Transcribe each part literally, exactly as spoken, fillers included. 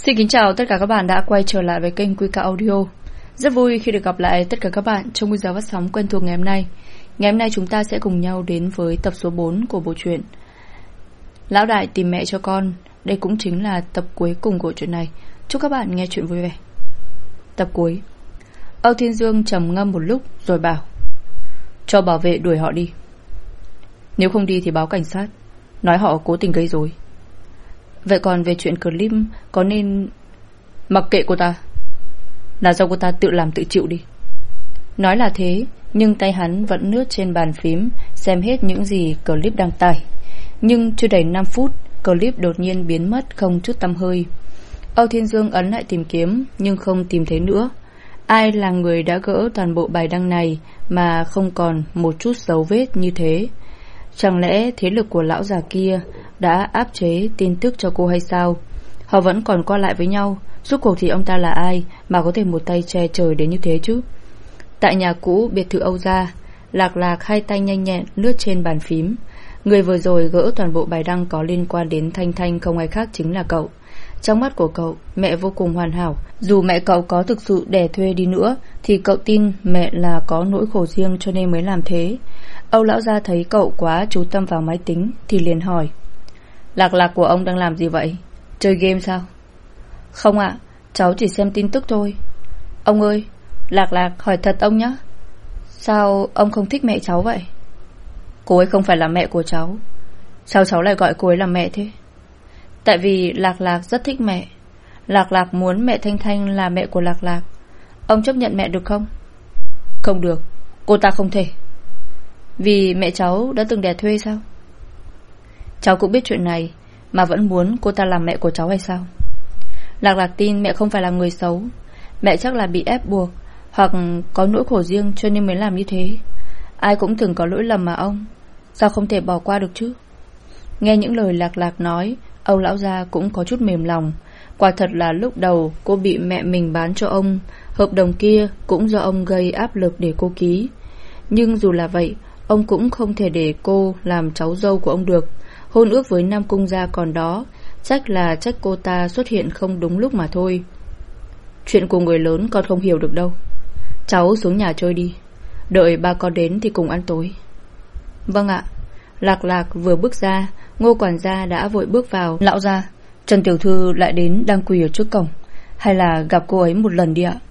Xin kính chào tất cả các bạn đã quay trở lại với kênh Quy Ca Audio. Rất vui khi được gặp lại tất cả các bạn trong buổi giờ phát sóng quen thuộc ngày hôm nay. Ngày hôm nay chúng ta sẽ cùng nhau đến với tập số bốn của bộ truyện Lão Đại Tìm Mẹ Cho Con. Đây cũng chính là tập cuối cùng của chuyện này. Chúc các bạn nghe chuyện vui vẻ. Tập cuối. Âu Thiên Dương trầm ngâm một lúc rồi bảo: cho bảo vệ đuổi họ đi. Nếu không đi thì báo cảnh sát, nói họ cố tình gây rối. Vậy còn về chuyện clip có nên... Mặc kệ cô ta, là do cô ta tự làm tự chịu đi. Nói là thế, nhưng tay hắn vẫn lướt trên bàn phím, xem hết những gì clip đăng tải. Nhưng chưa đầy năm phút, clip đột nhiên biến mất không chút tăm hơi. Âu Thiên Dương ấn lại tìm kiếm, nhưng không tìm thấy nữa. Ai là người đã gỡ toàn bộ bài đăng này mà không còn một chút dấu vết như thế? Chẳng lẽ thế lực của lão già kia đã áp chế tin tức cho cô hay sao? Họ vẫn còn qua lại với nhau. Rốt cuộc thì ông ta là ai mà có thể một tay che trời đến như thế chứ? Tại nhà cũ biệt thự Âu gia, Lạc Lạc hai tay nhanh nhẹn lướt trên bàn phím. Người vừa rồi gỡ toàn bộ bài đăng có liên quan đến Thanh Thanh không ai khác chính là cậu. Trong mắt của cậu, mẹ vô cùng hoàn hảo. Dù mẹ cậu có thực sự đẻ thuê đi nữa thì cậu tin mẹ là có nỗi khổ riêng cho nên mới làm thế. Âu lão gia thấy cậu quá chú tâm vào máy tính thì liền hỏi: Lạc Lạc của ông đang làm gì vậy? Chơi game sao? Không ạ, cháu chỉ xem tin tức thôi. Ông ơi, Lạc Lạc hỏi thật ông nhé, sao ông không thích mẹ cháu vậy? Cô ấy không phải là mẹ của cháu. Sao cháu lại gọi cô ấy là mẹ thế? Tại vì Lạc Lạc rất thích mẹ. Lạc Lạc muốn mẹ Thanh Thanh là mẹ của Lạc Lạc. Ông chấp nhận mẹ được không? Không được, cô ta không thể. Vì mẹ cháu đã từng đẻ thuê sao? Cháu cũng biết chuyện này mà vẫn muốn cô ta làm mẹ của cháu hay sao? Lạc Lạc tin mẹ không phải là người xấu. Mẹ chắc là bị ép buộc hoặc có nỗi khổ riêng cho nên mới làm như thế. Ai cũng từng có lỗi lầm mà ông, sao không thể bỏ qua được chứ? Nghe những lời Lạc Lạc nói, Âu lão gia cũng có chút mềm lòng. Quả thật là lúc đầu cô bị mẹ mình bán cho ông. Hợp đồng kia cũng do ông gây áp lực để cô ký. Nhưng dù là vậy, ông cũng không thể để cô làm cháu dâu của ông được. Hôn ước với Nam Cung gia còn đó, trách là trách cô ta xuất hiện không đúng lúc mà thôi. Chuyện của người lớn con không hiểu được đâu. Cháu xuống nhà chơi đi, đợi ba con đến thì cùng ăn tối. Vâng ạ. Lạc Lạc vừa bước ra, Ngô quản gia đã vội bước vào. Lão gia, Trần tiểu thư lại đến đang quỳ ở trước cổng. Hay là gặp cô ấy một lần đi ạ?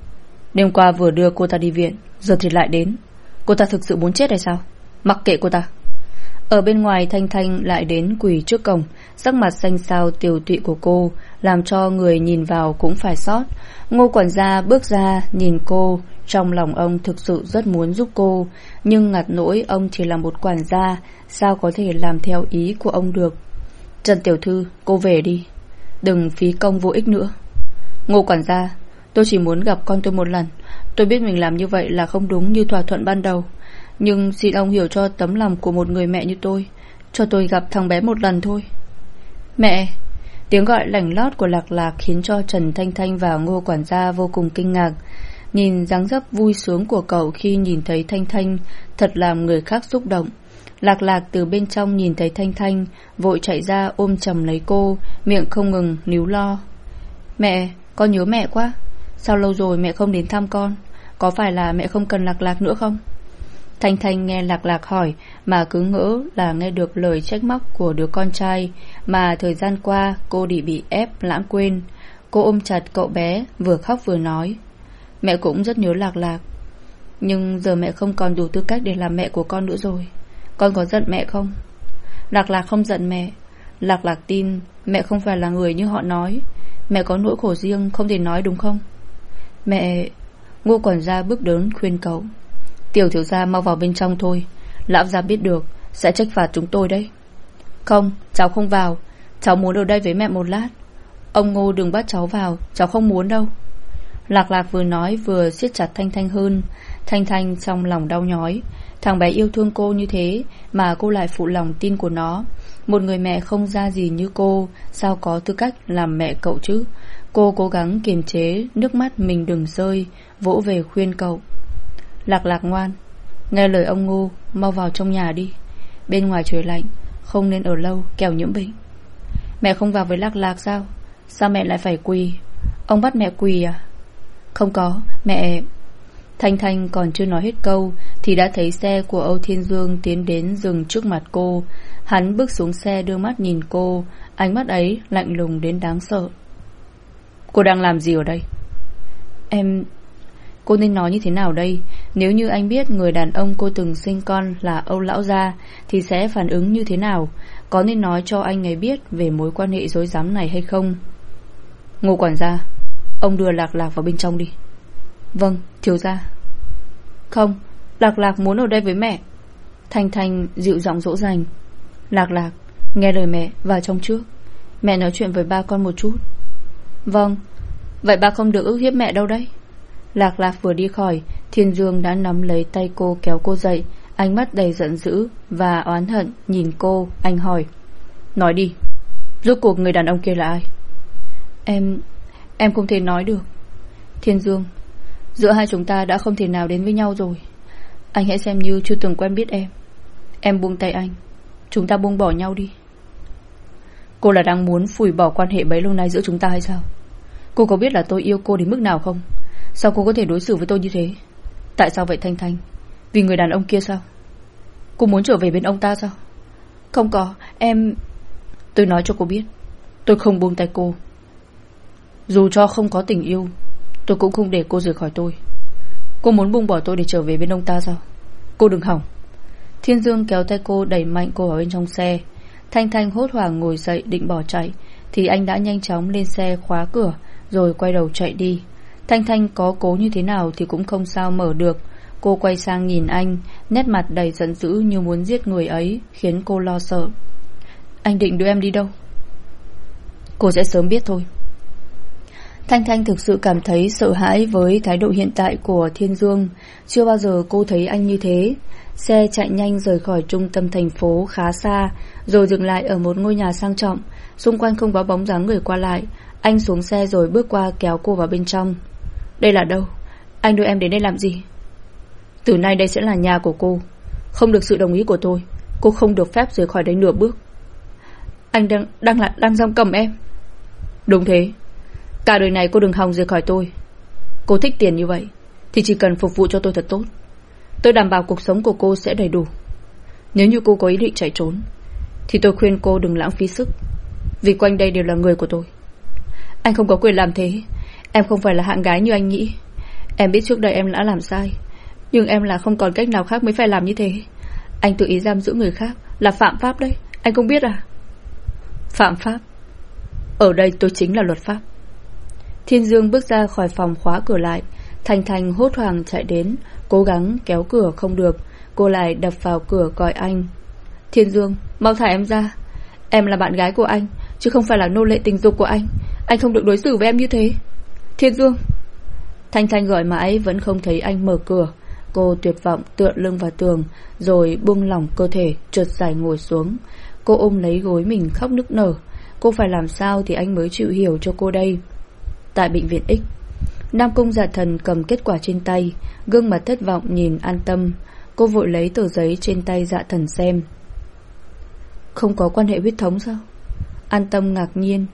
Đêm qua vừa đưa cô ta đi viện, giờ thì lại đến. Cô ta thực sự muốn chết hay sao? Mặc kệ cô ta. Ở bên ngoài Thanh Thanh lại đến quỳ trước cổng. Sắc mặt xanh xao tiều tụy của cô làm cho người nhìn vào cũng phải xót. Ngô quản gia bước ra nhìn cô. Trong lòng ông thực sự rất muốn giúp cô, nhưng ngặt nỗi ông chỉ là một quản gia, sao có thể làm theo ý của ông được. Trần tiểu thư, cô về đi, đừng phí công vô ích nữa. Ngô quản gia, tôi chỉ muốn gặp con tôi một lần. Tôi biết mình làm như vậy là không đúng như thỏa thuận ban đầu, nhưng xin ông hiểu cho tấm lòng của một người mẹ như tôi. Cho tôi gặp thằng bé một lần thôi. Mẹ. Tiếng gọi lảnh lót của Lạc Lạc khiến cho Trần Thanh Thanh và Ngô quản gia vô cùng kinh ngạc. Nhìn dáng dấp vui sướng của cậu khi nhìn thấy Thanh Thanh thật làm người khác xúc động. Lạc Lạc từ bên trong nhìn thấy Thanh Thanh, vội chạy ra ôm chầm lấy cô, miệng không ngừng níu lo. Mẹ, con nhớ mẹ quá. Sao lâu rồi mẹ không đến thăm con? Có phải là mẹ không cần Lạc Lạc nữa không? Thanh Thanh nghe Lạc Lạc hỏi mà cứ ngỡ là nghe được lời trách móc của đứa con trai mà thời gian qua cô đi bị ép lãng quên. Cô ôm chặt cậu bé, vừa khóc vừa nói: Mẹ cũng rất nhớ Lạc Lạc, nhưng giờ mẹ không còn đủ tư cách để làm mẹ của con nữa rồi. Con có giận mẹ không? Lạc Lạc không giận mẹ. Lạc Lạc tin mẹ không phải là người như họ nói. Mẹ có nỗi khổ riêng không thể nói đúng không? Mẹ... Ngô quản gia bước đến khuyên cậu. Tiểu thiếu gia mau vào bên trong thôi, lão gia biết được sẽ trách phạt chúng tôi đấy. Không, cháu không vào. Cháu muốn ở đây với mẹ một lát. Ông Ngô đừng bắt cháu vào, cháu không muốn đâu. Lạc Lạc vừa nói vừa siết chặt Thanh Thanh hơn. Thanh Thanh trong lòng đau nhói. Thằng bé yêu thương cô như thế mà cô lại phụ lòng tin của nó. Một người mẹ không ra gì như cô sao có tư cách làm mẹ cậu chứ? Cô cố gắng kiềm chế nước mắt mình đừng rơi, vỗ về khuyên cậu. Lạc Lạc ngoan, nghe lời ông Ngô, mau vào trong nhà đi. Bên ngoài trời lạnh, không nên ở lâu kẻo nhiễm bệnh. Mẹ không vào với Lạc Lạc sao? Sao mẹ lại phải quỳ? Ông bắt mẹ quỳ à? Không có, mẹ... Thanh Thanh còn chưa nói hết câu thì đã thấy xe của Âu Thiên Dương tiến đến dừng trước mặt cô. Hắn bước xuống xe đưa mắt nhìn cô, ánh mắt ấy lạnh lùng đến đáng sợ. Cô đang làm gì ở đây? Em... Cô nên nói như thế nào đây? Nếu như anh biết người đàn ông cô từng sinh con là Âu lão gia thì sẽ phản ứng như thế nào? Có nên nói cho anh ấy biết về mối quan hệ rối rắm này hay không? Ngô quản gia, ông đưa Lạc Lạc vào bên trong đi. Vâng, thiếu gia. Không, Lạc Lạc muốn ở đây với mẹ. Thanh Thanh dịu giọng dỗ dành. Lạc Lạc, nghe lời mẹ, vào trong trước. Mẹ nói chuyện với ba con một chút. Vâng. Vậy ba không được ức hiếp mẹ đâu đấy. Lạc Lạc vừa đi khỏi, Thiên Dương đã nắm lấy tay cô kéo cô dậy, ánh mắt đầy giận dữ và oán hận nhìn cô. Anh hỏi, nói đi, rốt cuộc người đàn ông kia là ai? Em... em không thể nói được. Thiên Dương, giữa hai chúng ta đã không thể nào đến với nhau rồi. Anh hãy xem như chưa từng quen biết em. Em buông tay anh, chúng ta buông bỏ nhau đi. Cô là đang muốn phủi bỏ quan hệ bấy lâu nay giữa chúng ta hay sao? Cô có biết là tôi yêu cô đến mức nào không? Sao cô có thể đối xử với tôi như thế? Tại sao vậy Thanh Thanh? Vì người đàn ông kia sao? Cô muốn trở về bên ông ta sao? Không có, em... Tôi nói cho cô biết, tôi không buông tay cô. Dù cho không có tình yêu, tôi cũng không để cô rời khỏi tôi. Cô muốn buông bỏ tôi để trở về bên ông ta sao? Cô đừng hỏng. Thiên Dương kéo tay cô đẩy mạnh cô vào bên trong xe. Thanh Thanh hốt hoảng ngồi dậy định bỏ chạy thì anh đã nhanh chóng lên xe khóa cửa rồi quay đầu chạy đi. Thanh Thanh có cố như thế nào thì cũng không sao mở được. Cô quay sang nhìn anh, nét mặt đầy giận dữ như muốn giết người ấy, khiến cô lo sợ. Anh định đưa em đi đâu? Cô sẽ sớm biết thôi. Thanh Thanh thực sự cảm thấy sợ hãi với thái độ hiện tại của Thiên Dương. Chưa bao giờ cô thấy anh như thế. Xe chạy nhanh rời khỏi trung tâm thành phố khá xa, rồi dừng lại ở một ngôi nhà sang trọng. Xung quanh không có bóng dáng người qua lại. Anh xuống xe rồi bước qua kéo cô vào bên trong. Đây là đâu? Anh đưa em đến đây làm gì? Từ nay đây sẽ là nhà của cô. Không được sự đồng ý của tôi, cô không được phép rời khỏi đây nửa bước. Anh đang đang là đang giam cầm em. Đúng thế. Cả đời này cô đừng hòng rời khỏi tôi. Cô thích tiền như vậy thì chỉ cần phục vụ cho tôi thật tốt. Tôi đảm bảo cuộc sống của cô sẽ đầy đủ. Nếu như cô có ý định chạy trốn thì tôi khuyên cô đừng lãng phí sức, vì quanh đây đều là người của tôi. Anh không có quyền làm thế. Em không phải là hạng gái như anh nghĩ. Em biết trước đây em đã làm sai, nhưng em là không còn cách nào khác mới phải làm như thế. Anh tự ý giam giữ người khác là phạm pháp đấy. Anh không biết à? Phạm pháp? Ở đây tôi chính là luật pháp. Thiên Dương bước ra khỏi phòng khóa cửa lại. Thanh Thanh hốt hoảng chạy đến, cố gắng kéo cửa không được. Cô lại đập vào cửa gọi anh. Thiên Dương, mau thả em ra. Em là bạn gái của anh, chứ không phải là nô lệ tình dục của anh. Anh không được đối xử với em như thế. Thiên Dương. Thanh Thanh gọi mãi vẫn không thấy anh mở cửa. Cô tuyệt vọng tựa lưng vào tường, rồi buông lỏng cơ thể, trượt dài ngồi xuống. Cô ôm lấy gối mình khóc nức nở. Cô phải làm sao thì anh mới chịu hiểu cho cô đây. Tại bệnh viện X, Nam Cung Dạ Thần cầm kết quả trên tay, gương mặt thất vọng nhìn An Tâm. Cô vội lấy tờ giấy trên tay Dạ Thần xem. Không có quan hệ huyết thống sao? An Tâm ngạc nhiên.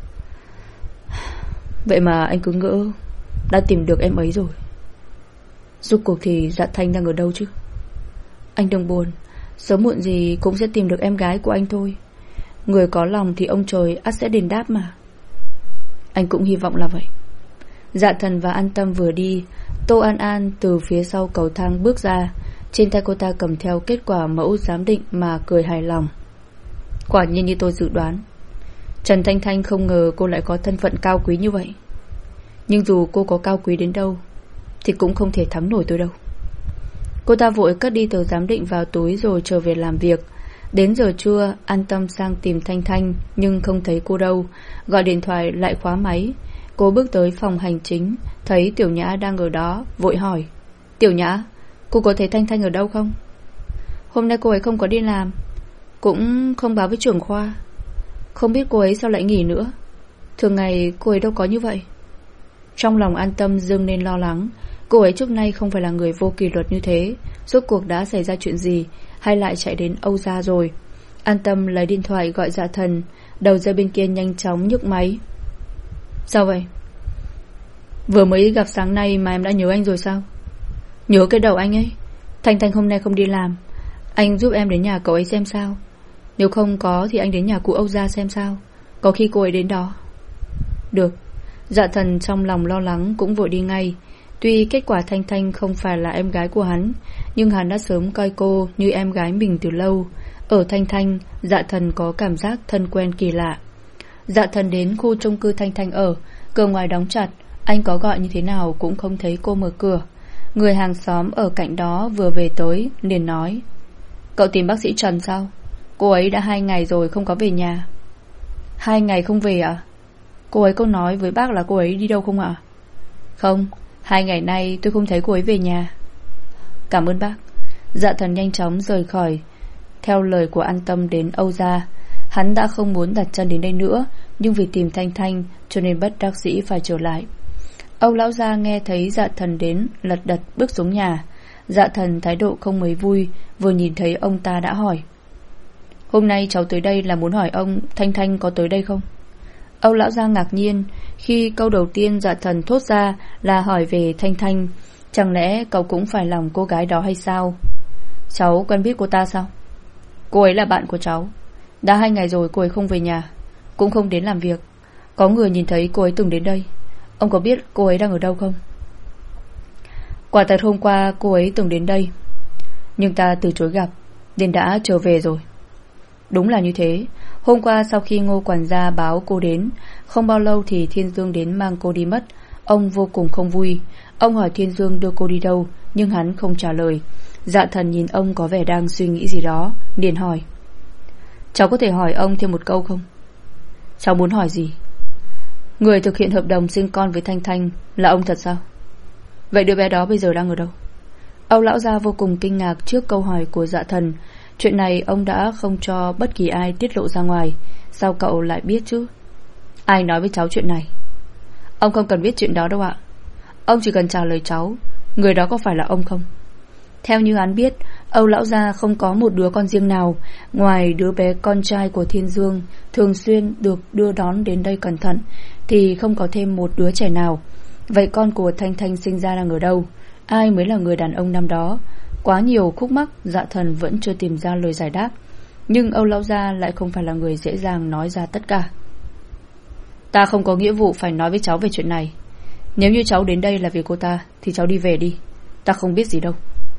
Vậy mà anh cứ ngỡ đã tìm được em ấy rồi. Rốt cuộc thì Dạ Thanh đang ở đâu chứ? Anh đừng buồn, sớm muộn gì cũng sẽ tìm được em gái của anh thôi. Người có lòng thì ông trời ắt sẽ đền đáp mà. Anh cũng hy vọng là vậy. Dạ Thần và An Tâm vừa đi, Tô An An từ phía sau cầu thang bước ra. Trên tay cô ta cầm theo kết quả mẫu giám định mà cười hài lòng. Quả nhiên như tôi dự đoán, Trần Thanh Thanh không ngờ cô lại có thân phận cao quý như vậy. Nhưng dù cô có cao quý đến đâu thì cũng không thể thắng nổi tôi đâu. Cô ta vội cất đi tờ giám định vào túi rồi trở về làm việc. Đến giờ trưa, An Tâm sang tìm Thanh Thanh nhưng không thấy cô đâu. Gọi điện thoại lại khóa máy. Cô bước tới phòng hành chính, thấy Tiểu Nhã đang ở đó, vội hỏi. Tiểu Nhã, cô có thấy Thanh Thanh ở đâu không? Hôm nay cô ấy không có đi làm, cũng không báo với trưởng khoa. Không biết cô ấy sao lại nghỉ nữa. Thường ngày cô ấy đâu có như vậy. Trong lòng An Tâm dâng lên lo lắng. Cô ấy trước nay không phải là người vô kỷ luật như thế. Rốt cuộc đã xảy ra chuyện gì, hay lại chạy đến Âu gia rồi? An Tâm lấy điện thoại gọi Dạ Thần. Đầu dây bên kia nhanh chóng nhấc máy. Sao vậy? Vừa mới gặp sáng nay mà em đã nhớ anh rồi sao? Nhớ cái đầu anh ấy. Thanh Thanh hôm nay không đi làm, anh giúp em đến nhà cậu ấy xem sao. Nếu không có thì anh đến nhà cụ Âu Gia xem sao. Có khi cô ấy đến đó. Được. Dạ Thần trong lòng lo lắng cũng vội đi ngay. Tuy kết quả Thanh Thanh không phải là em gái của hắn, nhưng hắn đã sớm coi cô như em gái mình từ lâu. Ở Thanh Thanh, Dạ Thần có cảm giác thân quen kỳ lạ. Dạ Thần đến khu chung cư Thanh Thanh ở, cửa ngoài đóng chặt. Anh có gọi như thế nào cũng không thấy cô mở cửa. Người hàng xóm ở cạnh đó vừa về tới liền nói: Cậu tìm bác sĩ Trần sao? Cô ấy đã hai ngày rồi không có về nhà. Hai ngày không về à? Cô ấy có nói với bác là cô ấy đi đâu không ạ? Không, hai ngày nay tôi không thấy cô ấy về nhà. Cảm ơn bác. Dạ Thần nhanh chóng rời khỏi. Theo lời của An Tâm đến Âu Gia. Hắn đã không muốn đặt chân đến đây nữa, nhưng vì tìm Thanh Thanh cho nên bất đắc dĩ phải trở lại. Âu lão gia nghe thấy Dạ Thần đến, lật đật bước xuống nhà. Dạ Thần thái độ không mấy vui, vừa nhìn thấy ông ta đã hỏi: Hôm nay cháu tới đây là muốn hỏi ông Thanh Thanh có tới đây không? Âu lão gia ngạc nhiên khi câu đầu tiên Dạ Thần thốt ra là hỏi về Thanh Thanh. Chẳng lẽ cậu cũng phải lòng cô gái đó hay sao? Cháu quen biết cô ta sao? Cô ấy là bạn của cháu. Đã hai ngày rồi cô ấy không về nhà, cũng không đến làm việc. Có người nhìn thấy cô ấy từng đến đây. Ông có biết cô ấy đang ở đâu không? Quả thật hôm qua cô ấy từng đến đây, nhưng ta từ chối gặp nên đã trở về rồi. Đúng là như thế. Hôm qua sau khi Ngô quản gia báo cô đến, không bao lâu thì Thiên Dương đến mang cô đi mất. Ông vô cùng không vui. Ông hỏi Thiên Dương đưa cô đi đâu, nhưng hắn không trả lời. Dạ Thần nhìn ông có vẻ đang suy nghĩ gì đó, liền hỏi: Cháu có thể hỏi ông thêm một câu không? Cháu muốn hỏi gì? Người thực hiện hợp đồng sinh con với Thanh Thanh là ông thật sao? Vậy đứa bé đó bây giờ đang ở đâu? Âu lão gia vô cùng kinh ngạc trước câu hỏi của Dạ Thần. Chuyện này ông đã không cho bất kỳ ai tiết lộ ra ngoài. Sao cậu lại biết chứ? Ai nói với cháu chuyện này? Ông không cần biết chuyện đó đâu ạ. Ông chỉ cần trả lời cháu, người đó có phải là ông không? Theo như hắn biết, Âu lão gia không có một đứa con riêng nào ngoài đứa bé con trai của Thiên Dương, thường xuyên được đưa đón đến đây cẩn thận, thì không có thêm một đứa trẻ nào. Vậy con của Thanh Thanh sinh ra đang ở đâu? Ai mới là người đàn ông năm đó? Quá nhiều khúc mắc, Dạ Thần vẫn chưa tìm ra lời giải đáp. Nhưng Âu lão gia lại không phải là người dễ dàng nói ra tất cả. Ta không có nghĩa vụ phải nói với cháu về chuyện này. Nếu như cháu đến đây là vì cô ta thì cháu đi về đi. Ta không biết gì đâu.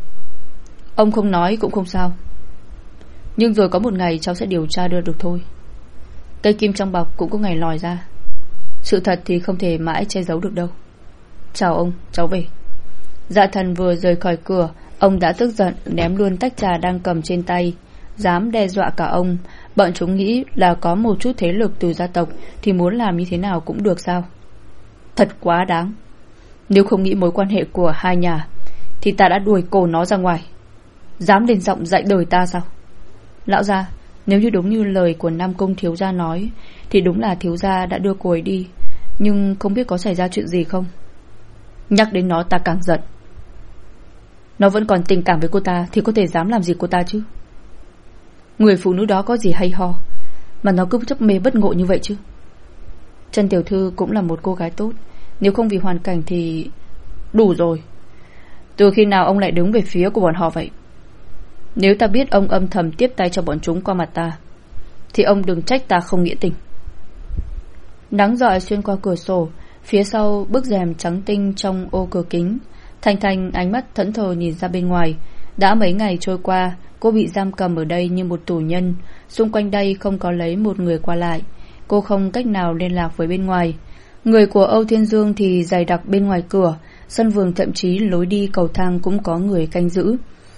Ông không nói cũng không sao. Nhưng rồi có một ngày cháu sẽ điều tra đưa được thôi. Cây kim trong bọc cũng có ngày lòi ra. Sự thật thì không thể mãi che giấu được đâu. Chào ông, cháu về. Dạ Thần vừa rời khỏi cửa, ông đã tức giận ném luôn tách trà đang cầm trên tay. Dám đe dọa cả ông. Bọn chúng nghĩ là có một chút thế lực từ gia tộc thì muốn làm như thế nào cũng được sao? Thật quá đáng. Nếu không nghĩ mối quan hệ của hai nhà thì ta đã đuổi cổ nó ra ngoài. Dám lên giọng dạy đời ta sao? Lão gia, nếu như đúng như lời của Nam Cung thiếu gia nói thì đúng là thiếu gia đã đưa cô ấy đi, nhưng không biết có xảy ra chuyện gì không. Nhắc đến nó ta càng giận. Nó vẫn còn tình cảm với cô ta thì có thể dám làm gì cô ta chứ? Người phụ nữ đó có gì hay ho mà nó cứ chấp mê bất ngộ như vậy chứ? Trần tiểu thư cũng là một cô gái tốt. Nếu không vì hoàn cảnh thì... Đủ rồi. Từ khi nào ông lại đứng về phía của bọn họ vậy? Nếu ta biết ông âm thầm tiếp tay cho bọn chúng qua mặt ta thì ông đừng trách ta không nghĩa tình. Nắng rọi xuyên qua cửa sổ. Phía sau bức rèm trắng tinh trong ô cửa kính. Thanh Thanh ánh mắt thẫn thờ nhìn ra bên ngoài. Đã mấy ngày trôi qua, cô bị giam cầm ở đây như một tù nhân. Xung quanh đây không có lấy một người qua lại. Cô không cách nào liên lạc với bên ngoài. Người của Âu Thiên Dương thì dày đặc bên ngoài cửa. Sân vườn thậm chí lối đi cầu thang cũng có người canh giữ.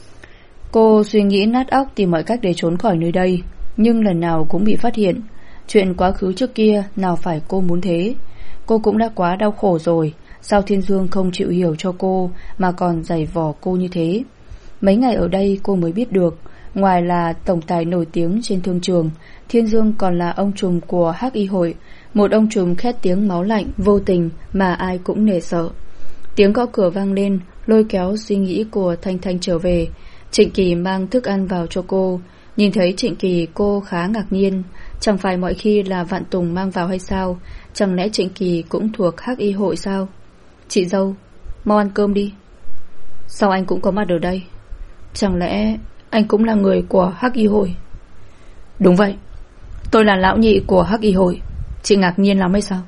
Cô suy nghĩ nát óc tìm mọi cách để trốn khỏi nơi đây, nhưng lần nào cũng bị phát hiện. Chuyện quá khứ trước kia nào phải cô muốn thế. Cô cũng đã quá đau khổ rồi. Sao Thiên Dương không chịu hiểu cho cô mà còn giày vò cô như thế? Mấy ngày ở đây cô mới biết được, ngoài là tổng tài nổi tiếng trên thương trường, Thiên Dương còn là ông trùm của Hắc Y hội. Một ông trùm khét tiếng máu lạnh, vô tình mà ai cũng nể sợ. Tiếng gõ cửa vang lên, lôi kéo suy nghĩ của Thanh Thanh trở về. Trịnh Kỳ mang thức ăn vào cho cô. Nhìn thấy Trịnh Kỳ cô khá ngạc nhiên. Chẳng phải mọi khi là Vạn Tùng mang vào hay sao? Chẳng lẽ Trịnh Kỳ cũng thuộc Hắc Y hội sao? Chị dâu, mau ăn cơm đi. Sao anh cũng có mặt ở đây? Chẳng lẽ anh cũng là người của Hắc Y hội? Đúng vậy, tôi là lão nhị của Hắc Y hội. Chị ngạc nhiên lắm hay sao?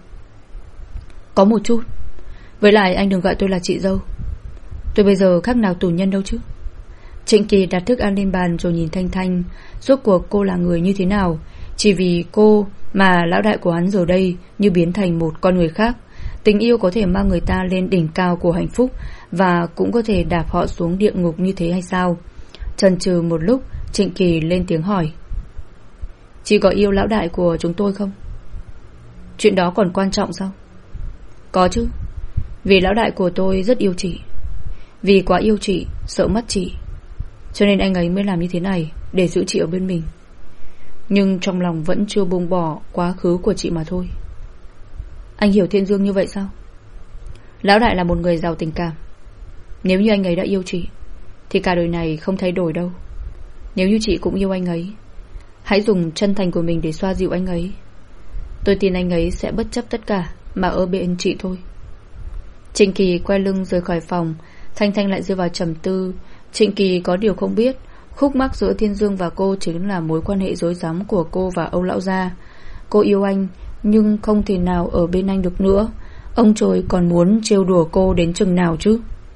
Có một chút. Với lại anh đừng gọi tôi là chị dâu. Tôi bây giờ khác nào tù nhân đâu chứ. Trịnh Kỳ đặt thức ăn lên bàn rồi nhìn Thanh Thanh. Rốt cuộc cô là người như thế nào? Chỉ vì cô mà lão đại của hắn giờ đây như biến thành một con người khác. Tình yêu có thể mang người ta lên đỉnh cao của hạnh phúc, và cũng có thể đạp họ xuống địa ngục như thế hay sao? Chần chừ một lúc, Trịnh Kỳ lên tiếng hỏi: chị có yêu lão đại của chúng tôi không? Chuyện đó còn quan trọng sao? Có chứ. Vì lão đại của tôi rất yêu chị. Vì quá yêu chị, sợ mất chị, cho nên anh ấy mới làm như thế này, để giữ chị ở bên mình. Nhưng trong lòng vẫn chưa buông bỏ quá khứ của chị mà thôi. Anh hiểu Thiên Dương như vậy sao? Lão đại là một người giàu tình cảm. Nếu như anh ấy đã yêu chị thì cả đời này không thay đổi đâu. Nếu như chị cũng yêu anh ấy, hãy dùng chân thành của mình để xoa dịu anh ấy. Tôi tin anh ấy sẽ bất chấp tất cả mà ở bên chị thôi. Trịnh Kỳ quay lưng rời khỏi phòng. Thanh Thanh lại rơi vào trầm tư. Trịnh Kỳ có điều không biết, khúc mắc giữa Thiên Dương và cô chính là mối quan hệ rối rắm của cô và Âu lão gia. Cô yêu anh nhưng không thể nào ở bên anh được nữa. Ông trời còn muốn trêu đùa cô đến chừng nào chứ?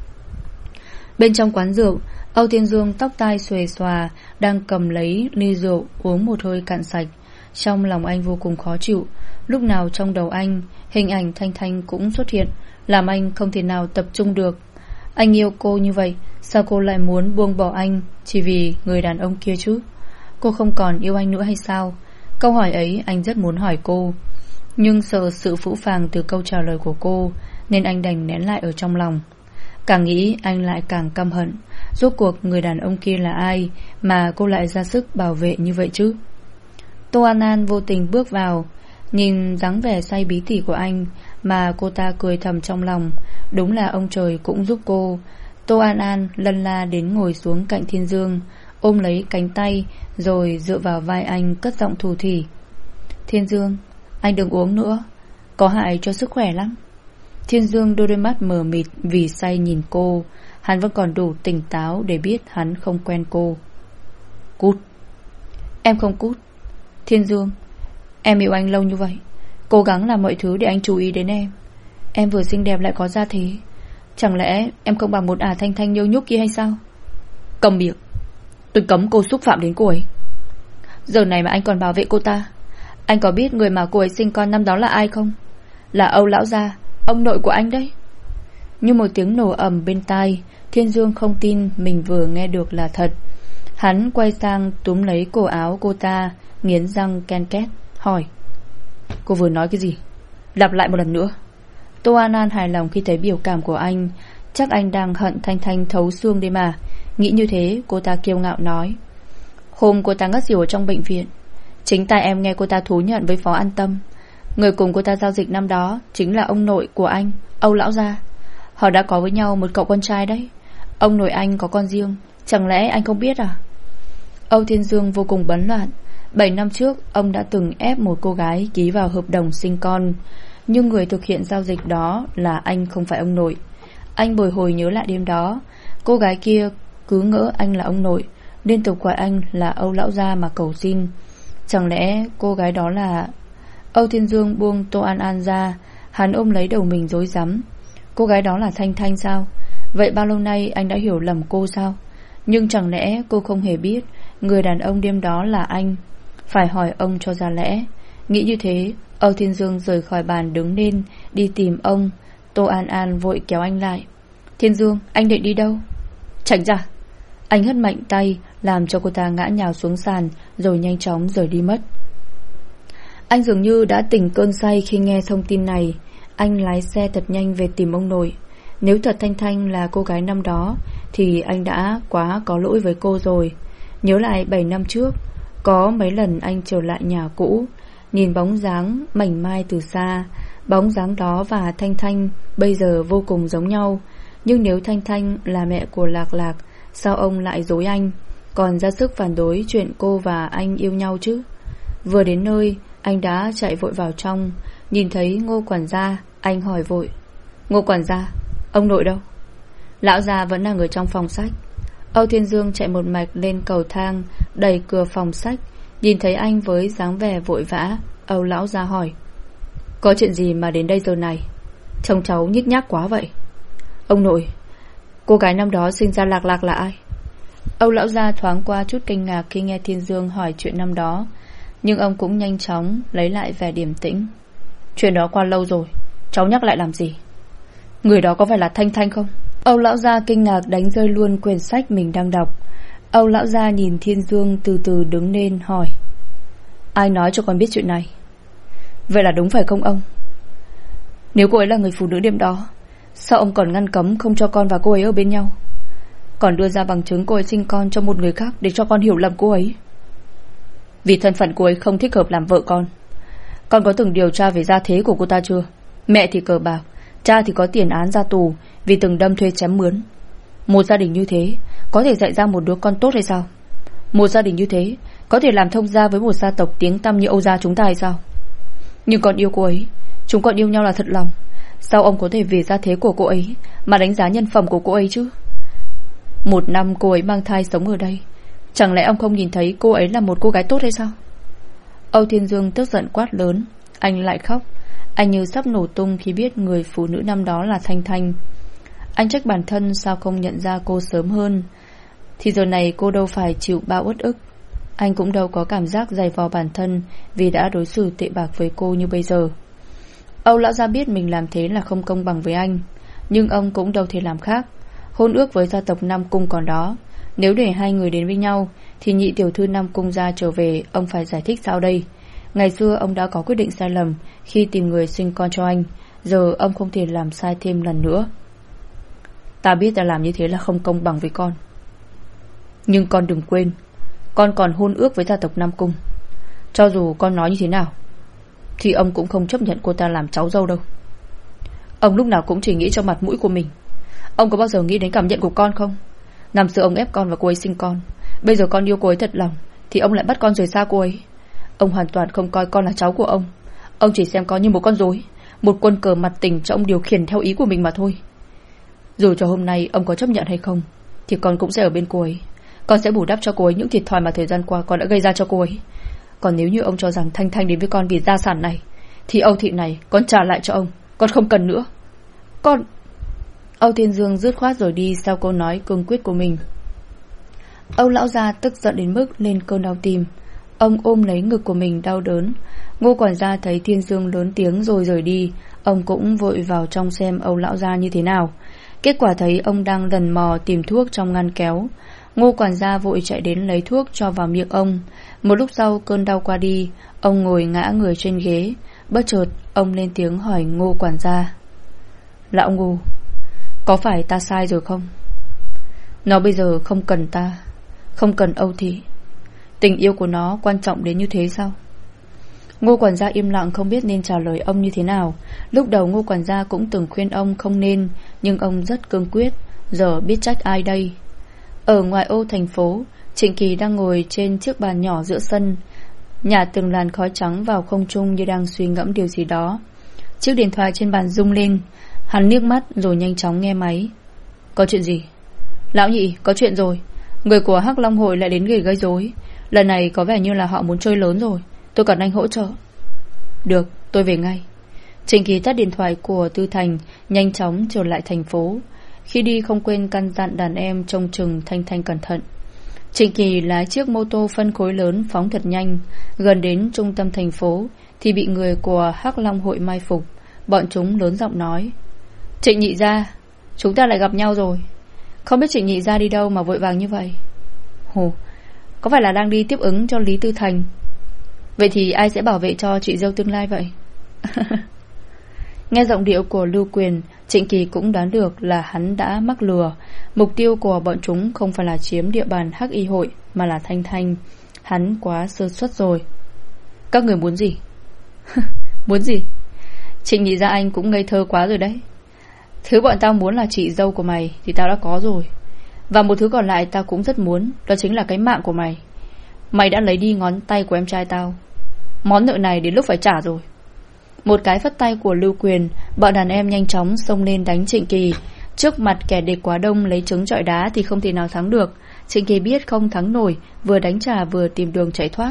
Bên trong quán rượu, Âu Thiên Dương tóc tai xuề xòa đang cầm lấy ly rượu uống một hơi cạn sạch. Trong lòng anh vô cùng khó chịu. Lúc nào trong đầu anh, hình ảnh Thanh Thanh cũng xuất hiện, làm anh không thể nào tập trung được. Anh yêu cô như vậy, sao cô lại muốn buông bỏ anh chỉ vì người đàn ông kia chứ? Cô không còn yêu anh nữa hay sao? Câu hỏi ấy anh rất muốn hỏi cô, nhưng sợ sự phũ phàng từ câu trả lời của cô, nên anh đành nén lại ở trong lòng. Càng nghĩ anh lại càng căm hận. Rốt cuộc người đàn ông kia là ai mà cô lại ra sức bảo vệ như vậy chứ? Tô An An vô tình bước vào, nhìn dáng vẻ say bí tỉ của anh mà cô ta cười thầm trong lòng. Đúng là ông trời cũng giúp cô. Tô An An lân la đến ngồi xuống cạnh Thiên Dương, ôm lấy cánh tay rồi dựa vào vai anh, cất giọng thủ thỉ: Thiên Dương, anh đừng uống nữa, có hại cho sức khỏe lắm. Thiên Dương đôi đôi mắt mờ mịt vì say nhìn cô. Hắn vẫn còn đủ tỉnh táo để biết hắn không quen cô. Cút. Em không cút. Thiên Dương, em yêu anh lâu như vậy, cố gắng làm mọi thứ để anh chú ý đến em. Em vừa xinh đẹp lại có gia thế, chẳng lẽ em không bằng một ả Thanh Thanh nhâu nhúc kia hay sao? Cầm miệng. Tôi cấm cô xúc phạm đến cô ấy. Giờ này mà anh còn bảo vệ cô ta. Anh có biết người mà cô ấy sinh con năm đó là ai không? Là Âu lão gia, ông nội của anh đấy. Như một tiếng nổ ầm bên tai, Thiên Dương không tin mình vừa nghe được là thật. Hắn quay sang túm lấy cổ áo cô ta, nghiến răng ken két hỏi: Cô vừa nói cái gì? Lặp lại một lần nữa. Tô An An hài lòng khi thấy biểu cảm của anh. Chắc anh đang hận Thanh Thanh thấu xương đấy mà. Nghĩ như thế, cô ta kiêu ngạo nói: Hôm cô ta ngất xỉu ở trong bệnh viện, chính tai em nghe cô ta thú nhận với Phó An Tâm, người cùng cô ta giao dịch năm đó chính là ông nội của anh, Âu lão gia. Họ đã có với nhau một cậu con trai đấy. Ông nội anh có con riêng, chẳng lẽ anh không biết à? Âu Thiên Dương vô cùng bấn loạn. Bảy năm trước ông đã từng ép một cô gái ký vào hợp đồng sinh con, nhưng người thực hiện giao dịch đó là anh, không phải ông nội. Anh bồi hồi nhớ lại đêm đó, cô gái kia cứ ngỡ anh là ông nội, liên tục gọi anh là Âu lão gia mà cầu xin. Chẳng lẽ cô gái đó là... Âu Thiên Dương buông Tô An An ra. Hắn ôm lấy đầu mình rối rắm. Cô gái đó là Thanh Thanh sao? Vậy bao lâu nay anh đã hiểu lầm cô sao? Nhưng chẳng lẽ cô không hề biết người đàn ông đêm đó là anh? Phải hỏi ông cho ra lẽ. Nghĩ như thế, Âu Thiên Dương rời khỏi bàn đứng lên đi tìm ông. Tô An An vội kéo anh lại. Thiên Dương, anh định đi đâu? Tránh ra. Anh hất mạnh tay làm cho cô ta ngã nhào xuống sàn, rồi nhanh chóng rời đi mất. Anh dường như đã tỉnh cơn say khi nghe thông tin này. Anh lái xe thật nhanh về tìm ông nội. Nếu thật Thanh Thanh là cô gái năm đó thì anh đã quá có lỗi với cô rồi. Nhớ lại bảy năm trước, có mấy lần anh trở lại nhà cũ, nhìn bóng dáng mảnh mai từ xa. Bóng dáng đó và Thanh Thanh bây giờ vô cùng giống nhau. Nhưng nếu Thanh Thanh là mẹ của Lạc Lạc, sao ông lại dối anh, còn ra sức phản đối chuyện cô và anh yêu nhau chứ? Vừa đến nơi, anh đã chạy vội vào trong. Nhìn thấy Ngô quản gia, anh hỏi vội: Ngô quản gia, ông nội đâu? Lão già vẫn đang ở trong phòng sách. Âu Thiên Dương chạy một mạch lên cầu thang, đẩy cửa phòng sách. Nhìn thấy anh với dáng vẻ vội vã, Âu lão già hỏi: Có chuyện gì mà đến đây giờ này? Trông cháu nhích nhác quá vậy. Ông nội, cô gái năm đó sinh ra Lạc Lạc là ai? Âu lão già thoáng qua chút kinh ngạc khi nghe Thiên Dương hỏi chuyện năm đó, nhưng ông cũng nhanh chóng lấy lại vẻ điềm tĩnh. Chuyện đó qua lâu rồi, cháu nhắc lại làm gì? Người đó có phải là Thanh Thanh không? Âu lão gia kinh ngạc đánh rơi luôn quyển sách mình đang đọc. Âu lão gia nhìn Thiên Dương từ từ đứng lên hỏi: Ai nói cho con biết chuyện này? Vậy là đúng phải không ông? Nếu cô ấy là người phụ nữ đêm đó, sao ông còn ngăn cấm không cho con và cô ấy ở bên nhau, còn đưa ra bằng chứng cô ấy sinh con cho một người khác để cho con hiểu lầm cô ấy? Vì thân phận cô ấy không thích hợp làm vợ con. Con có từng điều tra về gia thế của cô ta chưa? Mẹ thì cờ bạc, cha thì có tiền án ra tù vì từng đâm thuê chém mướn. Một gia đình như thế có thể dạy ra một đứa con tốt hay sao? Một gia đình như thế có thể làm thông gia với một gia tộc tiếng tăm như Âu gia chúng ta hay sao? Nhưng con yêu cô ấy, chúng con yêu nhau là thật lòng. Sao ông có thể vì gia thế của cô ấy mà đánh giá nhân phẩm của cô ấy chứ? Một năm cô ấy mang thai sống ở đây, chẳng lẽ ông không nhìn thấy cô ấy là một cô gái tốt hay sao? Âu Thiên Dương tức giận quát lớn. Anh lại khóc. Anh như sắp nổ tung khi biết người phụ nữ năm đó là Thanh Thanh. Anh trách bản thân sao không nhận ra cô sớm hơn. Thì giờ này cô đâu phải chịu bao uất ức. Anh cũng đâu có cảm giác dày vò bản thân vì đã đối xử tệ bạc với cô như bây giờ. Âu lão gia biết mình làm thế là không công bằng với anh, nhưng ông cũng đâu thể làm khác. Hôn ước với gia tộc Nam Cung còn đó, nếu để hai người đến với nhau thì nhị tiểu thư Nam Cung gia trở về, ông phải giải thích sao đây? Ngày xưa ông đã có quyết định sai lầm khi tìm người sinh con cho anh, giờ ông không thể làm sai thêm lần nữa. Ta biết ta làm như thế là không công bằng với con, nhưng con đừng quên, con còn hôn ước với gia tộc Nam Cung. Cho dù con nói như thế nào thì ông cũng không chấp nhận cô ta làm cháu dâu đâu. Ông lúc nào cũng chỉ nghĩ cho mặt mũi của mình. Ông có bao giờ nghĩ đến cảm nhận của con không? Năm xưa ông ép con và cô ấy sinh con, bây giờ con yêu cô ấy thật lòng thì ông lại bắt con rời xa cô ấy. Ông hoàn toàn không coi con là cháu của ông. Ông chỉ xem con như một con rối, một quân cờ mặt tình cho ông điều khiển theo ý của mình mà thôi. Dù cho hôm nay ông có chấp nhận hay không thì con cũng sẽ ở bên cô ấy. Con sẽ bù đắp cho cô ấy những thiệt thòi mà thời gian qua con đã gây ra cho cô ấy. Còn nếu như ông cho rằng Thanh Thanh đến với con vì gia sản này thì Âu thị này con trả lại cho ông. Con không cần nữa. Con... Âu Thiên Dương dứt khoát rồi đi sau câu nói cương quyết của mình. Âu lão gia tức giận đến mức lên cơn đau tim. Ông ôm lấy ngực của mình đau đớn. Ngô quản gia thấy Thiên Dương lớn tiếng rồi rời đi, ông cũng vội vào trong xem Âu lão gia như thế nào. Kết quả thấy ông đang lần mò tìm thuốc trong ngăn kéo. Ngô quản gia vội chạy đến lấy thuốc cho vào miệng ông. Một lúc sau cơn đau qua đi, ông ngồi ngã người trên ghế. Bất chợt ông lên tiếng hỏi Ngô quản gia: Lão Ngô, có phải ta sai rồi không? Nó bây giờ không cần ta, không cần Âu thị. Tình yêu của nó quan trọng đến như thế sao? Ngô quản gia im lặng không biết nên trả lời ông như thế nào. Lúc đầu Ngô quản gia cũng từng khuyên ông không nên, nhưng ông rất cương quyết. Giờ biết trách ai đây? Ở ngoài ô thành phố, Trịnh Kỳ đang ngồi trên chiếc bàn nhỏ giữa sân, nhả từng làn khói trắng vào không trung như đang suy ngẫm điều gì đó. Chiếc điện thoại trên bàn rung lên. Hắn liếc mắt rồi nhanh chóng nghe máy. Có chuyện gì? Lão nhị, có chuyện rồi. Người của Hắc Long hội lại đến gây gây rối. Lần này có vẻ như là họ muốn chơi lớn rồi. Tôi cần anh hỗ trợ. Được, tôi về ngay. Trịnh Kỳ tắt điện thoại của Tư Thành, nhanh chóng trở lại thành phố. Khi đi không quên căn dặn đàn em trông chừng Thanh Thanh cẩn thận. Trịnh Kỳ lái chiếc mô tô phân khối lớn phóng thật nhanh. Gần đến trung tâm thành phố thì bị người của Hắc Long hội mai phục. Bọn chúng lớn giọng nói: Trịnh nhị gia, chúng ta lại gặp nhau rồi. Không biết Trịnh nhị gia đi đâu mà vội vàng như vậy? Hồ, có phải là đang đi tiếp ứng cho Lý Tư Thành? Vậy thì ai sẽ bảo vệ cho chị dâu tương lai vậy? Nghe giọng điệu của Lưu Quyền, Trịnh Kỳ cũng đoán được là hắn đã mắc lừa. Mục tiêu của bọn chúng không phải là chiếm địa bàn Hắc Y hội, mà là Thanh Thanh. Hắn quá sơ suất rồi. Các người muốn gì? Muốn gì? Trịnh nhị gia anh cũng ngây thơ quá rồi đấy. Thứ bọn tao muốn là chị dâu của mày thì tao đã có rồi. Và một thứ còn lại tao cũng rất muốn, đó chính là cái mạng của mày. Mày đã lấy đi ngón tay của em trai tao. Món nợ này đến lúc phải trả rồi. Một cái phất tay của Lưu Quyền, bọn đàn em nhanh chóng xông lên đánh Trịnh Kỳ. Trước mặt kẻ địch quá đông, lấy trứng trọi đá thì không thể nào thắng được. Trịnh Kỳ biết không thắng nổi, vừa đánh trả vừa tìm đường chạy thoát.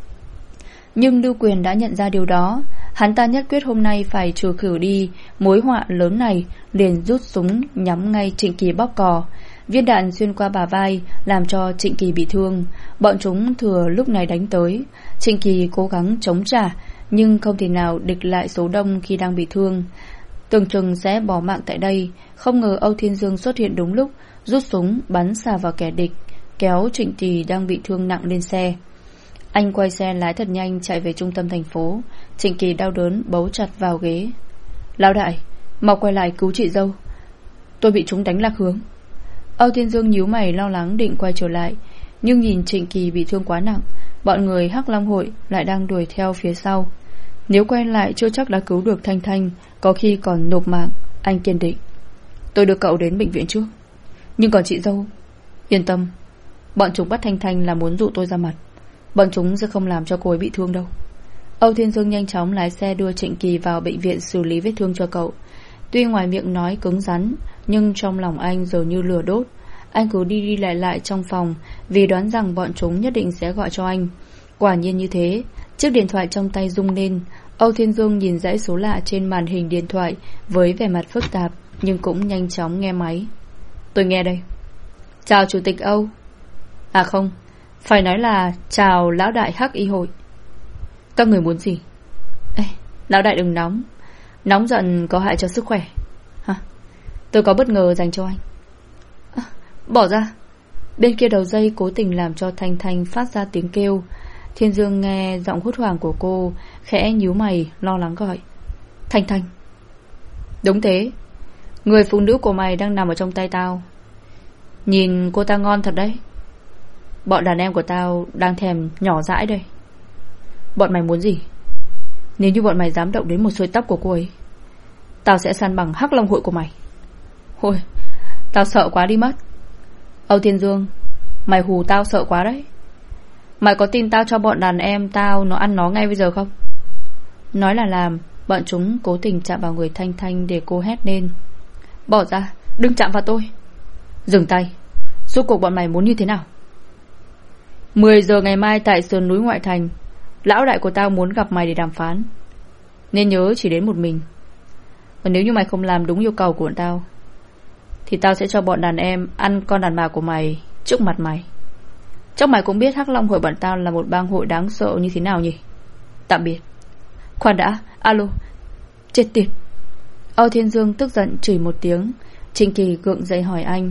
Nhưng Lưu Quyền đã nhận ra điều đó. Hắn ta nhất quyết hôm nay phải trừ khử đi mối họa lớn này, liền rút súng nhắm ngay Trịnh Kỳ bóp cò. Viên đạn xuyên qua bả vai làm cho Trịnh Kỳ bị thương. Bọn chúng thừa lúc này đánh tới. Trịnh Kỳ cố gắng chống trả, nhưng không thể nào địch lại số đông khi đang bị thương. Tưởng chừng sẽ bỏ mạng tại đây, không ngờ Âu Thiên Dương xuất hiện đúng lúc, rút súng bắn xà vào kẻ địch, kéo Trịnh Kỳ đang bị thương nặng lên xe. Anh quay xe lái thật nhanh chạy về trung tâm thành phố. Trịnh Kỳ đau đớn bấu chặt vào ghế. Lão đại, mau quay lại cứu chị dâu, tôi bị chúng đánh lạc hướng. Âu Thiên Dương nhíu mày lo lắng định quay trở lại, nhưng nhìn Trịnh Kỳ bị thương quá nặng, bọn người Hắc Long hội lại đang đuổi theo phía sau. Nếu quay lại chưa chắc đã cứu được Thanh Thanh, có khi còn nộp mạng. Anh kiên định. Tôi đưa cậu đến bệnh viện trước, nhưng còn chị dâu, yên tâm, bọn chúng bắt Thanh Thanh là muốn dụ tôi ra mặt. Bọn chúng sẽ không làm cho cô ấy bị thương đâu. Âu Thiên Dương nhanh chóng lái xe đưa Trịnh Kỳ vào bệnh viện xử lý vết thương cho cậu. Tuy ngoài miệng nói cứng rắn, nhưng trong lòng anh giờ như lửa đốt. Anh cứ đi đi lại lại trong phòng, vì đoán rằng bọn chúng nhất định sẽ gọi cho anh. Quả nhiên như thế. Chiếc điện thoại trong tay rung lên. Âu Thiên Dương nhìn dãy số lạ trên màn hình điện thoại với vẻ mặt phức tạp, nhưng cũng nhanh chóng nghe máy. Tôi nghe đây. Chào Chủ tịch Âu. À không, phải nói là chào lão đại Hắc Y hội. Các người muốn gì? Ê, lão đại đừng nóng. Nóng giận có hại cho sức khỏe. Hả? Tôi có bất ngờ dành cho anh. À, bỏ ra. Bên kia đầu dây cố tình làm cho Thanh Thanh phát ra tiếng kêu. Thiên Dương nghe giọng hốt hoảng của cô, khẽ nhíu mày lo lắng gọi. Thanh Thanh. Đúng thế, người phụ nữ của mày đang nằm ở trong tay tao. Nhìn cô ta ngon thật đấy. Bọn đàn em của tao đang thèm nhỏ dãi đây. Bọn mày muốn gì? Nếu như bọn mày dám động đến một sợi tóc của cô ấy, tao sẽ san bằng Hắc Long hội của mày. Ôi, tao sợ quá đi mất. Âu Thiên Dương, mày hù tao sợ quá đấy. Mày có tin tao cho bọn đàn em tao nó ăn nó ngay bây giờ không? Nói là làm, bọn chúng cố tình chạm vào người Thanh Thanh để cô hét lên. Bỏ ra, đừng chạm vào tôi. Dừng tay. Rốt cuộc bọn mày muốn như thế nào? Mười giờ ngày mai tại sườn núi ngoại thành, lão đại của tao muốn gặp mày để đàm phán. Nên nhớ chỉ đến một mình. Và nếu như mày không làm đúng yêu cầu của bọn tao, thì tao sẽ cho bọn đàn em ăn con đàn bà của mày trước mặt mày. Chắc mày cũng biết Hắc Long hội bọn tao là một bang hội đáng sợ như thế nào nhỉ? Tạm biệt. Khoan đã, alo. Chết tiệt. Âu Thiên Dương tức giận chửi một tiếng. Trịnh Kỳ gượng dậy hỏi anh.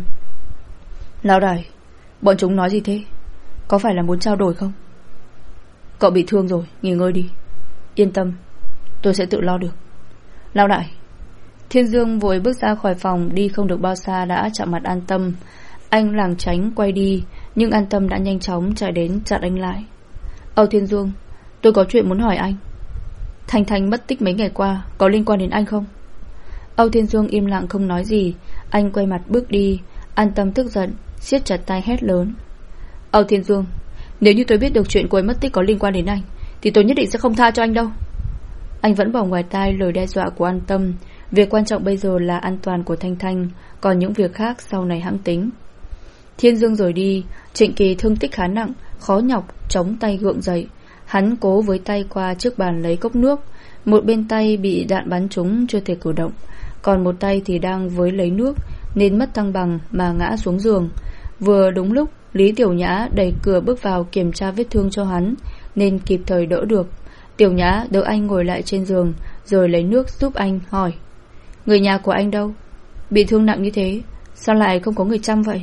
Lão đại, bọn chúng nói gì thế? Có phải là muốn trao đổi không? Cậu bị thương rồi, nghỉ ngơi đi. Yên tâm, tôi sẽ tự lo được. Lão đại. Thiên Dương vội bước ra khỏi phòng, đi không được bao xa đã chạm mặt An Tâm. Anh lảng tránh quay đi, nhưng An Tâm đã nhanh chóng chạy đến chặn anh lại. Âu Thiên Dương, tôi có chuyện muốn hỏi anh. Thanh Thanh mất tích mấy ngày qua, có liên quan đến anh không? Âu Thiên Dương im lặng không nói gì. Anh quay mặt bước đi. An Tâm tức giận, siết chặt tay hét lớn. Âu Thiên Dương, nếu như tôi biết được chuyện cô ấy mất tích có liên quan đến anh, thì tôi nhất định sẽ không tha cho anh đâu. Anh vẫn bỏ ngoài tai lời đe dọa của An Tâm. Việc quan trọng bây giờ là an toàn của Thanh Thanh, còn những việc khác sau này hãng tính. Thiên Dương rồi đi. Trịnh Kỳ thương tích khá nặng, khó nhọc chống tay gượng dậy. Hắn cố với tay qua trước bàn lấy cốc nước. Một bên tay bị đạn bắn trúng chưa thể cử động, còn một tay thì đang với lấy nước, nên mất thăng bằng mà ngã xuống giường. Vừa đúng lúc Lý Tiểu Nhã đẩy cửa bước vào kiểm tra vết thương cho hắn, nên kịp thời đỡ được. Tiểu Nhã đỡ anh ngồi lại trên giường, rồi lấy nước giúp anh, hỏi. Người nhà của anh đâu? Bị thương nặng như thế, sao lại không có người chăm vậy?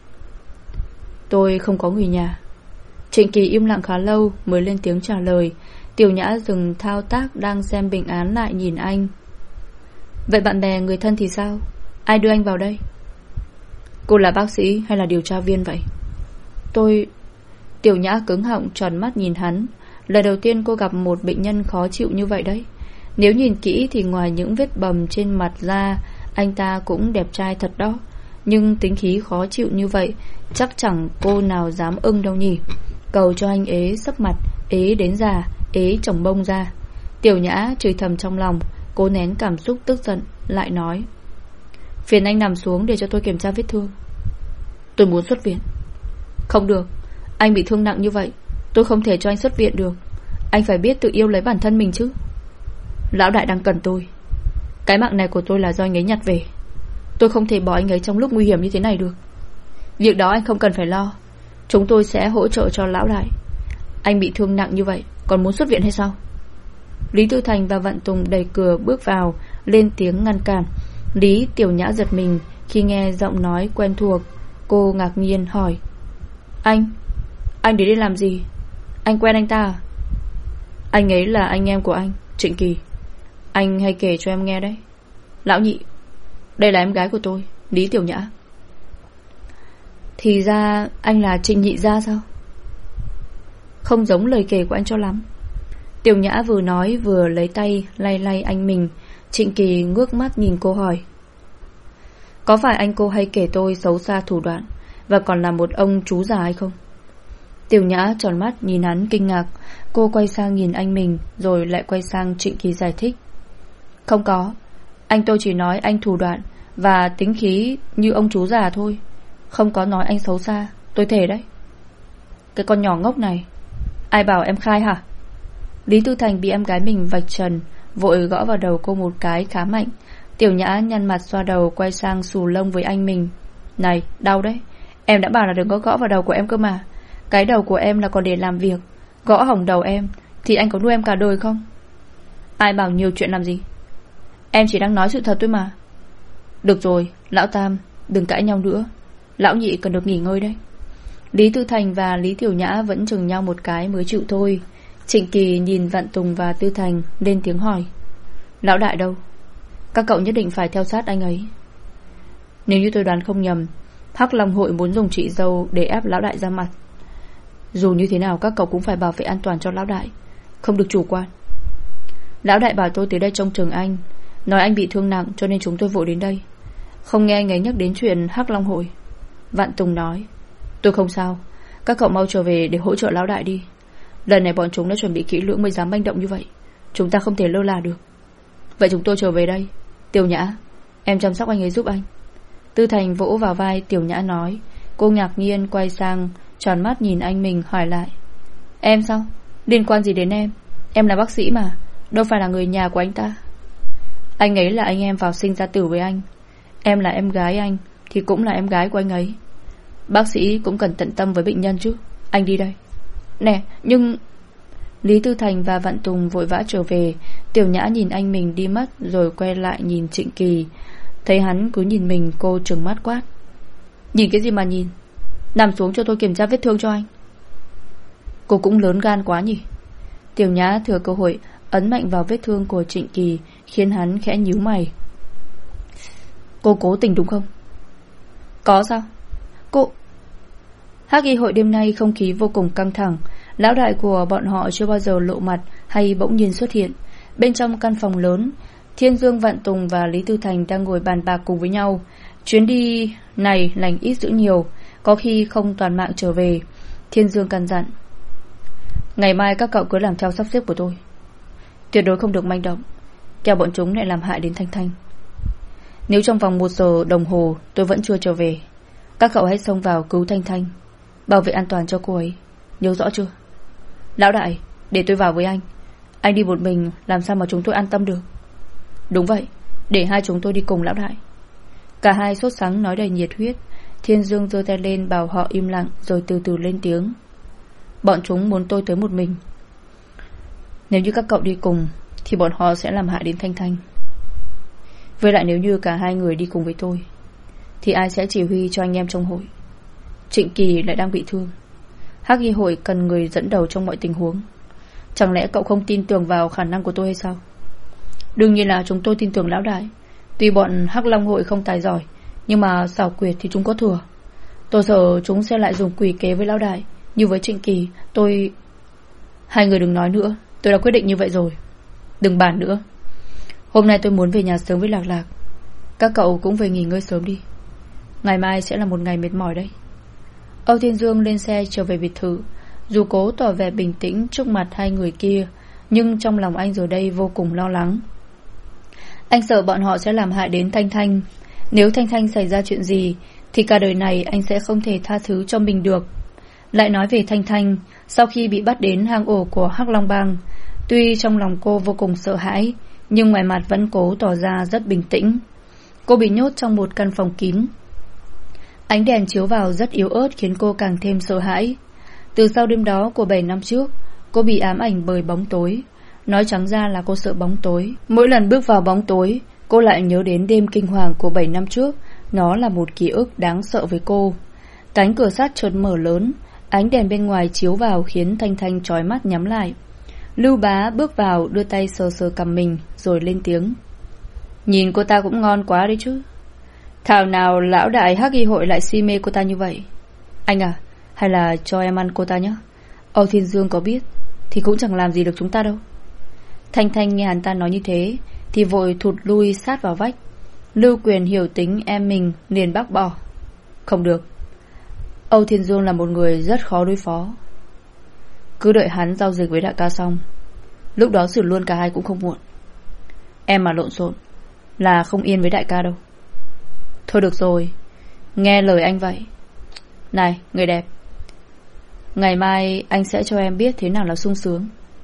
Tôi không có người nhà. Trịnh Kỳ im lặng khá lâu mới lên tiếng trả lời. Tiểu Nhã dừng thao tác đang xem bệnh án lại nhìn anh. Vậy bạn bè người thân thì sao? Ai đưa anh vào đây? Cô là bác sĩ hay là điều tra viên vậy? Tôi... Tiểu Nhã cứng họng tròn mắt nhìn hắn. Lần đầu tiên cô gặp một bệnh nhân khó chịu như vậy đấy. Nếu nhìn kỹ thì ngoài những vết bầm trên mặt ra, anh ta cũng đẹp trai thật đó. Nhưng tính khí khó chịu như vậy, chắc chẳng cô nào dám ưng đâu nhỉ. Cầu cho anh ế sấp mặt, ế đến già, ế chồng bông ra. Tiểu Nhã chửi thầm trong lòng, cố nén cảm xúc tức giận, lại nói: Phiền anh nằm xuống để cho tôi kiểm tra vết thương. Tôi muốn xuất viện. Không được, anh bị thương nặng như vậy, tôi không thể cho anh xuất viện được. Anh phải biết tự yêu lấy bản thân mình chứ. Lão đại đang cần tôi. Cái mạng này của tôi là do anh ấy nhặt về. Tôi không thể bỏ anh ấy trong lúc nguy hiểm như thế này được. Việc đó anh không cần phải lo, chúng tôi sẽ hỗ trợ cho lão đại. Anh bị thương nặng như vậy, còn muốn xuất viện hay sao? Lý Tư Thành và Vạn Tùng đẩy cửa bước vào, lên tiếng ngăn cản. Lý Tiểu Nhã giật mình khi nghe giọng nói quen thuộc. Cô ngạc nhiên hỏi: Anh, anh đến đây làm gì? Anh quen anh ta à? Anh ấy là anh em của anh, Trịnh Kỳ. Anh hay kể cho em nghe đấy. Lão nhị, đây là em gái của tôi, Lý Tiểu Nhã. Thì ra anh là Trịnh nhị gia sao? Không giống lời kể của anh cho lắm. Tiểu Nhã vừa nói vừa lấy tay lay lay anh mình. Trịnh Kỳ ngước mắt nhìn cô hỏi: Có phải anh cô hay kể tôi xấu xa thủ đoạn và còn là một ông chú già hay không? Tiểu Nhã tròn mắt nhìn hắn kinh ngạc. Cô quay sang nhìn anh mình, rồi lại quay sang Trịnh Kỳ giải thích: Không có, anh tôi chỉ nói anh thủ đoạn và tính khí như ông chú già thôi, không có nói anh xấu xa, tôi thề đấy. Cái con nhỏ ngốc này, ai bảo em khai hả? Lý Tư Thành bị em gái mình vạch trần, vội gõ vào đầu cô một cái khá mạnh. Tiểu Nhã nhăn mặt xoa đầu, quay sang xù lông với anh mình: Này, đau đấy. Em đã bảo là đừng có gõ vào đầu của em cơ mà. Cái đầu của em là còn để làm việc, gõ hỏng đầu em thì anh có nuôi em cả đời không? Ai bảo nhiều chuyện làm gì? Em chỉ đang nói sự thật thôi mà. Được rồi, lão Tam, đừng cãi nhau nữa. Lão nhị cần được nghỉ ngơi đấy. Lý Tư Thành và Lý Tiểu Nhã vẫn chừng nhau một cái mới chịu thôi. Trịnh Kỳ nhìn Vạn Tùng và Tư Thành, lên tiếng hỏi: Lão đại đâu? Các cậu nhất định phải theo sát anh ấy. Nếu như tôi đoán không nhầm, Hắc Long hội muốn dùng chị dâu để ép lão đại ra mặt. Dù như thế nào các cậu cũng phải bảo vệ an toàn cho lão đại, không được chủ quan. Lão đại bảo tôi tới đây trông chừng anh, nói anh bị thương nặng cho nên chúng tôi vội đến đây. Không nghe anh ấy nhắc đến chuyện Hắc Long hội. Vạn Tùng nói: Tôi không sao, các cậu mau trở về để hỗ trợ lão đại đi. Lần này bọn chúng đã chuẩn bị kỹ lưỡng mới dám manh động như vậy, chúng ta không thể lơ là được. Vậy chúng tôi trở về đây. Tiểu Nhã, em chăm sóc anh ấy giúp anh. Tư Thành vỗ vào vai Tiểu Nhã nói. Cô ngạc nhiên quay sang, tròn mắt nhìn anh mình hỏi lại: Em sao? Liên quan gì đến em? Em là bác sĩ mà, đâu phải là người nhà của anh ta. Anh ấy là anh em vào sinh ra tử với anh. Em là em gái anh thì cũng là em gái của anh ấy. Bác sĩ cũng cần tận tâm với bệnh nhân chứ. Anh đi đây. Nè, nhưng... Lý Tư Thành và Vạn Tùng vội vã trở về. Tiểu Nhã nhìn anh mình đi mất, rồi quay lại nhìn Trịnh Kỳ. Thấy hắn cứ nhìn mình, cô trừng mắt quát: Nhìn cái gì mà nhìn? Nằm xuống cho tôi kiểm tra vết thương cho anh. Cô cũng lớn gan quá nhỉ. Tiểu Nhã thừa cơ hội ấn mạnh vào vết thương của Trịnh Kỳ, khiến hắn khẽ nhíu mày. Cô cố tình đúng không? Có sao? Cô... Hắc Y hội đêm nay không khí vô cùng căng thẳng. Lão đại của bọn họ chưa bao giờ lộ mặt hay bỗng nhiên xuất hiện. Bên trong căn phòng lớn, Thiên Dương, Vạn Tùng và Lý Tư Thành đang ngồi bàn bạc cùng với nhau. Chuyến đi này lành ít dữ nhiều, có khi không toàn mạng trở về. Thiên Dương căn dặn: Ngày mai các cậu cứ làm theo sắp xếp của tôi, tuyệt đối không được manh động, kẻo bọn chúng lại làm hại đến Thanh Thanh. Nếu trong vòng một giờ đồng hồ tôi vẫn chưa trở về, các cậu hãy xông vào cứu Thanh Thanh, bảo vệ an toàn cho cô ấy. Nhớ rõ chưa? Lão đại, để tôi vào với anh. Anh đi một mình làm sao mà chúng tôi an tâm được? Đúng vậy, để hai chúng tôi đi cùng lão đại. Cả hai sốt sắng nói đầy nhiệt huyết. Thiên Dương giơ tay lên bảo họ im lặng, rồi từ từ lên tiếng: Bọn chúng muốn tôi tới một mình. Nếu như các cậu đi cùng thì bọn họ sẽ làm hại đến Thanh Thanh. Với lại nếu như cả hai người đi cùng với tôi thì ai sẽ chỉ huy cho anh em trong hội? Trịnh Kỳ lại đang bị thương. Hắc Y hội cần người dẫn đầu trong mọi tình huống. Chẳng lẽ cậu không tin tưởng vào khả năng của tôi hay sao? Đương nhiên là chúng tôi tin tưởng lão đại. Tuy bọn Hắc Long hội không tài giỏi, nhưng mà xảo quyệt thì chúng có thừa. Tôi sợ chúng sẽ lại dùng quỷ kế với lão đại như với Trịnh Kỳ. Tôi... Hai người đừng nói nữa, tôi đã quyết định như vậy rồi. Đừng bàn nữa. Hôm nay tôi muốn về nhà sớm với Lạc Lạc. Các cậu cũng về nghỉ ngơi sớm đi. Ngày mai sẽ là một ngày mệt mỏi đấy. Âu Thiên Dương lên xe trở về biệt thự. Dù cố tỏ vẻ bình tĩnh trước mặt hai người kia, Nhưng trong lòng anh giờ đây vô cùng lo lắng. Anh sợ bọn họ sẽ làm hại đến Thanh Thanh. Nếu Thanh Thanh xảy ra chuyện gì thì cả đời này anh sẽ không thể tha thứ cho mình được. Lại nói về Thanh Thanh, sau khi bị bắt đến hang ổ của Hắc Long Bang, tuy trong lòng cô vô cùng sợ hãi, nhưng ngoài mặt vẫn cố tỏ ra rất bình tĩnh. Cô bị nhốt trong một căn phòng kín. Ánh đèn chiếu vào rất yếu ớt khiến cô càng thêm sợ hãi. Từ sau đêm đó của bảy năm trước, cô bị ám ảnh bởi bóng tối. Nói trắng ra là cô sợ bóng tối. Mỗi lần bước vào bóng tối, cô lại nhớ đến đêm kinh hoàng của bảy năm trước. Nó là một ký ức đáng sợ với cô. Cánh cửa sắt chợt mở lớn, ánh đèn bên ngoài chiếu vào khiến Thanh Thanh chói mắt nhắm lại. Lưu Bá bước vào, đưa tay sờ sờ cằm mình rồi lên tiếng. Nhìn cô ta cũng ngon quá đấy chứ. Thảo nào lão đại Hắc Y hội lại si mê cô ta như vậy. Anh à, hay là cho em ăn cô ta nhé. Âu Thiên Dương có biết thì cũng chẳng làm gì được chúng ta đâu. Thanh Thanh nghe hắn ta nói như thế thì vội thụt lui sát vào vách. Lưu Quyền hiểu tính em mình liền bác bỏ. Không được, Âu Thiên Dương là một người rất khó đối phó. Cứ đợi hắn giao dịch với đại ca xong, lúc đó xử luôn cả hai cũng không muộn. Em mà lộn xộn là không yên với đại ca đâu. Thôi được rồi, nghe lời anh vậy. Này người đẹp, ngày mai anh sẽ cho em biết thế nào là sung sướng.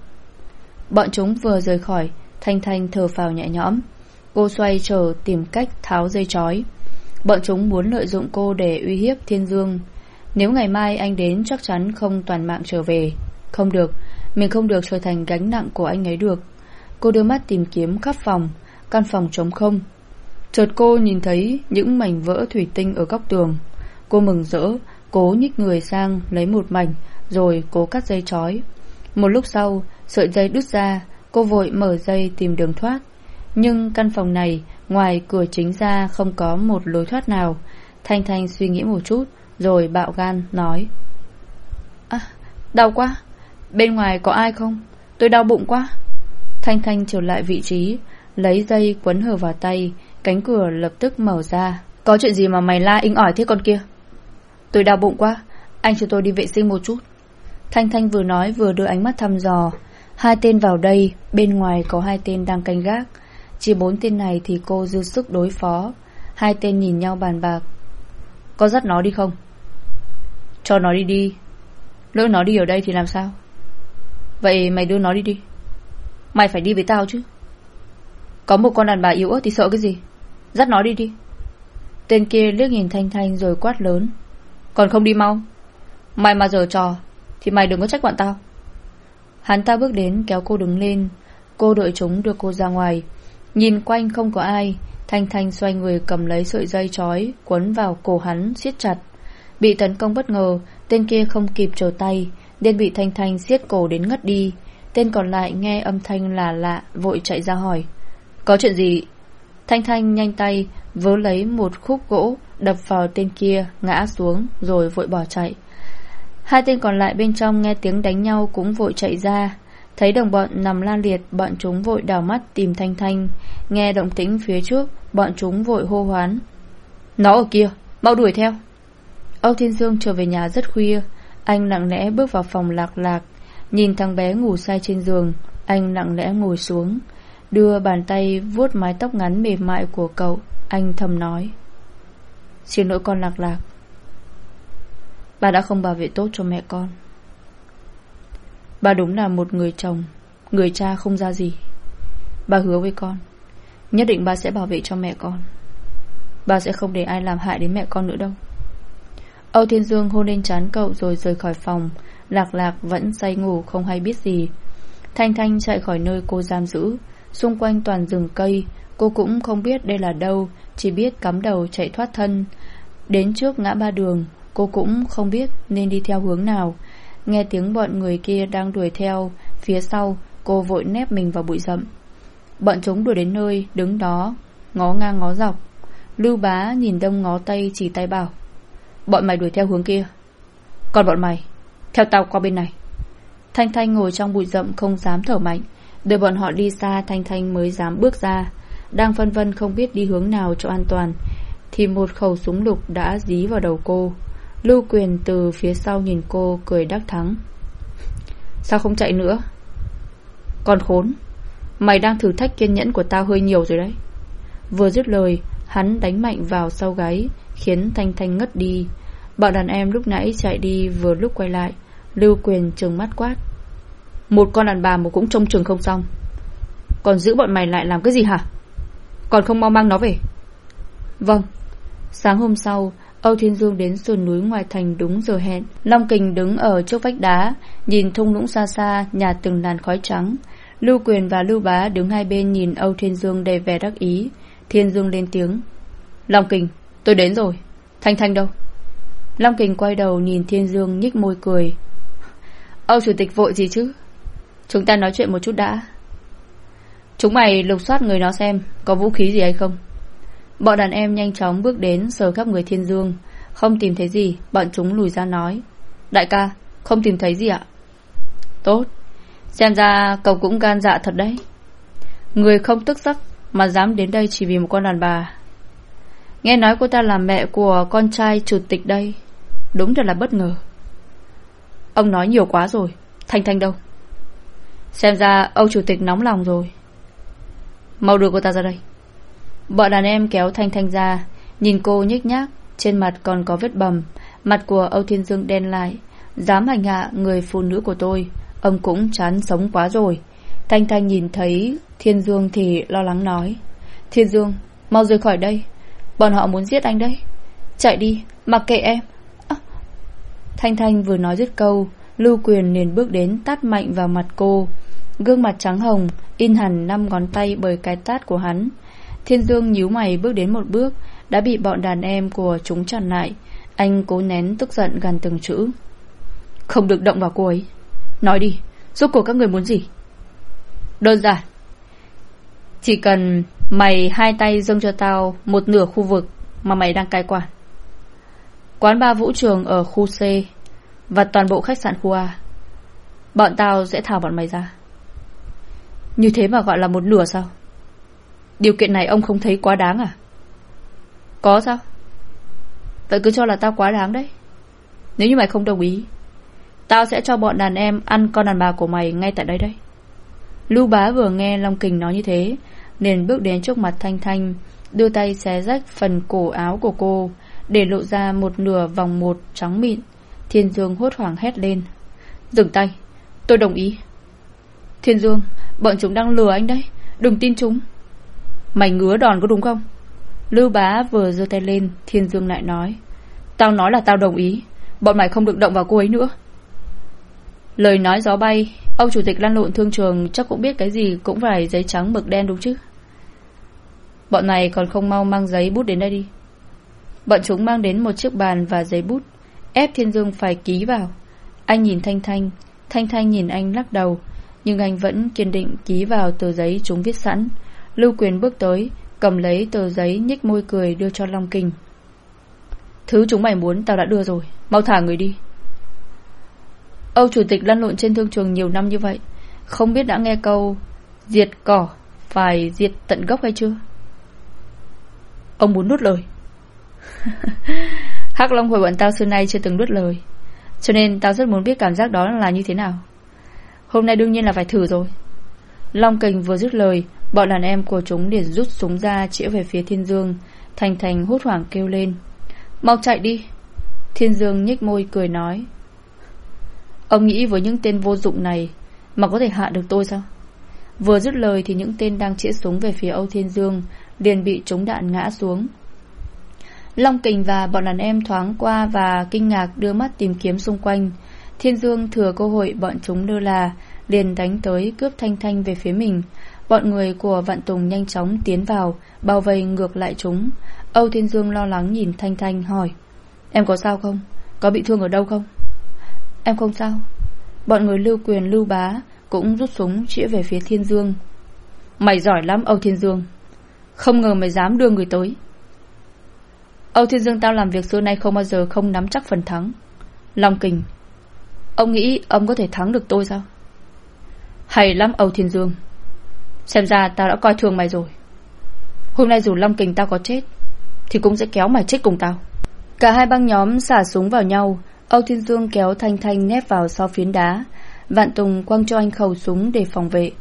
Bọn chúng vừa rời khỏi, Thanh Thanh thở phào nhẹ nhõm. Cô xoay trở tìm cách tháo dây trói. Bọn chúng muốn lợi dụng cô để uy hiếp Thiên Dương. Nếu ngày mai anh đến chắc chắn không toàn mạng trở về. Không được, mình không được trở thành gánh nặng của anh ấy được. Cô đưa mắt tìm kiếm khắp phòng. Căn phòng trống không. Chợt cô nhìn thấy những mảnh vỡ thủy tinh ở góc tường. Cô mừng rỡ, cố nhích người sang lấy một mảnh, rồi cố cắt dây trói. Một lúc sau, sợi dây đứt ra. Cô vội mở dây tìm đường thoát. Nhưng căn phòng này, ngoài cửa chính ra không có một lối thoát nào. Thanh Thanh suy nghĩ một chút, rồi bạo gan nói. À, đau quá. Bên ngoài có ai không? Tôi đau bụng quá. Thanh Thanh trở lại vị trí, lấy dây quấn hờ vào tay. Cánh cửa lập tức mở ra. Có chuyện gì mà mày la inh ỏi thế con kia? Tôi đau bụng quá, anh cho tôi đi vệ sinh một chút. Thanh Thanh vừa nói vừa đưa ánh mắt thăm dò. Hai tên vào đây, bên ngoài có hai tên đang canh gác. Chỉ bốn tên này thì cô dư sức đối phó. Hai tên nhìn nhau bàn bạc. Có dắt nó đi không? Cho nó đi đi. Lỡ nó đi ở đây thì làm sao? Vậy mày đưa nó đi đi. Mày phải đi với tao chứ. Có một con đàn bà yếu ớt thì sợ cái gì? Dắt nó đi đi. Tên kia liếc nhìn Thanh Thanh rồi quát lớn. Còn không đi mau. Mày mà giở trò thì mày đừng có trách bọn tao. Hắn ta bước đến kéo cô đứng lên. Cô đợi chúng đưa cô ra ngoài. Nhìn quanh không có ai. Thanh Thanh xoay người cầm lấy sợi dây trói quấn vào cổ hắn siết chặt. Bị tấn công bất ngờ, tên kia không kịp trở tay nên bị Thanh Thanh siết cổ đến ngất đi. Tên còn lại nghe âm thanh lạ lạ vội chạy ra hỏi. Có chuyện gì? Thanh Thanh nhanh tay vớ lấy một khúc gỗ đập vào tên kia, ngã xuống rồi vội bỏ chạy. Hai tên còn lại bên trong nghe tiếng đánh nhau cũng vội chạy ra. Thấy đồng bọn nằm la liệt, bọn chúng vội đảo mắt tìm Thanh Thanh. Nghe động tĩnh phía trước, bọn chúng vội hô hoán. Nó ở kia, mau đuổi theo. Âu Thiên Dương trở về nhà rất khuya. Anh lặng lẽ bước vào phòng Lạc Lạc. Nhìn thằng bé ngủ say trên giường, anh lặng lẽ ngồi xuống, đưa bàn tay vuốt mái tóc ngắn mềm mại của cậu. Anh thầm nói. Xin lỗi con Lạc Lạc. Bà đã không bảo vệ tốt cho mẹ con. Bà đúng là một người chồng, người cha không ra gì. Bà hứa với con, nhất định bà sẽ bảo vệ cho mẹ con. Bà sẽ không để ai làm hại đến mẹ con nữa đâu. Âu Thiên Dương hôn lên trán cậu rồi rời khỏi phòng. Lạc Lạc vẫn say ngủ không hay biết gì. Thanh Thanh chạy khỏi nơi cô giam giữ. Xung quanh toàn rừng cây. Cô cũng không biết đây là đâu, chỉ biết cắm đầu chạy thoát thân. Đến trước ngã ba đường, cô cũng không biết nên đi theo hướng nào. Nghe tiếng bọn người kia đang đuổi theo phía sau, cô vội nép mình vào bụi rậm. Bọn chúng đuổi đến nơi, đứng đó ngó ngang ngó dọc. Lưu Bá nhìn đông ngó tây chỉ tay bảo. Bọn mày đuổi theo hướng kia, còn bọn mày theo tao qua bên này. Thanh Thanh ngồi trong bụi rậm không dám thở mạnh. Đợi bọn họ đi xa, Thanh Thanh mới dám bước ra. Đang phân vân không biết đi hướng nào cho an toàn thì một khẩu súng lục đã dí vào đầu cô. Lưu Quyền từ phía sau nhìn cô cười đắc thắng. Sao không chạy nữa? Còn khốn, mày đang thử thách kiên nhẫn của tao hơi nhiều rồi đấy. Vừa dứt lời, hắn đánh mạnh vào sau gáy, khiến Thanh Thanh ngất đi. Bọn đàn em lúc nãy chạy đi vừa lúc quay lại, Lưu Quyền trừng mắt quát: một con đàn bà mà cũng trông chừng không xong, còn giữ bọn mày lại làm cái gì hả? Còn không mau mang nó về. Vâng. Sáng hôm sau, Âu Thiên Dương đến sườn núi ngoài thành đúng giờ hẹn. Long Kình đứng ở trước vách đá, nhìn thung lũng xa xa nhạt từng làn khói trắng. Lưu Quyền và Lưu Bá đứng hai bên nhìn Âu Thiên Dương đầy vẻ đắc ý. Thiên Dương lên tiếng: Long Kình, tôi đến rồi. Thanh Thanh đâu? Long Kình quay đầu nhìn Thiên Dương nhếch môi cười: Âu chủ tịch vội gì chứ, chúng ta nói chuyện một chút đã. Chúng mày lục soát người nó xem có vũ khí gì hay không. Bọn đàn em nhanh chóng bước đến sờ khắp người Thiên Dương. Không tìm thấy gì, bọn chúng lùi ra nói: Đại ca, không tìm thấy gì ạ. Tốt, xem ra cậu cũng gan dạ thật đấy. Người không tức giấc mà dám đến đây chỉ vì một con đàn bà. Nghe nói cô ta là mẹ của con trai chủ tịch đây, đúng thật là bất ngờ. Ông nói nhiều quá rồi. Thanh Thanh đâu? Xem ra Âu chủ tịch nóng lòng rồi. Mau đưa cô ta ra đây. Bọn đàn em kéo Thanh Thanh ra. Nhìn cô nhếch nhác, trên mặt còn có vết bầm. Mặt của Âu Thiên Dương đen lại. Dám hành hạ người phụ nữ của tôi, ông cũng chán sống quá rồi. Thanh Thanh nhìn thấy Thiên Dương thì lo lắng nói: Thiên Dương, mau rời khỏi đây, bọn họ muốn giết anh đấy. Chạy đi, mặc kệ em. à. Thanh Thanh vừa nói dứt câu, Lưu Quyền liền bước đến tát mạnh vào mặt cô. Gương mặt trắng hồng, in hẳn năm ngón tay bởi cái tát của hắn. Thiên Dương nhíu mày bước đến một bước, đã bị bọn đàn em của chúng chặn lại. Anh cố nén tức giận gằn từng chữ: Không được động vào cô ấy. Nói đi, rốt cuộc các người muốn gì? Đơn giản, chỉ cần mày hai tay dâng cho tao một nửa khu vực mà mày đang cai quản: quán bar vũ trường ở khu C và toàn bộ khách sạn khu A. Bọn tao sẽ thả bọn mày ra. Như thế mà gọi là một nửa sao? Điều kiện này ông không thấy quá đáng à? Có sao? Vậy cứ cho là tao quá đáng đấy. Nếu như mày không đồng ý, tao sẽ cho bọn đàn em ăn con đàn bà của mày ngay tại đây đấy. Lưu Bá vừa nghe Long Kình nói như thế, liền bước đến trước mặt Thanh Thanh, đưa tay xé rách phần cổ áo của cô, để lộ ra một nửa vòng một trắng mịn. Thiên Dương hốt hoảng hét lên: Dừng tay, tôi đồng ý. Thiên Dương, bọn chúng đang lừa anh đấy, đừng tin chúng. Mày ngứa đòn có đúng không? Lưu Bá vừa giơ tay lên, Thiên Dương lại nói: Tao nói là tao đồng ý, bọn mày không được động vào cô ấy nữa. Lời nói gió bay, ông chủ tịch lăn lộn thương trường chắc cũng biết cái gì cũng phải giấy trắng mực đen đúng chứ. Bọn này còn không mau mang giấy bút đến đây đi. Bọn chúng mang đến một chiếc bàn và giấy bút, ép Thiên Dương phải ký vào. Anh nhìn Thanh Thanh, Thanh Thanh nhìn anh lắc đầu, nhưng anh vẫn kiên định ký vào tờ giấy chúng viết sẵn. Lưu Quyền bước tới, cầm lấy tờ giấy nhếch môi cười đưa cho Long Kình: Thứ chúng mày muốn tao đã đưa rồi, mau thả người đi. Âu chủ tịch lăn lộn trên thương trường nhiều năm như vậy, không biết đã nghe câu diệt cỏ phải diệt tận gốc hay chưa? Ông muốn nuốt lời. Hắc Long hồi bọn tao xưa nay chưa từng nuốt lời, cho nên tao rất muốn biết cảm giác đó là như thế nào. Hôm nay đương nhiên là phải thử rồi. Long Kình vừa dứt lời, bọn đàn em của chúng liền rút súng ra chĩa về phía Thiên Dương. Thành Thành hốt hoảng kêu lên: Mau chạy đi. Thiên Dương nhếch môi cười nói: Ông nghĩ với những tên vô dụng này mà có thể hạ được tôi sao? Vừa dứt lời thì những tên đang chĩa súng về phía Âu Thiên Dương liền bị trúng đạn ngã xuống. Long Kình và bọn đàn em thoáng qua và kinh ngạc đưa mắt tìm kiếm xung quanh. Thiên Dương thừa cơ hội bọn chúng lơ là, liền đánh tới cướp Thanh Thanh về phía mình. Bọn người của Vạn Tùng nhanh chóng tiến vào, bao vây ngược lại chúng. Âu Thiên Dương lo lắng nhìn Thanh Thanh hỏi: Em có sao không? Có bị thương ở đâu không? Em không sao. Bọn người Lưu Quyền, Lưu Bá cũng rút súng chĩa về phía Thiên Dương. Mày giỏi lắm Âu Thiên Dương, không ngờ mày dám đưa người tới. Âu Thiên Dương, tao làm việc xưa nay không bao giờ không nắm chắc phần thắng. Long Kình, ông nghĩ ông có thể thắng được tôi sao? Hay lắm Âu Thiên Dương, xem ra tao đã coi thường mày rồi. Hôm nay dù Long Kình tao có chết thì cũng sẽ kéo mày chết cùng tao. Cả hai băng nhóm xả súng vào nhau. Âu Thiên Dương kéo Thanh Thanh nép vào sau phiến đá. Vạn Tùng quăng cho anh khẩu súng để phòng vệ.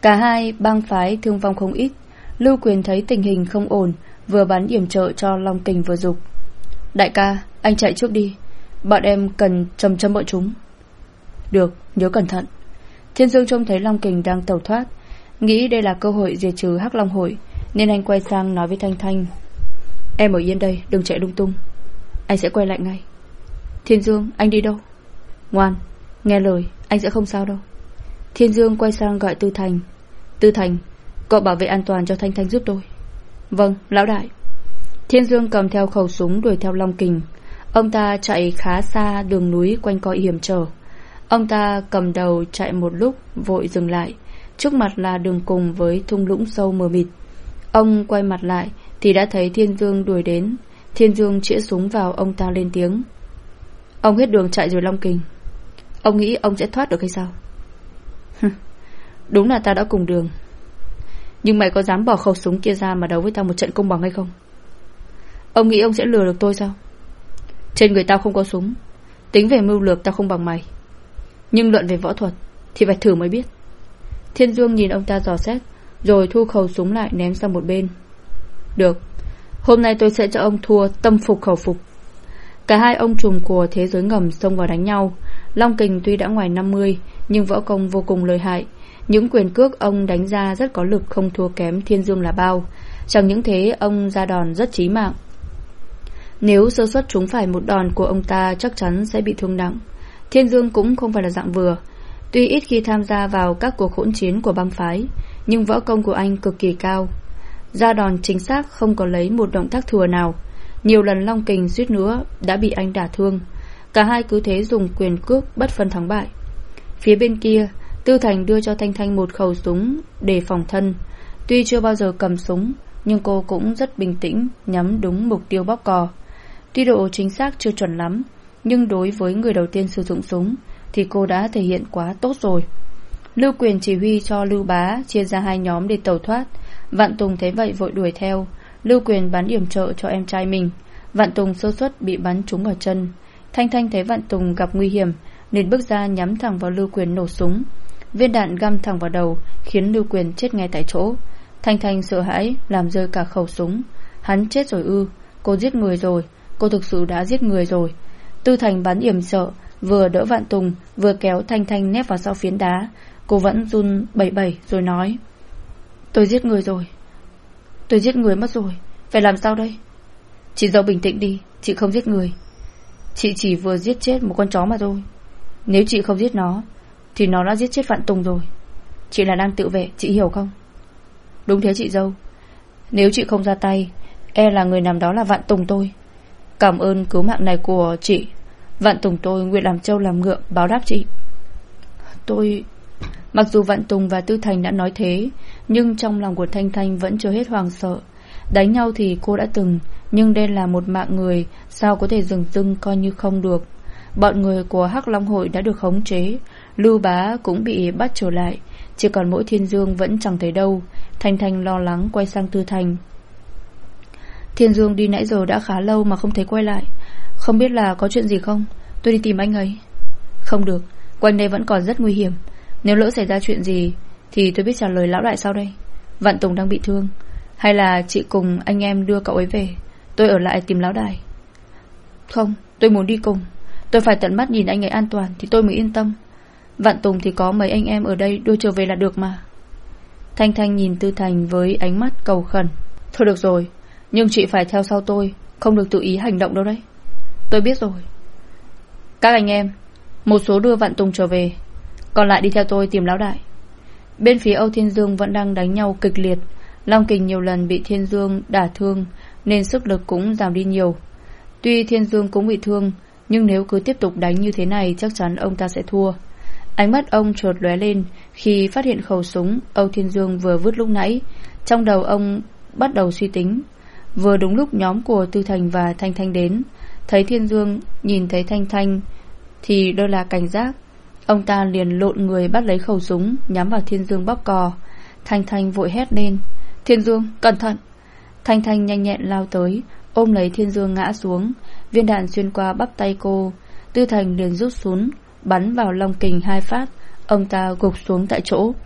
Cả hai bang phái thương vong không ít. Lưu Quyền thấy tình hình không ổn, vừa bắn yểm trợ cho Long Kình vừa dục: đại ca, anh chạy trước đi, bọn em cần châm châm bọn chúng. Được, nhớ cẩn thận. Thiên Dương trông thấy Long Kình đang tẩu thoát, nghĩ đây là cơ hội diệt trừ Hắc Long hội, nên anh quay sang nói với Thanh Thanh: em ở yên đây, đừng chạy lung tung, anh sẽ quay lại ngay. Thiên Dương, anh đi đâu? Ngoan, nghe lời, anh sẽ không sao đâu. Thiên Dương quay sang gọi Tư Thành: Tư Thành, cậu bảo vệ an toàn cho Thanh Thanh giúp tôi. Vâng, lão đại. Thiên Dương cầm theo khẩu súng đuổi theo Long Kình. Ông ta chạy khá xa đường núi quanh co hiểm trở. Ông ta cầm đầu chạy một lúc vội dừng lại. Trước mặt là đường cùng với thung lũng sâu mờ mịt. Ông quay mặt lại thì đã thấy Thiên Dương đuổi đến. Thiên Dương chĩa súng vào ông ta lên tiếng: ông hết đường chạy rồi Long Kình. Ông nghĩ ông sẽ thoát được hay sao? Đúng là ta đã cùng đường, nhưng mày có dám bỏ khẩu súng kia ra mà đấu với tao một trận công bằng hay không? Ông nghĩ ông sẽ lừa được tôi sao? Trên người tao không có súng, tính về mưu lược tao không bằng mày, nhưng luận về võ thuật thì phải thử mới biết. Thiên Dương nhìn ông ta dò xét, rồi thu khẩu súng lại ném sang một bên. Được, hôm nay tôi sẽ cho ông thua tâm phục khẩu phục. Cả hai ông trùm của thế giới ngầm xông vào đánh nhau. Long Kình tuy đã ngoài năm mươi, nhưng võ công vô cùng lợi hại. Những quyền cước ông đánh ra rất có lực, không thua kém Thiên Dương là bao. Chẳng những thế, ông ra đòn rất chí mạng. Nếu sơ suất trúng phải một đòn của ông ta, chắc chắn sẽ bị thương nặng. Thiên Dương cũng không phải là dạng vừa. Tuy ít khi tham gia vào các cuộc hỗn chiến của bang phái, nhưng võ công của anh cực kỳ cao. Ra đòn chính xác, không có lấy một động tác thừa nào. Nhiều lần Long Kình suýt nữa đã bị anh đả thương. Cả hai cứ thế dùng quyền cước bất phân thắng bại. Phía bên kia, Tư Thành đưa cho Thanh Thanh một khẩu súng để phòng thân. Tuy chưa bao giờ cầm súng, nhưng cô cũng rất bình tĩnh, nhắm đúng mục tiêu bóp cò. Tuy độ chính xác chưa chuẩn lắm, nhưng đối với người đầu tiên sử dụng súng thì cô đã thể hiện quá tốt rồi. Lưu Quyền chỉ huy cho Lưu Bá chia ra hai nhóm để tẩu thoát. Vạn Tùng thấy vậy vội đuổi theo. Lưu Quyền bắn yểm trợ cho em trai mình. Vạn Tùng sơ suất bị bắn trúng ở chân. Thanh Thanh thấy Vạn Tùng gặp nguy hiểm nên bước ra nhắm thẳng vào Lưu Quyền nổ súng. Viên đạn găm thẳng vào đầu, khiến Lưu Quyền chết ngay tại chỗ. Thanh Thanh sợ hãi làm rơi cả khẩu súng. Hắn chết rồi ư? Cô giết người rồi, cô thực sự đã giết người rồi. Tư Thành bắn yểm trợ, vừa đỡ Vạn Tùng, vừa kéo Thanh Thanh nép vào sau phiến đá. Cô vẫn run bẩy bẩy rồi nói: tôi giết người rồi, tôi giết người mất rồi, phải làm sao đây? Chị dâu bình tĩnh đi, chị không giết người. Chị chỉ vừa giết chết một con chó mà thôi. Nếu chị không giết nó thì nó đã giết chết Vạn Tùng rồi. Chị là đang tự vệ, chị hiểu không? Đúng thế chị dâu. Nếu chị không ra tay, e là người nằm đó là Vạn Tùng tôi. Cảm ơn cứu mạng này của chị. Vạn Tùng tôi nguyện làm trâu làm ngựa báo đáp chị. Tôi... Mặc dù Vạn Tùng và Tư Thành đã nói thế, nhưng trong lòng của Thanh Thanh vẫn chưa hết hoàng sợ. Đánh nhau thì cô đã từng, nhưng đây là một mạng người, sao có thể dừng dưng coi như không được. Bọn người của Hắc Long hội đã được khống chế, Lưu Bá cũng bị bắt trở lại, chỉ còn mỗi Thiên Dương vẫn chẳng thấy đâu. Thanh Thanh lo lắng quay sang Tư Thành. Thiên Dương đi nãy giờ đã khá lâu mà không thấy quay lại, không biết là có chuyện gì không? Tôi đi tìm anh ấy. Không được, quanh đây vẫn còn rất nguy hiểm. Nếu lỡ xảy ra chuyện gì thì tôi biết trả lời lão đại sao đây? Vạn Tùng đang bị thương, hay là chị cùng anh em đưa cậu ấy về, tôi ở lại tìm lão đại? Không, tôi muốn đi cùng. Tôi phải tận mắt nhìn anh ấy an toàn thì tôi mới yên tâm. Vạn Tùng thì có mấy anh em ở đây đưa trở về là được mà. Thanh Thanh nhìn Tư Thành với ánh mắt cầu khẩn. Thôi được rồi, nhưng chị phải theo sau tôi, không được tự ý hành động đâu đấy. Tôi biết rồi. Các anh em, một số đưa Vạn Tùng trở về, còn lại đi theo tôi tìm lão đại. Bên phía Âu Thiên Dương vẫn đang đánh nhau kịch liệt. Long Kình nhiều lần bị Thiên Dương đả thương nên sức lực cũng giảm đi nhiều. Tuy Thiên Dương cũng bị thương, nhưng nếu cứ tiếp tục đánh như thế này chắc chắn ông ta sẽ thua. Ánh mắt ông chợt lóe lên khi phát hiện khẩu súng Âu Thiên Dương vừa vứt lúc nãy. Trong đầu ông bắt đầu suy tính. Vừa đúng lúc nhóm của Tư Thành và Thanh Thanh đến, thấy Thiên Dương nhìn thấy Thanh Thanh thì đôi là cảnh giác. Ông ta liền lộn người bắt lấy khẩu súng nhắm vào Thiên Dương bóp cò. Thanh Thanh vội hét lên: Thiên Dương, cẩn thận! Thanh Thanh nhanh nhẹn lao tới, ôm lấy Thiên Dương ngã xuống. Viên đạn xuyên qua bắp tay cô. Tư Thành liền rút súng bắn vào Long Kình hai phát. Ông ta gục xuống tại chỗ.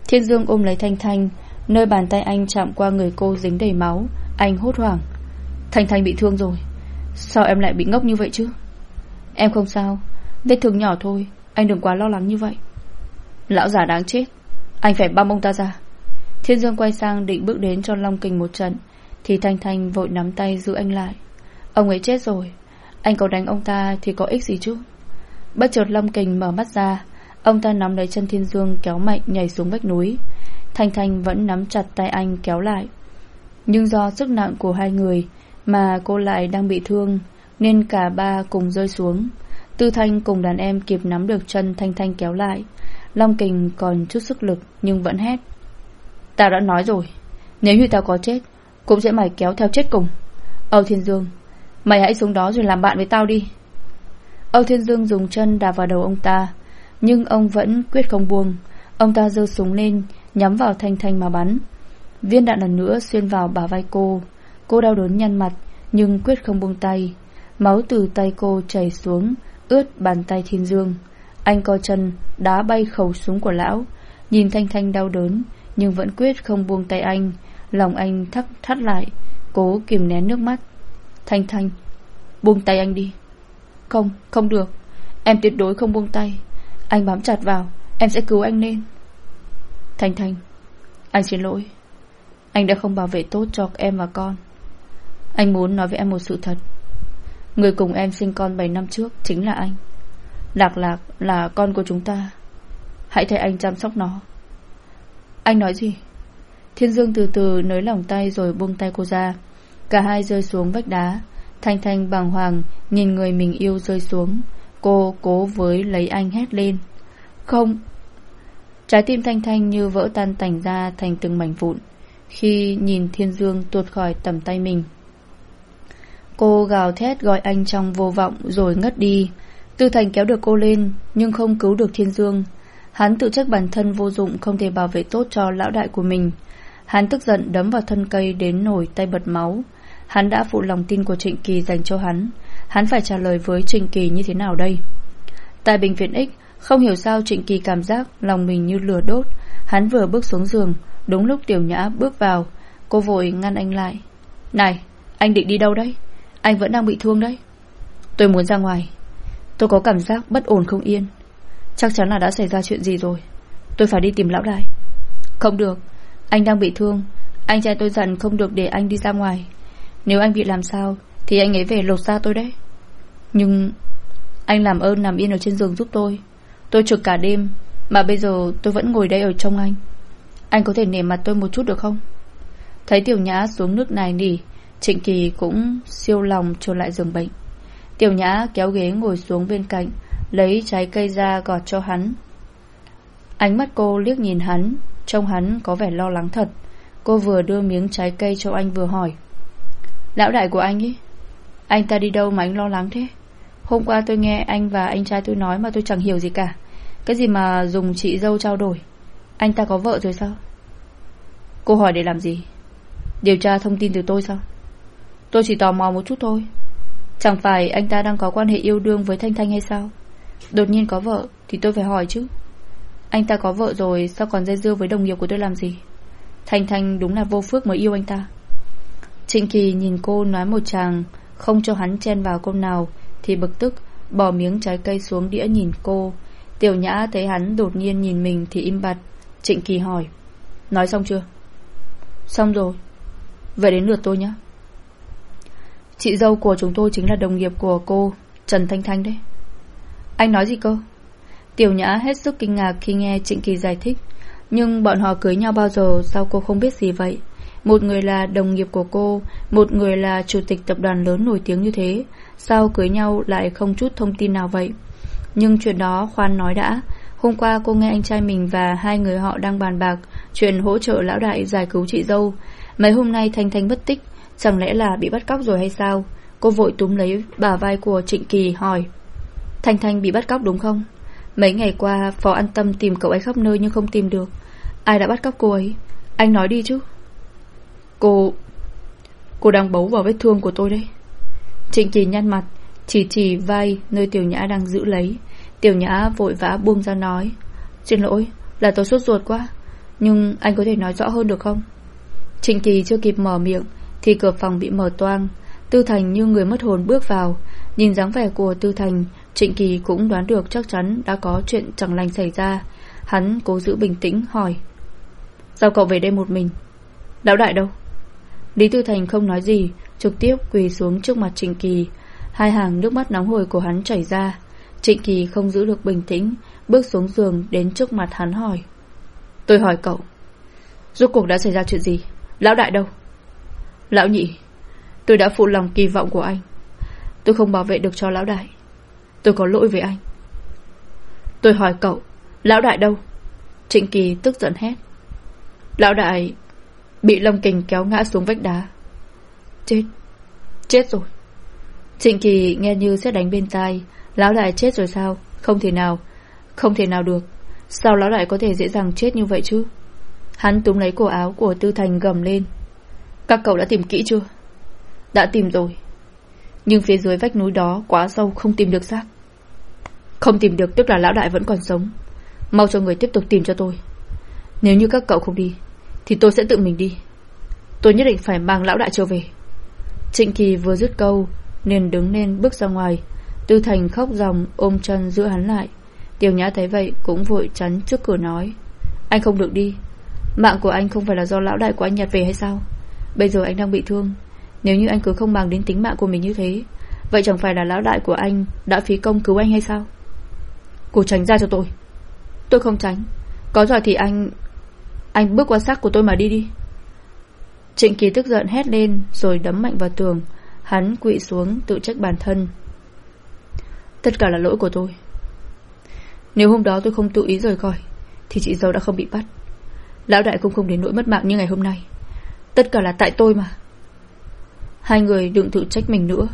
Thiên Dương ôm lấy Thanh Thanh. Nơi bàn tay anh chạm qua người cô dính đầy máu. Anh hốt hoảng. Thanh Thanh bị thương rồi. Sao em lại bị ngốc như vậy chứ? Em không sao, vết thương nhỏ thôi, anh đừng quá lo lắng như vậy. Lão già đáng chết, anh phải băm ông ta ra. Thiên Dương quay sang định bước đến cho Long Kình một trận, thì Thanh Thanh vội nắm tay giữ anh lại. Ông ấy chết rồi, anh có đánh ông ta thì có ích gì chứ? Bất chợt Long Kình mở mắt ra. Ông ta nắm lấy chân Thiên Dương kéo mạnh nhảy xuống vách núi. Thanh Thanh vẫn nắm chặt tay anh kéo lại. Nhưng do sức nặng của hai người mà cô lại đang bị thương, nên cả ba cùng rơi xuống. Tư Thanh cùng đàn em kịp nắm được chân Thanh Thanh kéo lại. Long Kình còn chút sức lực nhưng vẫn hét. Tao đã nói rồi, nếu như tao có chết cũng sẽ mày kéo theo chết cùng. Âu Thiên Dương, mày hãy xuống đó rồi làm bạn với tao đi. Âu Thiên Dương dùng chân đạp vào đầu ông ta, nhưng ông vẫn quyết không buông. Ông ta giơ súng lên nhắm vào Thanh Thanh mà bắn. Viên đạn lần nữa xuyên vào bả vai cô. Cô đau đớn nhăn mặt nhưng quyết không buông tay. Máu từ tay cô chảy xuống ướt bàn tay Thiên Dương. Anh co chân đá bay khẩu súng của lão. Nhìn Thanh Thanh đau đớn nhưng vẫn quyết không buông tay anh. Lòng anh thắt thắt lại, cố kìm nén nước mắt. Thanh Thanh, buông tay anh đi. Không, không được, em tuyệt đối không buông tay. Anh bám chặt vào, em sẽ cứu anh lên. Thanh Thanh, anh xin lỗi. Anh đã không bảo vệ tốt cho em và con. Anh muốn nói với em một sự thật. Người cùng em sinh con bảy năm trước chính là anh. Lạc Lạc là con của chúng ta. Hãy thay anh chăm sóc nó. Anh nói gì? Thiên Dương từ từ nới lỏng tay rồi buông tay cô ra. Cả hai rơi xuống vách đá. Thanh Thanh bàng hoàng nhìn người mình yêu rơi xuống. Cô cố với lấy anh hét lên. Không. Trái tim Thanh Thanh như vỡ tan tành ra thành từng mảnh vụn khi nhìn Thiên Dương tuột khỏi tầm tay mình. Cô gào thét gọi anh trong vô vọng rồi ngất đi. Tư Thành kéo được cô lên nhưng không cứu được Thiên Dương. Hắn tự trách bản thân vô dụng, không thể bảo vệ tốt cho lão đại của mình. Hắn tức giận đấm vào thân cây đến nổi tay bật máu. Hắn đã phụ lòng tin của Trịnh Kỳ dành cho hắn. Hắn phải trả lời với Trịnh Kỳ như thế nào đây? Tại bệnh viện X, không hiểu sao Trịnh Kỳ cảm giác lòng mình như lửa đốt. Hắn vừa bước xuống giường, đúng lúc Tiểu Nhã bước vào. Cô vội ngăn anh lại. Này, anh định đi đâu đấy? Anh vẫn đang bị thương đấy. Tôi muốn ra ngoài. Tôi có cảm giác bất ổn không yên. Chắc chắn là đã xảy ra chuyện gì rồi. Tôi phải đi tìm lão đại. Không được, anh đang bị thương. Anh trai tôi dặn không được để anh đi ra ngoài. Nếu anh bị làm sao thì anh ấy về lột da tôi đấy. Nhưng anh làm ơn nằm yên ở trên giường giúp tôi. Tôi trực cả đêm mà bây giờ tôi vẫn ngồi đây ở trông anh. Anh có thể nể mặt tôi một chút được không? Thấy Tiểu Nhã xuống nước này nỉ, Trịnh Kỳ cũng siêu lòng trở lại giường bệnh. Tiểu Nhã kéo ghế ngồi xuống bên cạnh, lấy trái cây ra gọt cho hắn. Ánh mắt cô liếc nhìn hắn, trông hắn có vẻ lo lắng thật. Cô vừa đưa miếng trái cây cho anh vừa hỏi. Lão đại của anh ấy, anh ta đi đâu mà anh lo lắng thế? Hôm qua tôi nghe anh và anh trai tôi nói mà tôi chẳng hiểu gì cả. Cái gì mà dùng chị dâu trao đổi? Anh ta có vợ rồi sao? Cô hỏi để làm gì? Điều tra thông tin từ tôi sao? Tôi chỉ tò mò một chút thôi. Chẳng phải anh ta đang có quan hệ yêu đương với Thanh Thanh hay sao? Đột nhiên có vợ thì tôi phải hỏi chứ. Anh ta có vợ rồi sao còn dây dưa với đồng nghiệp của tôi làm gì? Thanh Thanh đúng là vô phước mới yêu anh ta. Trịnh Kỳ nhìn cô nói một tràng, không cho hắn chen vào câu nào, thì bực tức bỏ miếng trái cây xuống đĩa nhìn cô. Tiểu Nhã thấy hắn đột nhiên nhìn mình thì im bặt. Trịnh Kỳ hỏi. Nói xong chưa? Xong rồi. Vậy đến lượt tôi nhé. Chị dâu của chúng tôi chính là đồng nghiệp của cô, Trần Thanh Thanh đấy. Anh nói gì cơ? Tiểu Nhã hết sức kinh ngạc khi nghe Trịnh Kỳ giải thích. Nhưng bọn họ cưới nhau bao giờ sao cô không biết gì vậy? Một người là đồng nghiệp của cô, một người là chủ tịch tập đoàn lớn nổi tiếng như thế, sao cưới nhau lại không chút thông tin nào vậy? Nhưng chuyện đó khoan nói đã. Hôm qua cô nghe anh trai mình và hai người họ đang bàn bạc chuyện hỗ trợ lão đại giải cứu chị dâu. Mấy hôm nay Thanh Thanh mất tích, chẳng lẽ là bị bắt cóc rồi hay sao? Cô vội túm lấy bả vai của Trịnh Kỳ hỏi. Thanh Thanh bị bắt cóc đúng không? Mấy ngày qua Phó An Tâm tìm cậu ấy khắp nơi nhưng không tìm được. Ai đã bắt cóc cô ấy? Anh nói đi chứ. Cô... Cô đang bấu vào vết thương của tôi đấy. Trịnh Kỳ nhăn mặt, chỉ chỉ vai nơi Tiểu Nhã đang giữ lấy. Tiểu Nhã vội vã buông ra nói. Xin lỗi, là tôi sốt ruột quá. Nhưng anh có thể nói rõ hơn được không? Trịnh Kỳ chưa kịp mở miệng thì cửa phòng bị mở toang. Tư Thành như người mất hồn bước vào. Nhìn dáng vẻ của Tư Thành, Trịnh Kỳ cũng đoán được chắc chắn đã có chuyện chẳng lành xảy ra. Hắn cố giữ bình tĩnh hỏi: sao cậu về đây một mình? Lão đại đâu? Lý Tư Thành không nói gì, trực tiếp quỳ xuống trước mặt Trịnh Kỳ. Hai hàng nước mắt nóng hổi của hắn chảy ra. Trịnh Kỳ không giữ được bình tĩnh, bước xuống giường đến trước mặt hắn hỏi: tôi hỏi cậu, rốt cuộc đã xảy ra chuyện gì? Lão đại đâu? Lão nhị, tôi đã phụ lòng kỳ vọng của anh. Tôi không bảo vệ được cho lão đại. Tôi có lỗi với anh. Tôi hỏi cậu, lão đại đâu? Trịnh Kỳ tức giận hét. Lão đại bị Lâm Kình kéo ngã xuống vách đá. Chết. Chết rồi. Trịnh Kỳ nghe như sét đánh bên tai. Lão đại chết rồi sao? Không thể nào. Không thể nào được. Sao lão đại có thể dễ dàng chết như vậy chứ? Hắn túm lấy cổ áo của Tư Thành gầm lên: các cậu đã tìm kỹ chưa? Đã tìm rồi. Nhưng phía dưới vách núi đó quá sâu, không tìm được xác. Không tìm được tức là lão đại vẫn còn sống. Mau cho người tiếp tục tìm cho tôi. Nếu như các cậu không đi thì tôi sẽ tự mình đi. Tôi nhất định phải mang lão đại trở về. Trịnh Kỳ vừa dứt câu nên đứng lên bước ra ngoài. Tư Thành khóc ròng ôm chân giữ hắn lại. Tiểu Nhã thấy vậy cũng vội chắn trước cửa nói: anh không được đi. Mạng của anh không phải là do lão đại của anh nhặt về hay sao? Bây giờ anh đang bị thương. Nếu như anh cứ không màng đến tính mạng của mình như thế, vậy chẳng phải là lão đại của anh đã phí công cứu anh hay sao? Cô tránh ra cho tôi. Tôi không tránh. Có giỏi thì anh Anh bước qua xác của tôi mà đi đi. Trịnh Kỳ tức giận hét lên rồi đấm mạnh vào tường. Hắn quỵ xuống tự trách bản thân. Tất cả là lỗi của tôi. Nếu hôm đó tôi không tự ý rời khỏi thì chị dâu đã không bị bắt. Lão đại cũng không đến nỗi mất mạng như ngày hôm nay. Tất cả là tại tôi mà. Hai người đừng tự trách mình nữa.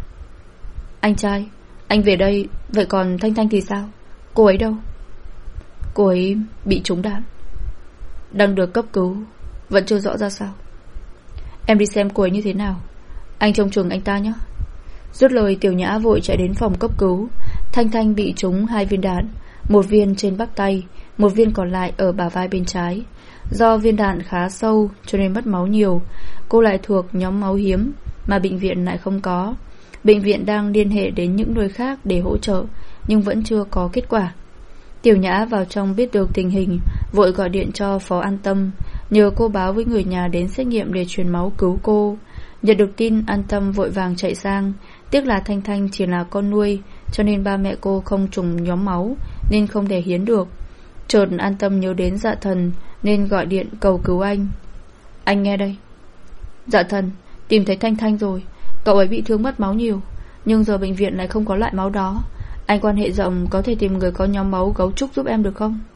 Anh trai, anh về đây. Vậy còn Thanh Thanh thì sao? Cô ấy đâu? Cô ấy bị trúng đạn, đang được cấp cứu. Vẫn chưa rõ ra sao. Em đi xem cô ấy như thế nào. Anh trông chừng anh ta nhé. Dứt lời Tiểu Nhã vội chạy đến phòng cấp cứu. Thanh Thanh bị trúng hai viên đạn. Một viên trên bắp tay, một viên còn lại ở bả vai bên trái. Do viên đạn khá sâu cho nên mất máu nhiều. Cô lại thuộc nhóm máu hiếm mà bệnh viện lại không có. Bệnh viện đang liên hệ đến những nơi khác để hỗ trợ, nhưng vẫn chưa có kết quả. Tiểu Nhã vào trong biết được tình hình, vội gọi điện cho Phó An Tâm, nhờ cô báo với người nhà đến xét nghiệm để truyền máu cứu cô. Nhận được tin, An Tâm vội vàng chạy sang. Tiếc là Thanh Thanh chỉ là con nuôi, cho nên ba mẹ cô không trùng nhóm máu nên không thể hiến được. Chợt An Tâm nhớ đến Dạ Thần nên gọi điện cầu cứu anh. Anh nghe đây. Dạ Thần, tìm thấy Thanh Thanh rồi. Cậu ấy bị thương mất máu nhiều, nhưng giờ bệnh viện lại không có loại máu đó. Anh quan hệ rộng, có thể tìm người có nhóm máu gấu trúc giúp em được không?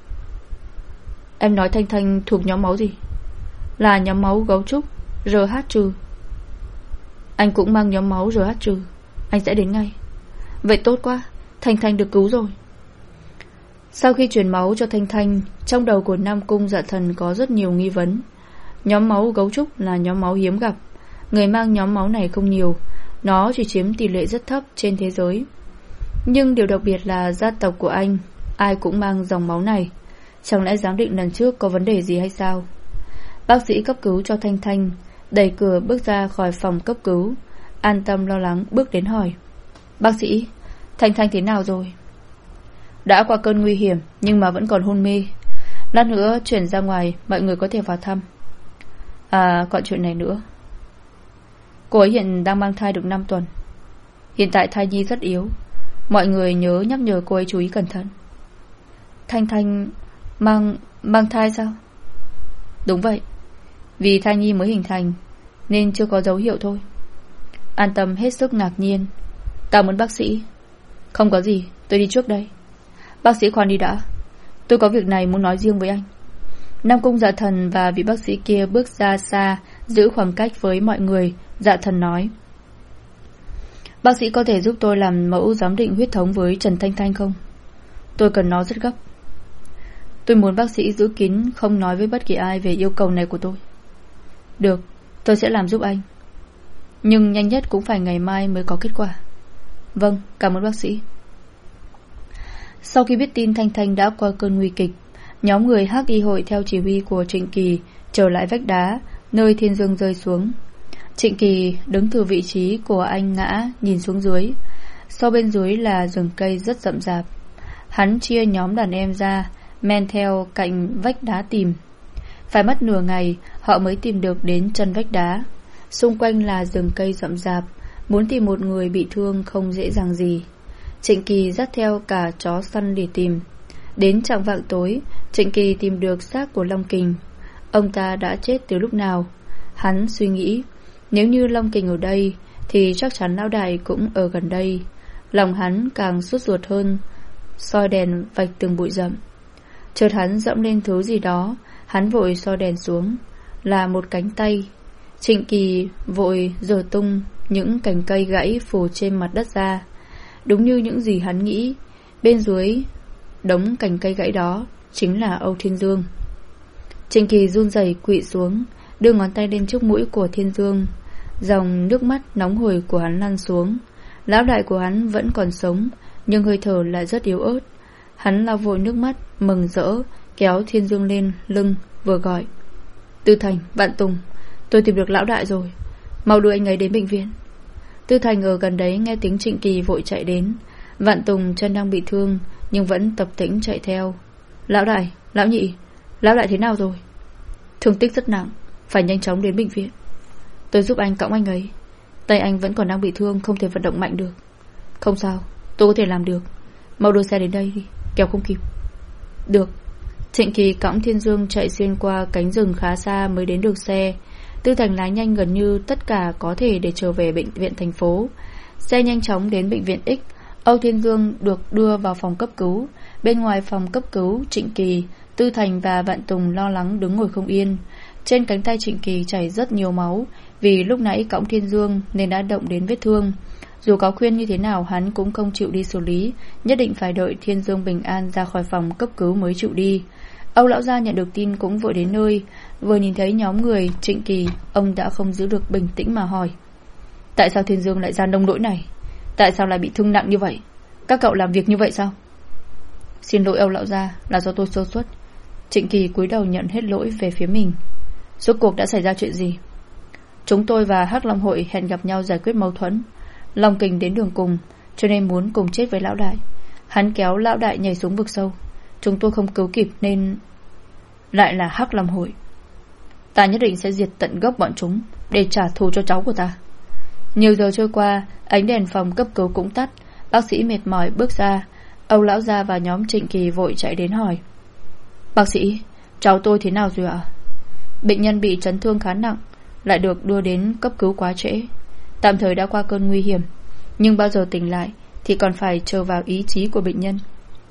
Em nói Thanh Thanh thuộc nhóm máu gì? Là nhóm máu gấu trúc rờ hát trừ. Anh cũng mang nhóm máu rờ hát trừ. Anh sẽ đến ngay. Vậy tốt quá, Thanh Thanh được cứu rồi. Sau khi truyền máu cho Thanh Thanh, trong đầu của Nam Cung Dạ Thần có rất nhiều nghi vấn. Nhóm máu gấu trúc là nhóm máu hiếm gặp. Người mang nhóm máu này không nhiều. Nó chỉ chiếm tỷ lệ rất thấp trên thế giới. Nhưng điều đặc biệt là gia tộc của anh ai cũng mang dòng máu này. Chẳng lẽ giám định lần trước có vấn đề gì hay sao? Bác sĩ cấp cứu cho Thanh Thanh đẩy cửa bước ra khỏi phòng cấp cứu. An Tâm lo lắng bước đến hỏi: bác sĩ, Thanh Thanh thế nào rồi? Đã qua cơn nguy hiểm nhưng mà vẫn còn hôn mê. Lát nữa chuyển ra ngoài, mọi người có thể vào thăm. À, còn chuyện này nữa. Cô ấy hiện đang mang thai được năm tuần. Hiện tại thai nhi rất yếu. Mọi người nhớ nhắc nhở cô ấy chú ý cẩn thận. Thanh Thanh mang mang thai sao? Đúng vậy. Vì thai nhi mới hình thành nên chưa có dấu hiệu thôi. An Tâm hết sức ngạc nhiên. Cảm ơn bác sĩ. Không có gì, tôi đi trước đây. Bác sĩ khoan đi đã. Tôi có việc này muốn nói riêng với anh. Nam Cung Dạ Thần và vị bác sĩ kia bước ra xa, giữ khoảng cách với mọi người. Dạ Thần nói: bác sĩ có thể giúp tôi làm mẫu giám định huyết thống với Trần Thanh Thanh không? Tôi cần nó rất gấp. Tôi muốn bác sĩ giữ kín, không nói với bất kỳ ai về yêu cầu này của tôi. Được, tôi sẽ làm giúp anh. Nhưng nhanh nhất cũng phải ngày mai mới có kết quả. Vâng, cảm ơn bác sĩ. Sau khi biết tin Thanh Thanh đã qua cơn nguy kịch, Nhóm người Hắc Y hội theo chỉ huy của Trịnh Kỳ trở lại vách đá nơi Thiên Dương rơi xuống. Trịnh Kỳ đứng từ vị trí của anh ngã nhìn xuống dưới. Sau bên dưới là rừng cây rất rậm rạp. Hắn chia nhóm đàn em ra, men theo cạnh vách đá tìm. Phải mất nửa ngày họ mới tìm được đến chân vách đá. Xung quanh là rừng cây rậm rạp, muốn tìm một người bị thương không dễ dàng gì. Trịnh Kỳ dắt theo cả chó săn để tìm. Đến chạng vạng tối, Trịnh Kỳ tìm được xác của Long Kình. Ông ta đã chết từ lúc nào? Hắn suy nghĩ, nếu như Long Kình ở đây thì chắc chắn lão đại cũng ở gần đây. Lòng hắn càng sốt ruột hơn, soi đèn vạch từng bụi rậm. Chợt hắn dẫm lên thứ gì đó, hắn vội soi đèn xuống, là một cánh tay. Trịnh Kỳ vội giở tung những cành cây gãy phủ trên mặt đất ra. Đúng như những gì hắn nghĩ, bên dưới đống cành cây gãy đó chính là Âu Thiên Dương. Trịnh Kỳ run rẩy quỵ xuống, đưa ngón tay lên trước mũi của Thiên Dương. Dòng nước mắt nóng hổi của hắn lăn xuống. Lão đại của hắn vẫn còn sống, nhưng hơi thở lại rất yếu ớt. Hắn lau vội nước mắt, mừng rỡ, kéo Thiên Dương lên lưng, vừa gọi: Tư Thành, Vạn Tùng, tôi tìm được lão đại rồi, mau đưa anh ấy đến bệnh viện. Tư Thành ở gần đấy nghe tiếng Trịnh Kỳ vội chạy đến. Vạn Tùng chân đang bị thương nhưng vẫn tập tễnh chạy theo. Lão đại, lão nhị, lão đại thế nào rồi? Thương tích rất nặng, phải nhanh chóng đến bệnh viện. Tôi giúp anh cõng anh ấy. Tay anh vẫn còn đang bị thương, không thể vận động mạnh được. Không sao, tôi có thể làm được. Mau đưa xe đến đây đi, kéo không kịp. Được. Trịnh Kỳ cõng Thiên Dương chạy xuyên qua cánh rừng khá xa mới đến được xe. Tư Thành lái nhanh gần như tất cả có thể để trở về bệnh viện thành phố. Xe nhanh chóng đến bệnh viện X. Âu Thiên Dương được đưa vào phòng cấp cứu. Bên ngoài phòng cấp cứu, Trịnh Kỳ, Tư Thành và Vạn Tùng lo lắng đứng ngồi không yên. Trên cánh tay Trịnh Kỳ chảy rất nhiều máu, vì lúc nãy cõng Thiên Dương nên đã động đến vết thương. Dù có khuyên như thế nào hắn cũng không chịu đi xử lý, nhất định phải đợi Thiên Dương bình an ra khỏi phòng cấp cứu mới chịu đi. Âu lão gia nhận được tin cũng vội đến nơi. Vừa nhìn thấy nhóm người Trịnh Kỳ, ông đã không giữ được bình tĩnh mà hỏi: Tại sao Thiên Dương lại ra nông nỗi này? Tại sao lại bị thương nặng như vậy? Các cậu làm việc như vậy sao? Xin lỗi Âu lão gia, là do tôi sơ suất. Trịnh Kỳ cúi đầu nhận hết lỗi về phía mình. Rốt cuộc đã xảy ra chuyện gì? Chúng tôi và Hắc Long hội hẹn gặp nhau giải quyết mâu thuẫn. Long Kình đến đường cùng, cho nên muốn cùng chết với lão đại. Hắn kéo lão đại nhảy xuống vực sâu. Chúng tôi không cứu kịp nên... Lại là Hắc Long hội. Ta nhất định sẽ diệt tận gốc bọn chúng để trả thù cho cháu của ta. Nhiều giờ trôi qua, ánh đèn phòng cấp cứu cũng tắt. Bác sĩ mệt mỏi bước ra. Âu lão gia và nhóm Trịnh Kỳ vội chạy đến hỏi: Bác sĩ, cháu tôi thế nào rồi ạ? Bệnh nhân bị chấn thương khá nặng, lại được đưa đến cấp cứu quá trễ. Tạm thời đã qua cơn nguy hiểm, nhưng bao giờ tỉnh lại thì còn phải chờ vào ý chí của bệnh nhân.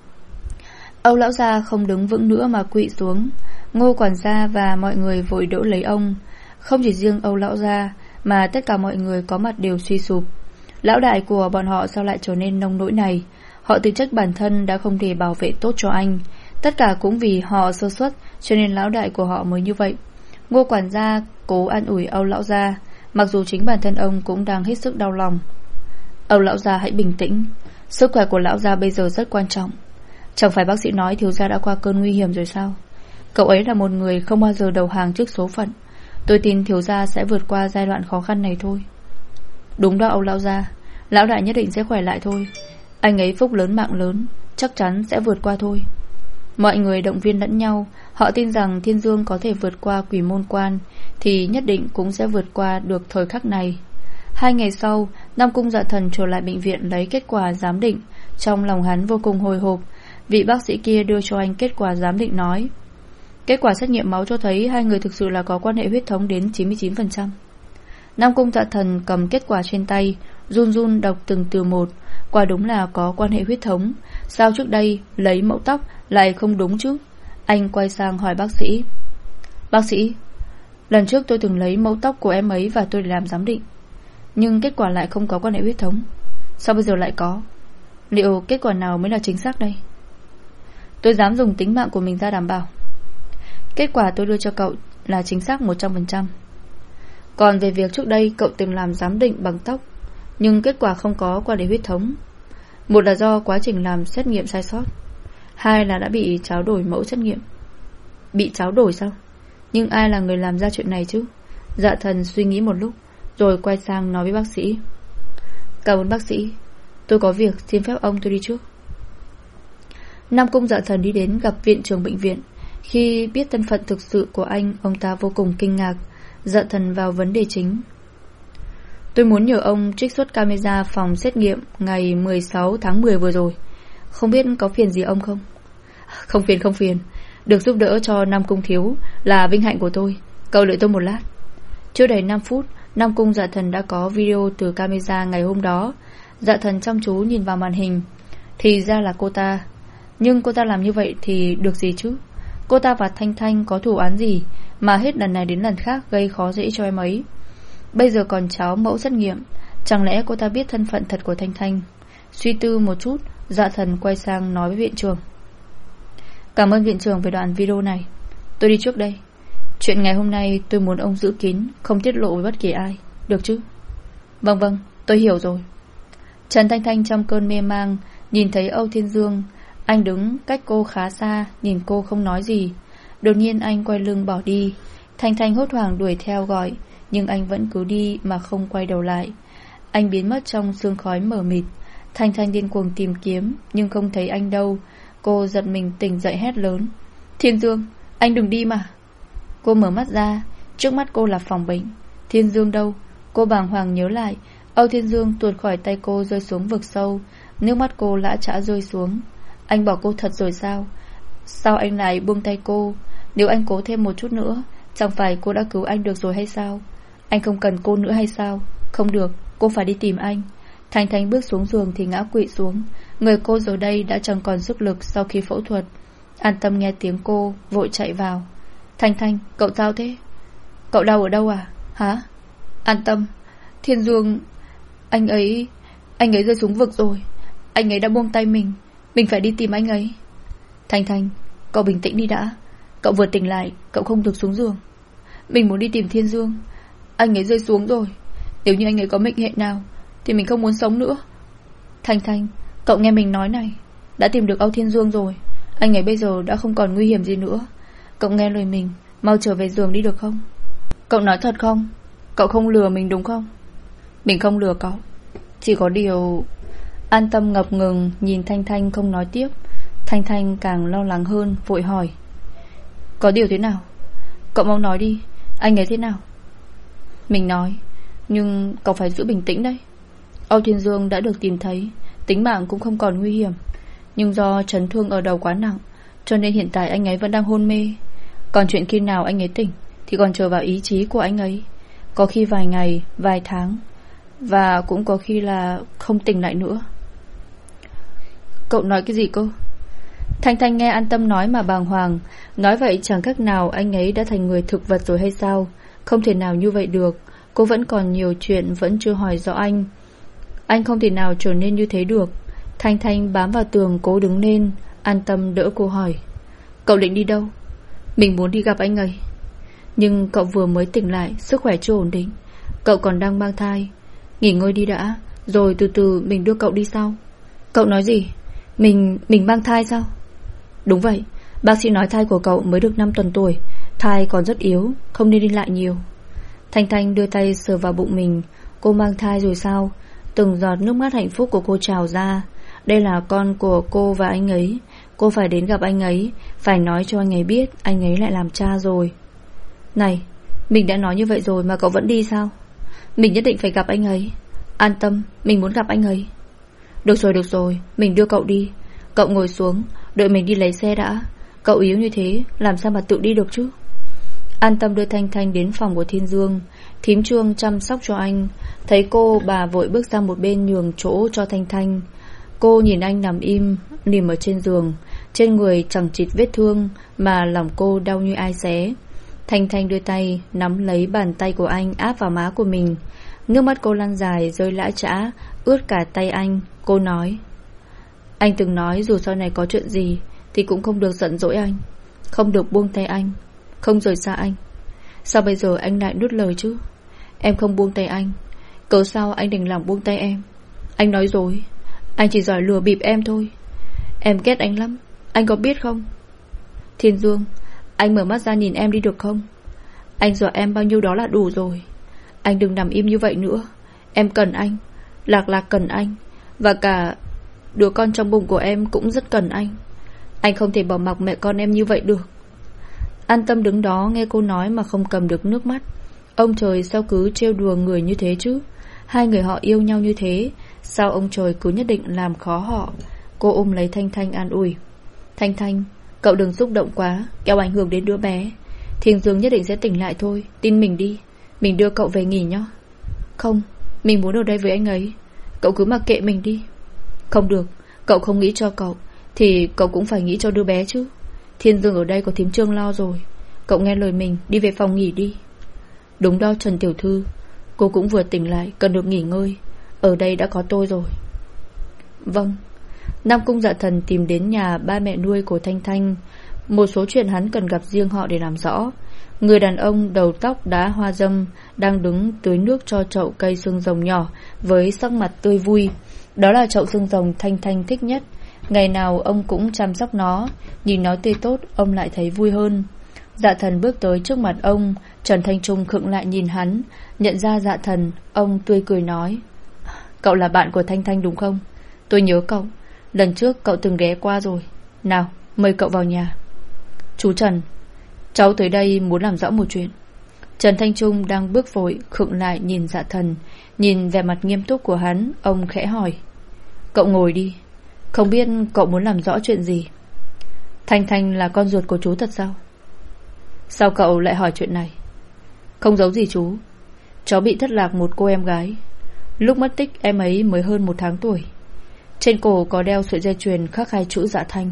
Âu lão gia không đứng vững nữa mà quỵ xuống. Ngô quản gia và mọi người vội đỡ lấy ông. Không chỉ riêng Âu lão gia mà tất cả mọi người có mặt đều suy sụp. Lão đại của bọn họ sao lại trở nên nông nỗi này? Họ tự trách bản thân đã không thể bảo vệ tốt cho anh. Tất cả cũng vì họ sơ suất, cho nên lão đại của họ mới như vậy. Ngô quản gia cố an ủi Âu lão gia, mặc dù chính bản thân ông cũng đang hết sức đau lòng. Âu lão gia hãy bình tĩnh, sức khỏe của lão gia bây giờ rất quan trọng. Chẳng phải bác sĩ nói thiếu gia đã qua cơn nguy hiểm rồi sao? Cậu ấy là một người không bao giờ đầu hàng trước số phận. Tôi tin thiếu gia sẽ vượt qua giai đoạn khó khăn này thôi. Đúng đó Âu lão gia, lão đại nhất định sẽ khỏe lại thôi. Anh ấy phúc lớn mạng lớn, chắc chắn sẽ vượt qua thôi. Mọi người động viên lẫn nhau. Họ tin rằng Thiên Dương có thể vượt qua quỷ môn quan thì nhất định cũng sẽ vượt qua được thời khắc này. Hai ngày sau, Nam Cung Dạ Thần trở lại bệnh viện lấy kết quả giám định. Trong lòng hắn vô cùng hồi hộp. Vị bác sĩ kia đưa cho anh kết quả giám định nói: Kết quả xét nghiệm máu cho thấy hai người thực sự là có quan hệ huyết thống đến chín mươi chín phần trăm. Nam Cung Dạ Thần cầm kết quả trên tay, run run đọc từng từ một. Quả đúng là có quan hệ huyết thống. Sao trước đây lấy mẫu tóc lại không đúng chứ? Anh quay sang hỏi bác sĩ: Bác sĩ, lần trước tôi từng lấy mẫu tóc của em ấy và tôi làm giám định, nhưng kết quả lại không có quan hệ huyết thống. Sao bây giờ lại có? Liệu kết quả nào mới là chính xác đây? Tôi dám dùng tính mạng của mình ra đảm bảo. Kết quả tôi đưa cho cậu là chính xác một trăm phần trăm. Còn về việc trước đây cậu từng làm giám định bằng tóc nhưng kết quả không có quan hệ huyết thống, một là do quá trình làm xét nghiệm sai sót, hai là đã bị tráo đổi mẫu xét nghiệm. bị tráo đổi sao? Nhưng ai là người làm ra chuyện này chứ? Dạ Thần suy nghĩ một lúc rồi quay sang nói với bác sĩ. Cảm ơn bác sĩ, tôi có việc, xin phép ông tôi đi trước. Nam Cung Dạ Thần đi đến gặp viện trưởng bệnh viện. Khi biết thân phận thực sự của anh, ông ta vô cùng kinh ngạc. Dạ Thần vào vấn đề chính. Tôi muốn nhờ ông trích xuất camera phòng xét nghiệm ngày mười sáu tháng mười vừa rồi. Không biết có phiền gì ông không? Không phiền không phiền, được giúp đỡ cho Nam Cung thiếu là vinh hạnh của tôi. Cậu đợi tôi một lát. Chưa đầy năm phút, Nam Cung Dạ Thần đã có video từ camera ngày hôm đó. Dạ Thần chăm chú nhìn vào màn hình. Thì ra là cô ta. Nhưng cô ta làm như vậy thì được gì chứ? Cô ta và Thanh Thanh có thù oán gì mà hết lần này đến lần khác gây khó dễ cho em ấy? Bây giờ còn cháo mẫu xét nghiệm, chẳng lẽ cô ta biết thân phận thật của Thanh Thanh? Suy tư một chút, Dạ Thần quay sang nói với viện trưởng. Cảm ơn viện trưởng về đoạn video này. Tôi đi trước đây. Chuyện ngày hôm nay tôi muốn ông giữ kín, không tiết lộ với bất kỳ ai, được chứ? Vâng vâng, tôi hiểu rồi. Trần Thanh Thanh trong cơn mê mang nhìn thấy Âu Thiên Dương. Anh đứng cách cô khá xa, nhìn cô không nói gì. Đột nhiên anh quay lưng bỏ đi. Thanh Thanh hốt hoảng đuổi theo gọi, nhưng anh vẫn cứ đi mà không quay đầu lại. Anh biến mất trong sương khói mờ mịt. Thanh Thanh điên cuồng tìm kiếm, nhưng không thấy anh đâu. Cô giật mình tỉnh dậy hét lớn. Thiên Dương, anh đừng đi mà. Cô mở mắt ra, trước mắt cô là phòng bệnh. Thiên Dương đâu? Cô bàng hoàng nhớ lại. Âu Thiên Dương tuột khỏi tay cô rơi xuống vực sâu. Nước mắt cô lã chã rơi xuống. Anh bỏ cô thật rồi sao? Sao anh lại buông tay cô? Nếu anh cố thêm một chút nữa, chẳng phải cô đã cứu anh được rồi hay sao? Anh không cần cô nữa hay sao? Không được, cô phải đi tìm anh. Thanh Thanh bước xuống giường thì ngã quỵ xuống. Người cô giờ đây đã chẳng còn sức lực sau khi phẫu thuật. An Tâm nghe tiếng cô, vội chạy vào. Thanh Thanh, cậu sao thế? Cậu đau ở đâu à? Hả? An Tâm, Thiên Dương, anh ấy, anh ấy rơi xuống vực rồi. Anh ấy đã buông tay mình. Mình phải đi tìm anh ấy. Thanh Thanh, cậu bình tĩnh đi đã. Cậu vừa tỉnh lại, cậu không được xuống giường. Mình muốn đi tìm Thiên Dương. Anh ấy rơi xuống rồi. Nếu như anh ấy có mệnh hệ nào thì mình không muốn sống nữa. Thanh Thanh, cậu nghe mình nói này. Đã tìm được Âu Thiên Dương rồi. Anh ấy bây giờ đã không còn nguy hiểm gì nữa. Cậu nghe lời mình, mau trở về giường đi được không? Cậu nói thật không? Cậu không lừa mình đúng không? Mình không lừa cậu. Chỉ có điều... An Tâm ngập ngừng nhìn Thanh Thanh không nói tiếp. Thanh Thanh càng lo lắng hơn, vội hỏi. Có điều thế nào? Cậu mau nói đi, anh ấy thế nào? Mình nói, nhưng cậu phải giữ bình tĩnh đấy. Âu Thiên Dương đã được tìm thấy, tính mạng cũng không còn nguy hiểm. Nhưng do chấn thương ở đầu quá nặng, cho nên hiện tại anh ấy vẫn đang hôn mê. Còn chuyện khi nào anh ấy tỉnh thì còn chờ vào ý chí của anh ấy. Có khi vài ngày, vài tháng, và cũng có khi là không tỉnh lại nữa. Cậu nói cái gì cơ? Thanh Thanh nghe An Tâm nói mà bàng hoàng. Nói vậy chẳng cách nào anh ấy đã thành người thực vật rồi hay sao? Không thể nào như vậy được. Cô vẫn còn nhiều chuyện vẫn chưa hỏi rõ anh. Anh không thể nào trở nên như thế được. Thanh Thanh bám vào tường cố đứng lên. An Tâm đỡ cô hỏi. Cậu định đi đâu? Mình muốn đi gặp anh ấy. Nhưng cậu vừa mới tỉnh lại, sức khỏe chưa ổn định. Cậu còn đang mang thai. Nghỉ ngơi đi đã, rồi từ từ mình đưa cậu đi sau. Cậu nói gì? Mình, mình mang thai sao? Đúng vậy, bác sĩ nói thai của cậu mới được năm tuần tuổi. Thai còn rất yếu, không nên đi lại nhiều. Thanh Thanh đưa tay sờ vào bụng mình. Cô mang thai rồi sao? Từng giọt nước mắt hạnh phúc của cô trào ra. Đây là con của cô và anh ấy. Cô phải đến gặp anh ấy, phải nói cho anh ấy biết anh ấy lại làm cha rồi. Này, mình đã nói như vậy rồi mà cậu vẫn đi sao? Mình nhất định phải gặp anh ấy. An Tâm, mình muốn gặp anh ấy. Được rồi, được rồi, mình đưa cậu đi. Cậu ngồi xuống, đợi mình đi lấy xe đã. Cậu yếu như thế, làm sao mà tự đi được chứ? An Tâm đưa Thanh Thanh đến phòng của Thiên Dương. Thím Trương chăm sóc cho anh. Thấy cô, bà vội bước sang một bên nhường chỗ cho Thanh Thanh. Cô nhìn anh nằm im, nằm ở trên giường. Trên người chẳng chịt vết thương, mà lòng cô đau như ai xé. Thanh Thanh đưa tay nắm lấy bàn tay của anh, áp vào má của mình. Nước mắt cô lăn dài rơi lã chã, ướt cả tay anh. Cô nói, anh từng nói dù sau này có chuyện gì thì cũng không được giận dỗi anh, không được buông tay anh, không rời xa anh. Sao bây giờ anh lại nuốt lời chứ? Em không buông tay anh, cớ sao anh đành lòng buông tay em? Anh nói dối, anh chỉ giỏi lừa bịp em thôi. Em ghét anh lắm, anh có biết không? Thiên Dương, Anh mở mắt ra nhìn em đi được không? Anh dọa em bao nhiêu đó là đủ rồi. Anh đừng nằm im như vậy nữa. Em cần anh, Lạc Lạc cần anh, và cả đứa con trong bụng của em cũng rất cần anh. Anh không thể bỏ mặc mẹ con em như vậy được. An Tâm đứng đó nghe cô nói mà không cầm được nước mắt. Ông trời sao cứ trêu đùa người như thế chứ? Hai người họ yêu nhau như thế, sao ông trời cứ nhất định làm khó họ? Cô ôm lấy Thanh Thanh an ủi. Thanh Thanh, cậu đừng xúc động quá, kéo ảnh hưởng đến đứa bé. Thiên Dương nhất định sẽ tỉnh lại thôi, tin mình đi. Mình đưa cậu về nghỉ nhé. Không, mình muốn ở đây với anh ấy. Cậu cứ mặc kệ mình đi. Không được, cậu không nghĩ cho cậu thì cậu cũng phải nghĩ cho đứa bé chứ. Thiên Dương ở đây có thím Trương lo rồi. Cậu nghe lời mình, đi về phòng nghỉ đi. Đúng đó Trần tiểu thư, cô cũng vừa tỉnh lại, cần được nghỉ ngơi. Ở đây đã có tôi rồi. Vâng. Nam Cung Dạ Thần tìm đến nhà ba mẹ nuôi của Thanh Thanh. Một số chuyện hắn cần gặp riêng họ để làm rõ. Người đàn ông đầu tóc đá hoa dâm đang đứng tưới nước cho chậu cây xương rồng nhỏ với sắc mặt tươi vui. Đó là chậu xương rồng Thanh Thanh thích nhất. Ngày nào ông cũng chăm sóc nó. Nhìn nó tươi tốt, ông lại thấy vui hơn. Dạ Thần bước tới trước mặt ông. Trần Thanh Trung khựng lại nhìn hắn. Nhận ra Dạ Thần, ông tươi cười nói: Cậu là bạn của Thanh Thanh đúng không? Tôi nhớ cậu, lần trước cậu từng ghé qua rồi. Nào, mời cậu vào nhà. Chú Trần, cháu tới đây muốn làm rõ một chuyện. Trần Thanh Trung đang bước vội, khựng lại nhìn Dạ Thần. Nhìn vẻ mặt nghiêm túc của hắn, ông khẽ hỏi: Cậu ngồi đi. Không biết cậu muốn làm rõ chuyện gì? Thanh Thanh là con ruột của chú thật sao? Sao cậu lại hỏi chuyện này? Không giấu gì chú. Cháu bị thất lạc một cô em gái. Lúc mất tích em ấy mới hơn một tháng tuổi. Trên cổ có đeo sợi dây chuyền khắc hai chữ Dạ Thanh.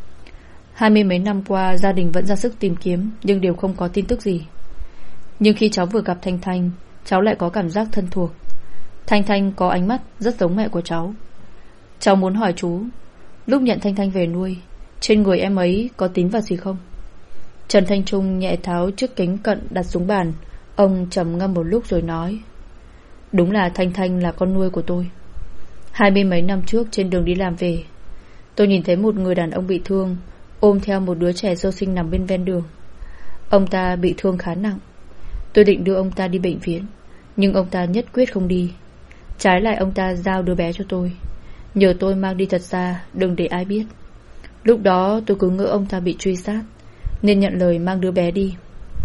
Hai mươi mấy năm qua gia đình vẫn ra sức tìm kiếm, nhưng đều không có tin tức gì. Nhưng khi cháu vừa gặp Thanh Thanh, cháu lại có cảm giác thân thuộc. Thanh Thanh có ánh mắt rất giống mẹ của cháu. Cháu muốn hỏi chú, lúc nhận Thanh Thanh về nuôi, trên người em ấy có tín vật gì không? Trần Thanh Trung nhẹ tháo chiếc kính cận đặt xuống bàn. Ông trầm ngâm một lúc rồi nói: Đúng là Thanh Thanh là con nuôi của tôi. Hai mươi mấy năm trước trên đường đi làm về, tôi nhìn thấy một người đàn ông bị thương, ôm theo một đứa trẻ sơ sinh nằm bên ven đường. Ông ta bị thương khá nặng. Tôi định đưa ông ta đi bệnh viện, nhưng ông ta nhất quyết không đi. Trái lại ông ta giao đứa bé cho tôi, nhờ tôi mang đi thật xa, đừng để ai biết. Lúc đó tôi cứ ngỡ ông ta bị truy sát, nên nhận lời mang đứa bé đi.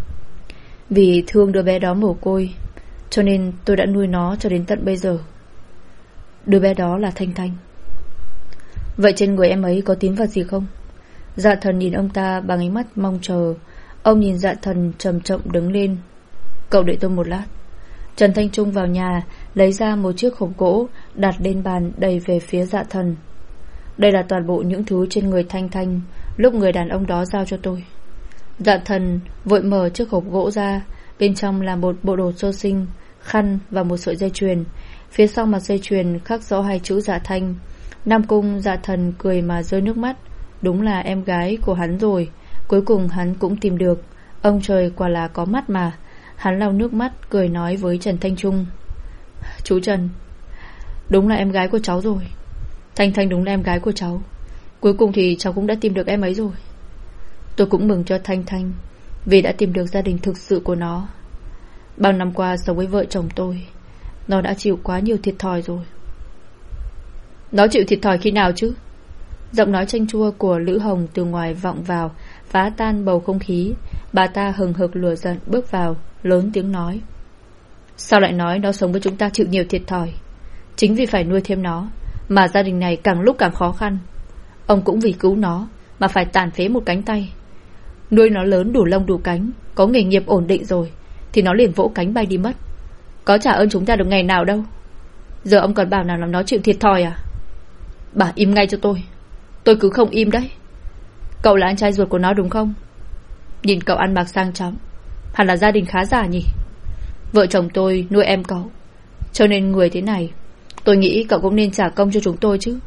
Vì thương đứa bé đó mồ côi, cho nên tôi đã nuôi nó cho đến tận bây giờ. Đứa bé đó là Thanh Thanh. Vậy trên người em ấy có tín vật gì không? Dạ Thần nhìn ông ta bằng ánh mắt mong chờ. Ông nhìn Dạ Thần chậm chậm đứng lên. Cậu đợi tôi một lát. Trần Thanh Trung vào nhà, lấy ra một chiếc hộp gỗ, đặt lên bàn đầy về phía Dạ Thần. Đây là toàn bộ những thứ trên người Thanh Thanh lúc người đàn ông đó giao cho tôi. Dạ Thần vội mở chiếc hộp gỗ ra. Bên trong là một bộ đồ sơ sinh, khăn và một sợi dây chuyền. Phía sau mặt dây chuyền khắc rõ hai chữ Dạ Thanh. Nam Cung Dạ Thần cười mà rơi nước mắt. Đúng là em gái của hắn rồi. Cuối cùng hắn cũng tìm được. Ông trời quả là có mắt mà. Hắn lau nước mắt cười nói với Trần Thanh Trung: Chú Trần, đúng là em gái của cháu rồi. Thanh Thanh đúng là em gái của cháu. Cuối cùng thì cháu cũng đã tìm được em ấy rồi. Tôi cũng mừng cho Thanh Thanh, vì đã tìm được gia đình thực sự của nó. Bao năm qua sống với vợ chồng tôi, nó đã chịu quá nhiều thiệt thòi rồi. Nó chịu thiệt thòi khi nào chứ? Giọng nói chanh chua của Lữ Hồng từ ngoài vọng vào, phá tan bầu không khí. Bà ta hừng hực lửa giận bước vào, lớn tiếng nói: Sao lại nói nó sống với chúng ta chịu nhiều thiệt thòi? Chính vì phải nuôi thêm nó mà gia đình này càng lúc càng khó khăn. Ông cũng vì cứu nó mà phải tàn phế một cánh tay. Nuôi nó lớn đủ lông đủ cánh, có nghề nghiệp ổn định rồi, thì nó liền vỗ cánh bay đi mất. Có trả ơn chúng ta được ngày nào đâu. Giờ ông còn bảo nào làm nó chịu thiệt thòi à? Bà im ngay cho tôi. Tôi cứ không im đấy. Cậu là anh trai ruột của nó đúng không? Nhìn cậu ăn mặc sang trọng, hẳn là gia đình khá giả nhỉ. Vợ chồng tôi nuôi em cậu, cho nên người thế này, tôi nghĩ cậu cũng nên trả công cho chúng tôi chứ.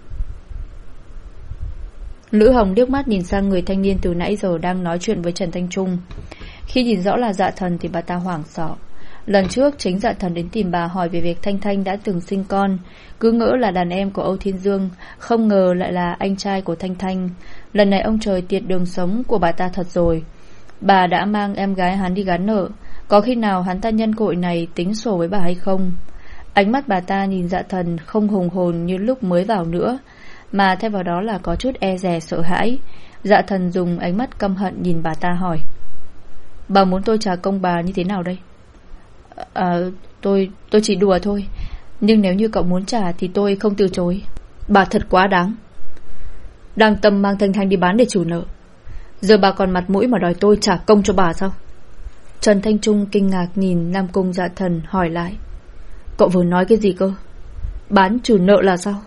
Lữ Hồng liếc mắt nhìn sang người thanh niên từ nãy giờ đang nói chuyện với Trần Thanh Trung. Khi nhìn rõ là Dạ Thần thì bà ta hoảng sợ. Lần trước chính Dạ Thần đến tìm bà hỏi về việc Thanh Thanh đã từng sinh con, cứ ngỡ là đàn em của Âu Thiên Dương, không ngờ lại là anh trai của Thanh Thanh. Lần này ông trời tiệt đường sống của bà ta thật rồi. Bà đã mang em gái hắn đi gán nợ, có khi nào hắn ta nhân cơ hội này tính sổ với bà hay không? Ánh mắt bà ta nhìn Dạ Thần không hùng hồn như lúc mới vào nữa, mà thay vào đó là có chút e dè sợ hãi. Dạ Thần dùng ánh mắt căm hận nhìn bà ta hỏi: Bà muốn tôi trả công bà như thế nào đây? À, tôi, tôi chỉ đùa thôi. Nhưng nếu như cậu muốn trả thì tôi không từ chối. Bà thật quá đáng. Đang tâm mang Thanh Thanh đi bán để chủ nợ, giờ bà còn mặt mũi mà đòi tôi trả công cho bà sao? Trần Thanh Trung kinh ngạc nhìn Nam Cung Dạ Thần hỏi lại: Cậu vừa nói cái gì cơ? Bán chủ nợ là sao?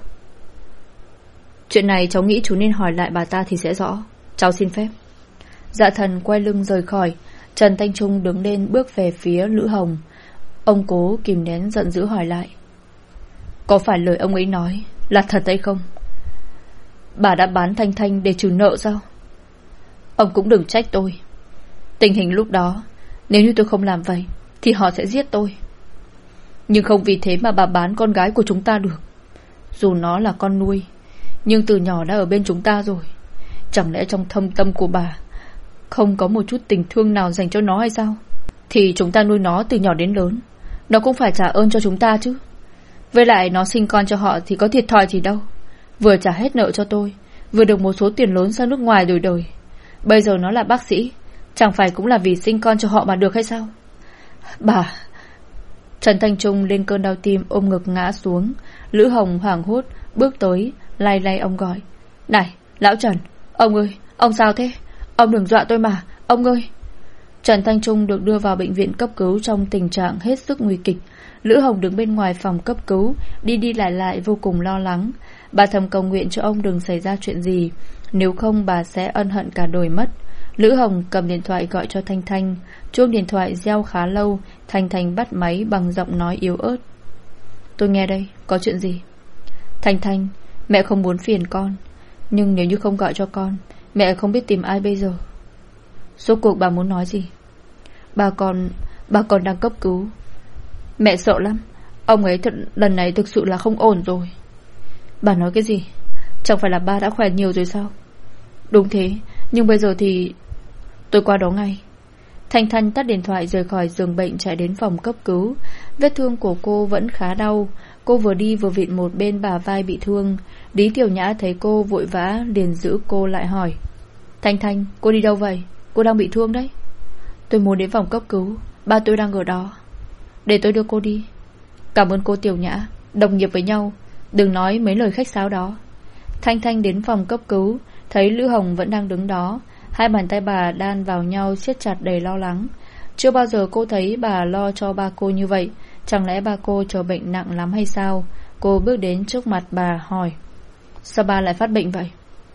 Chuyện này cháu nghĩ chú nên hỏi lại bà ta thì sẽ rõ. Cháu xin phép. Dạ Thần quay lưng rời khỏi. Trần Thanh Trung đứng lên bước về phía Lữ Hồng. Ông cố kìm nén giận dữ hỏi lại: Có phải lời ông ấy nói là thật hay không? Bà đã bán Thanh Thanh để trừ nợ sao? Ông cũng đừng trách tôi. Tình hình lúc đó, nếu như tôi không làm vậy thì họ sẽ giết tôi. Nhưng không vì thế mà bà bán con gái của chúng ta được. Dù nó là con nuôi, nhưng từ nhỏ đã ở bên chúng ta rồi. Chẳng lẽ trong thâm tâm của bà không có một chút tình thương nào dành cho nó hay sao? Thì chúng ta nuôi nó từ nhỏ đến lớn, nó cũng phải trả ơn cho chúng ta chứ. Với lại nó sinh con cho họ thì có thiệt thòi gì đâu. Vừa trả hết nợ cho tôi, vừa được một số tiền lớn sang nước ngoài đổi đời. Bây giờ nó là bác sĩ, chẳng phải cũng là vì sinh con cho họ mà được hay sao? Bà... Trần Thanh Trung lên cơn đau tim ôm ngực ngã xuống. Lữ Hồng hoảng hốt bước tới, lay lay ông gọi: Này, lão Trần, ông ơi, ông sao thế? Ông đừng dọa tôi mà, ông ơi. Trần Thanh Trung được đưa vào bệnh viện cấp cứu trong tình trạng hết sức nguy kịch. Lữ Hồng đứng bên ngoài phòng cấp cứu, đi đi lại lại vô cùng lo lắng. Bà thầm cầu nguyện cho ông đừng xảy ra chuyện gì, nếu không bà sẽ ân hận cả đời mất. Lữ Hồng cầm điện thoại gọi cho Thanh Thanh. Chuông điện thoại reo khá lâu. Thanh Thanh bắt máy bằng giọng nói yếu ớt: Tôi nghe đây, có chuyện gì? Thanh Thanh, mẹ không muốn phiền con, nhưng nếu như không gọi cho con, mẹ không biết tìm ai bây giờ. Rốt cuộc bà muốn nói gì? Bà còn Bà còn đang cấp cứu. Mẹ sợ lắm. Ông ấy thật, lần này thực sự là không ổn rồi. Bà nói cái gì? Chẳng phải là ba đã khỏe nhiều rồi sao? Đúng thế, nhưng bây giờ thì... Tôi qua đó ngay. Thanh Thanh tắt điện thoại rời khỏi giường bệnh, chạy đến phòng cấp cứu. Vết thương của cô vẫn khá đau. Cô vừa đi vừa vịn một bên bả vai bị thương. Lý Tiểu Nhã thấy cô vội vã liền giữ cô lại hỏi: Thanh Thanh, cô đi đâu vậy? Cô đang bị thương đấy. Tôi muốn đến phòng cấp cứu, ba tôi đang ở đó. Để tôi đưa cô đi. Cảm ơn cô Tiểu Nhã. Đồng nghiệp với nhau, đừng nói mấy lời khách sáo đó. Thanh Thanh đến phòng cấp cứu, thấy Lữ Hồng vẫn đang đứng đó. Hai bàn tay bà đan vào nhau siết chặt đầy lo lắng. Chưa bao giờ cô thấy bà lo cho ba cô như vậy. Chẳng lẽ ba cô chờ bệnh nặng lắm hay sao? Cô bước đến trước mặt bà hỏi: Sao ba lại phát bệnh vậy?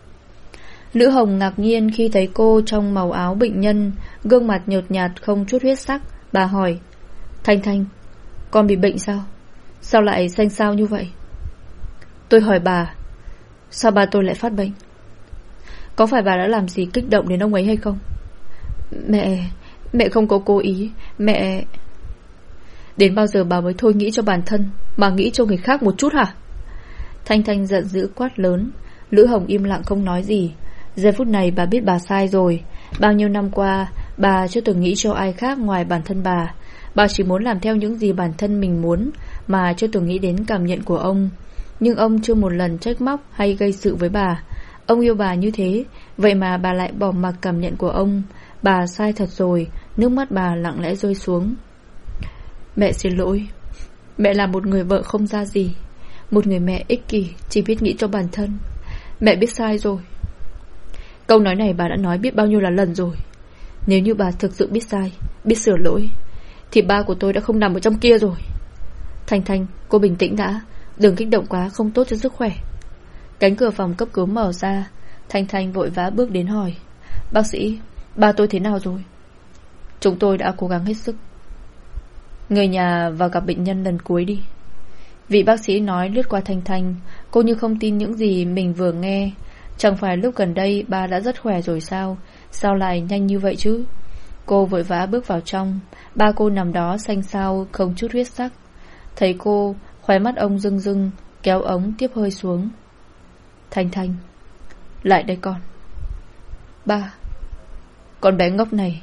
Lữ Hồng ngạc nhiên khi thấy cô trong màu áo bệnh nhân, gương mặt nhợt nhạt không chút huyết sắc. Bà hỏi: Thanh Thanh, con bị bệnh sao? Sao lại xanh xao như vậy? Tôi hỏi bà, sao ba tôi lại phát bệnh? Có phải bà đã làm gì kích động đến ông ấy hay không? Mẹ... Mẹ không có cố ý. Mẹ... Đến bao giờ bà mới thôi nghĩ cho bản thân mà nghĩ cho người khác một chút hả? Thanh Thanh giận dữ quát lớn. Lữ Hồng im lặng không nói gì. Giây phút này bà biết bà sai rồi. Bao nhiêu năm qua bà chưa từng nghĩ cho ai khác ngoài bản thân bà. Bà chỉ muốn làm theo những gì bản thân mình muốn, mà chưa từng nghĩ đến cảm nhận của ông. Nhưng ông chưa một lần trách móc hay gây sự với bà. Ông yêu bà như thế, vậy mà bà lại bỏ mặc cảm nhận của ông. Bà sai thật rồi. Nước mắt bà lặng lẽ rơi xuống. Mẹ xin lỗi. Mẹ là một người vợ không ra gì, một người mẹ ích kỷ, chỉ biết nghĩ cho bản thân. Mẹ biết sai rồi. Câu nói này bà đã nói biết bao nhiêu là lần rồi. Nếu như bà thực sự biết sai, biết sửa lỗi, thì ba của tôi đã không nằm ở trong kia rồi. Thanh Thanh, cô bình tĩnh đã. Đừng kích động quá, không tốt cho sức khỏe. Cánh cửa phòng cấp cứu mở ra. Thanh Thanh vội vã bước đến hỏi: Bác sĩ, ba tôi thế nào rồi? Chúng tôi đã cố gắng hết sức. Người nhà vào gặp bệnh nhân lần cuối đi. Vị bác sĩ nói lướt qua Thanh Thanh. Cô như không tin những gì mình vừa nghe. Chẳng phải lúc gần đây ba đã rất khỏe rồi sao? Sao lại nhanh như vậy chứ? Cô vội vã bước vào trong. Ba cô nằm đó xanh xao, không chút huyết sắc. Thấy cô, khóe mắt ông rưng rưng, kéo ống tiếp hơi xuống. Thanh Thanh, lại đây con. Ba, con bé ngốc này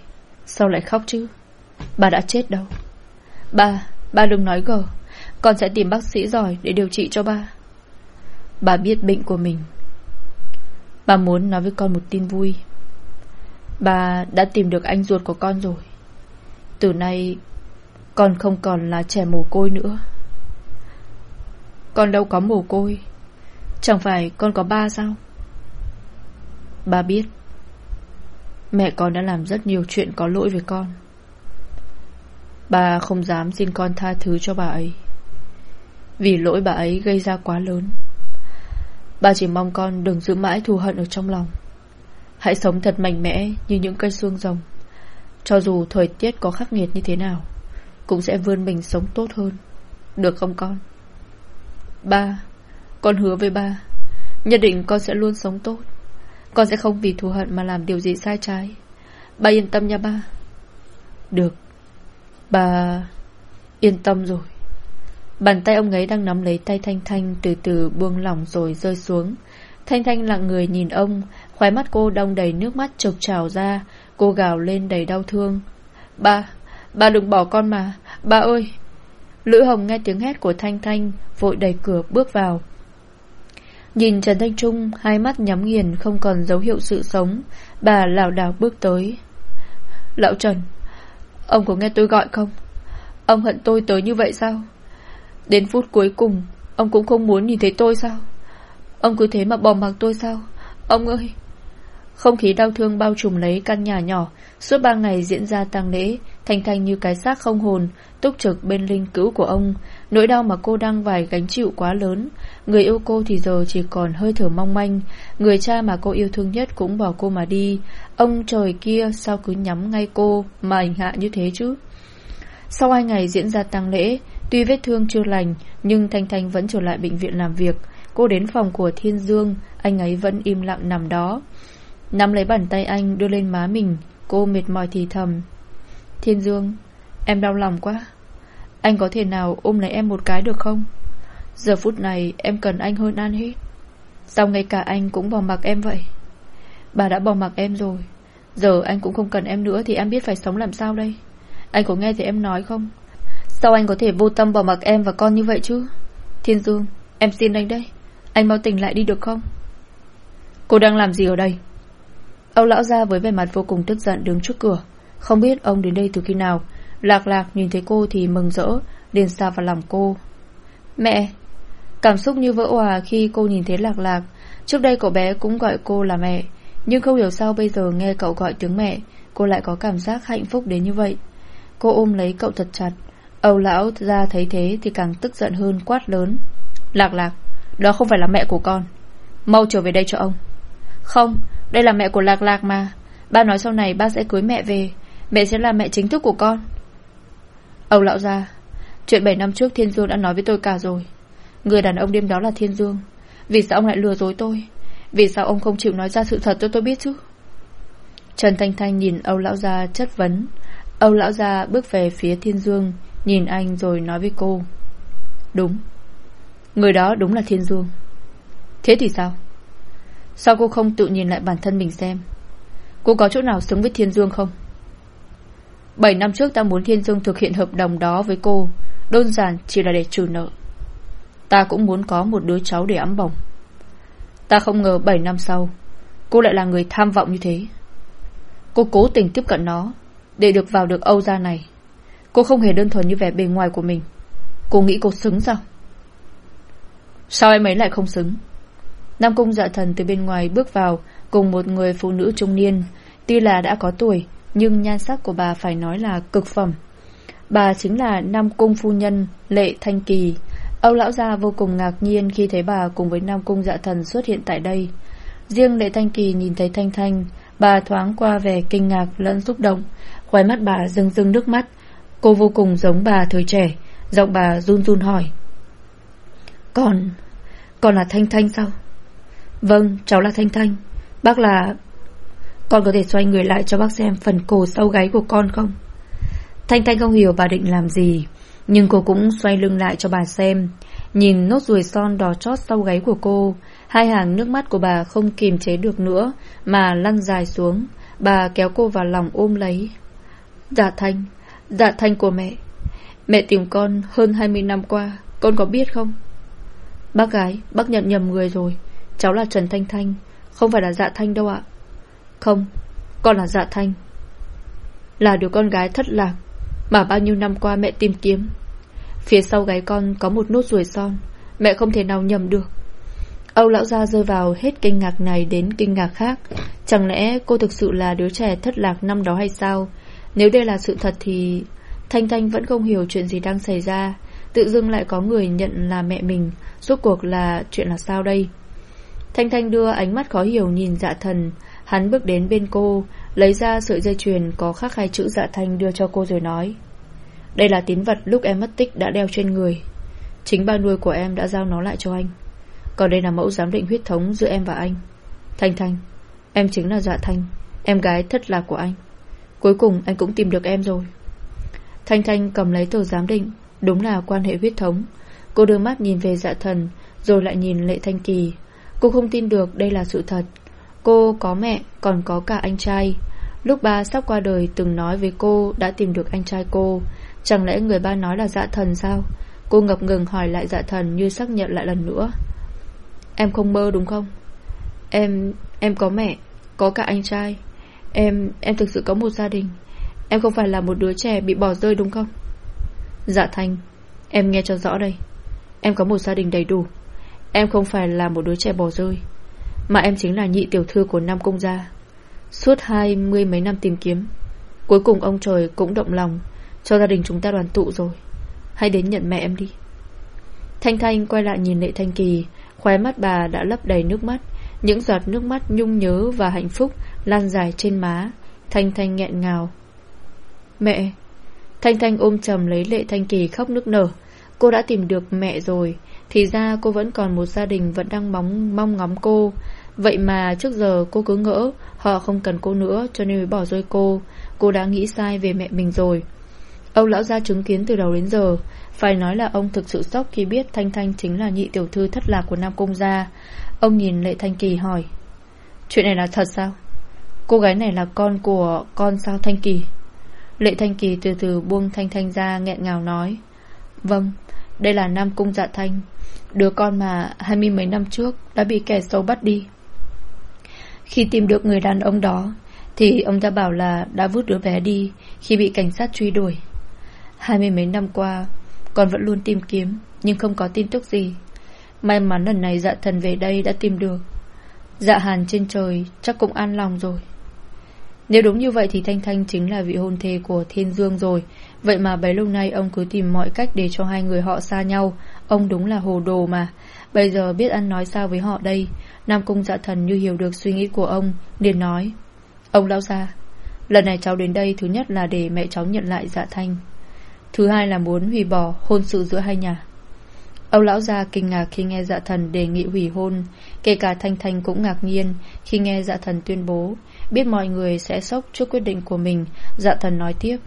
Sao lại khóc chứ? Bà đã chết đâu. Ba, ba đừng nói gở. Con sẽ tìm bác sĩ giỏi để điều trị cho ba. Bà biết bệnh của mình. Bà muốn nói với con một tin vui. Bà đã tìm được anh ruột của con rồi. Từ nay con không còn là trẻ mồ côi nữa. Con đâu có mồ côi. Chẳng phải con có ba sao? Bà biết mẹ con đã làm rất nhiều chuyện có lỗi với con. Bà không dám xin con tha thứ cho bà ấy, vì lỗi bà ấy gây ra quá lớn. Bà chỉ mong con đừng giữ mãi thù hận ở trong lòng. Hãy sống thật mạnh mẽ như những cây xương rồng. Cho dù thời tiết có khắc nghiệt như thế nào, cũng sẽ vươn mình sống tốt hơn. Được không con? Ba, con hứa với ba, nhất định con sẽ luôn sống tốt. Con sẽ không vì thù hận mà làm điều gì sai trái. Ba yên tâm nha ba. Được, bà yên tâm rồi. Bàn tay ông ấy đang nắm lấy tay Thanh Thanh từ từ buông lỏng rồi rơi xuống. Thanh Thanh lặng người nhìn ông. Khóe mắt cô đong đầy nước mắt chộc trào ra. Cô gào lên đầy đau thương. Ba, ba đừng bỏ con mà. Ba ơi. Lữ Hồng nghe tiếng hét của Thanh Thanh, vội đẩy cửa bước vào. Nhìn Trần Thanh Trung, hai mắt nhắm nghiền không còn dấu hiệu sự sống. Bà lảo đảo bước tới. Lão Trần, ông có nghe tôi gọi không? Ông hận tôi tới như vậy sao? Đến phút cuối cùng ông cũng không muốn nhìn thấy tôi sao? Ông cứ thế mà bỏ mặc tôi sao? Ông ơi. Không khí đau thương bao trùm lấy căn nhà nhỏ. Suốt ba ngày diễn ra tang lễ, Thanh Thanh như cái xác không hồn, túc trực bên linh cữu của ông. Nỗi đau mà cô đang phải gánh chịu quá lớn. Người yêu cô thì giờ chỉ còn hơi thở mong manh. Người cha mà cô yêu thương nhất cũng bỏ cô mà đi. Ông trời kia sao cứ nhắm ngay cô mà hành hạ như thế chứ? Sau hai ngày diễn ra tang lễ, tuy vết thương chưa lành, nhưng Thanh Thanh vẫn trở lại bệnh viện làm việc. Cô đến phòng của Thiên Dương, anh ấy vẫn im lặng nằm đó. Nắm lấy bàn tay anh đưa lên má mình, cô mệt mỏi thì thầm. Thiên Dương, em đau lòng quá. Anh có thể nào ôm lấy em một cái được không? Giờ phút này em cần anh hơn an hết. Sao ngay cả anh cũng bỏ mặc em vậy? Bà đã bỏ mặc em rồi. Giờ anh cũng không cần em nữa thì em biết phải sống làm sao đây? Anh có nghe thấy em nói không? Sao anh có thể vô tâm bỏ mặc em và con như vậy chứ? Thiên Dương, em xin anh đây. Anh mau tỉnh lại đi được không? Cô đang làm gì ở đây? Âu lão gia với vẻ mặt vô cùng tức giận đứng trước cửa. Không biết ông đến đây từ khi nào. Lạc Lạc nhìn thấy cô thì mừng rỡ, liền xa vào lòng cô. Mẹ. Cảm xúc như vỡ òa khi cô nhìn thấy Lạc Lạc. Trước đây cậu bé cũng gọi cô là mẹ, nhưng không hiểu sao bây giờ nghe cậu gọi tiếng mẹ, cô lại có cảm giác hạnh phúc đến như vậy. Cô ôm lấy cậu thật chặt. Âu lão gia thấy thế thì càng tức giận hơn, quát lớn. Lạc Lạc, đó không phải là mẹ của con. Mau trở về đây cho ông. Không, đây là mẹ của Lạc Lạc mà. Ba nói sau này ba sẽ cưới mẹ về, mẹ sẽ là mẹ chính thức của con. Âu lão gia, chuyện bảy năm trước Thiên Dương đã nói với tôi cả rồi. Người đàn ông đêm đó là Thiên Dương. Vì sao ông lại lừa dối tôi? Vì sao ông không chịu nói ra sự thật cho tôi biết chứ? Trần Thanh Thanh nhìn Âu lão gia chất vấn. Âu lão gia bước về phía Thiên Dương, nhìn anh rồi nói với cô. Đúng, người đó đúng là Thiên Dương. Thế thì sao? Sao cô không tự nhìn lại bản thân mình xem? Cô có chỗ nào xứng với Thiên Dương không? Bảy năm trước ta muốn Thiên Dương thực hiện hợp đồng đó với cô, đơn giản chỉ là để trừ nợ. Ta cũng muốn có một đứa cháu để ẵm bồng. Ta không ngờ bảy năm sau cô lại là người tham vọng như thế. Cô cố tình tiếp cận nó để được vào được Âu gia này. Cô không hề đơn thuần như vẻ bề ngoài của mình. Cô nghĩ cô xứng sao? Sao em ấy lại không xứng? Nam Cung Dạ Thần từ bên ngoài bước vào cùng một người phụ nữ trung niên. Tuy là đã có tuổi, nhưng nhan sắc của bà phải nói là cực phẩm. Bà chính là Nam Cung phu nhân Lệ Thanh Kỳ. Âu lão gia vô cùng ngạc nhiên khi thấy bà cùng với Nam Cung Dạ Thần xuất hiện tại đây. Riêng Lệ Thanh Kỳ nhìn thấy Thanh Thanh, bà thoáng qua vẻ kinh ngạc lẫn xúc động. Khóe mắt bà rưng rưng nước mắt. Cô vô cùng giống bà thời trẻ. Giọng bà run run hỏi. Con, con là Thanh Thanh sao? Vâng, cháu là Thanh Thanh. Bác là... Con có thể xoay người lại cho bác xem phần cổ sau gáy của con không? Thanh Thanh không hiểu bà định làm gì, nhưng cô cũng xoay lưng lại cho bà xem. Nhìn nốt ruồi son đỏ chót sau gáy của cô, hai hàng nước mắt của bà không kìm chế được nữa mà lăn dài xuống. Bà kéo cô vào lòng ôm lấy. Dạ Thanh, Dạ Thanh của mẹ. Mẹ tìm con hơn hai mươi năm qua, con có biết không? Bác gái, bác nhận nhầm người rồi. Cháu là Trần Thanh Thanh, không phải là Dạ Thanh đâu ạ. Không, con là Dạ Thanh, là đứa con gái thất lạc mà bao nhiêu năm qua mẹ tìm kiếm. Phía sau gáy con có một nốt ruồi son, mẹ không thể nào nhầm được. Âu lão gia rơi vào hết kinh ngạc này đến kinh ngạc khác. Chẳng lẽ cô thực sự là đứa trẻ thất lạc năm đó hay sao? Nếu đây là sự thật thì Thanh Thanh vẫn không hiểu chuyện gì đang xảy ra. Tự dưng lại có người nhận là mẹ mình. Rốt cuộc là chuyện là sao đây? Thanh Thanh đưa ánh mắt khó hiểu nhìn Dạ Thần. Hắn bước đến bên cô, lấy ra sợi dây chuyền có khắc hai chữ Dạ Thanh đưa cho cô rồi nói: đây là tín vật lúc em mất tích đã đeo trên người. Chính ba nuôi của em đã giao nó lại cho anh. Còn đây là mẫu giám định huyết thống giữa em và anh. Thanh Thanh, em chính là Dạ Thanh, em gái thất lạc của anh. Cuối cùng anh cũng tìm được em rồi. Thanh Thanh cầm lấy tờ giám định. Đúng là quan hệ huyết thống. Cô đưa mắt nhìn về Dạ Thần, rồi lại nhìn Lệ Thanh Kỳ. Cô không tin được đây là sự thật. Cô có mẹ, còn có cả anh trai. Lúc ba sắp qua đời từng nói với cô đã tìm được anh trai cô. Chẳng lẽ người ba nói là Dạ Thần sao? Cô ngập ngừng hỏi lại Dạ Thần như xác nhận lại lần nữa. Em không mơ đúng không? Em, em có mẹ, có cả anh trai. Em, em thực sự có một gia đình. Em không phải là một đứa trẻ bị bỏ rơi đúng không? Dạ Thanh, em nghe cho rõ đây. Em có một gia đình đầy đủ. Em không phải là một đứa trẻ bỏ rơi, mà em chính là nhị tiểu thư của Nam Cung gia. Suốt hai mươi mấy năm tìm kiếm, cuối cùng ông trời cũng động lòng cho gia đình chúng ta đoàn tụ rồi. Hãy đến nhận mẹ em đi. Thanh Thanh quay lại nhìn Lệ Thanh Kỳ. Khóe mắt bà đã lấp đầy nước mắt. Những giọt nước mắt nhung nhớ và hạnh phúc lan dài trên má. Thanh Thanh nghẹn ngào: mẹ. Thanh Thanh ôm chầm lấy Lệ Thanh Kỳ khóc nức nở. Cô đã tìm được mẹ rồi. Thì ra cô vẫn còn một gia đình vẫn đang mong, mong ngóng cô. Vậy mà trước giờ cô cứ ngỡ họ không cần cô nữa, cho nên mới bỏ rơi cô. Cô đã nghĩ sai về mẹ mình rồi. Âu lão gia chứng kiến từ đầu đến giờ. Phải nói là ông thực sự sốc khi biết Thanh Thanh chính là nhị tiểu thư thất lạc của Nam Cung gia. Ông nhìn Lệ Thanh Kỳ hỏi: chuyện này là thật sao? Cô gái này là con của con sao Thanh Kỳ? Lệ Thanh Kỳ từ từ buông Thanh Thanh ra, nghẹn ngào nói: vâng, đây là Nam Cung Dạ Thanh, đứa con mà hai mươi mấy năm trước đã bị kẻ xấu bắt đi. Khi tìm được người đàn ông đó thì ông ta bảo là đã vứt đứa bé đi khi bị cảnh sát truy đuổi. Hai mươi mấy năm qua con vẫn luôn tìm kiếm, nhưng không có tin tức gì. May mắn lần này Dạ Thần về đây đã tìm được. Dạ Hàn trên trời chắc cũng an lòng rồi. Nếu đúng như vậy thì Thanh Thanh chính là vị hôn thê của Thiên Dương rồi. Vậy mà bấy lâu nay ông cứ tìm mọi cách để cho hai người họ xa nhau. Ông đúng là hồ đồ mà. Bây giờ biết ăn nói sao với họ đây. Nam Cung Dạ Thần như hiểu được suy nghĩ của ông, liền nói: ông lão gia, lần này cháu đến đây thứ nhất là để mẹ cháu nhận lại Dạ Thanh, thứ hai là muốn hủy bỏ hôn sự giữa hai nhà. Ông lão gia kinh ngạc khi nghe Dạ Thần đề nghị hủy hôn. Kể cả Thanh Thanh cũng ngạc nhiên khi nghe Dạ Thần tuyên bố. Biết mọi người sẽ sốc trước quyết định của mình, Dạ Thần nói tiếp: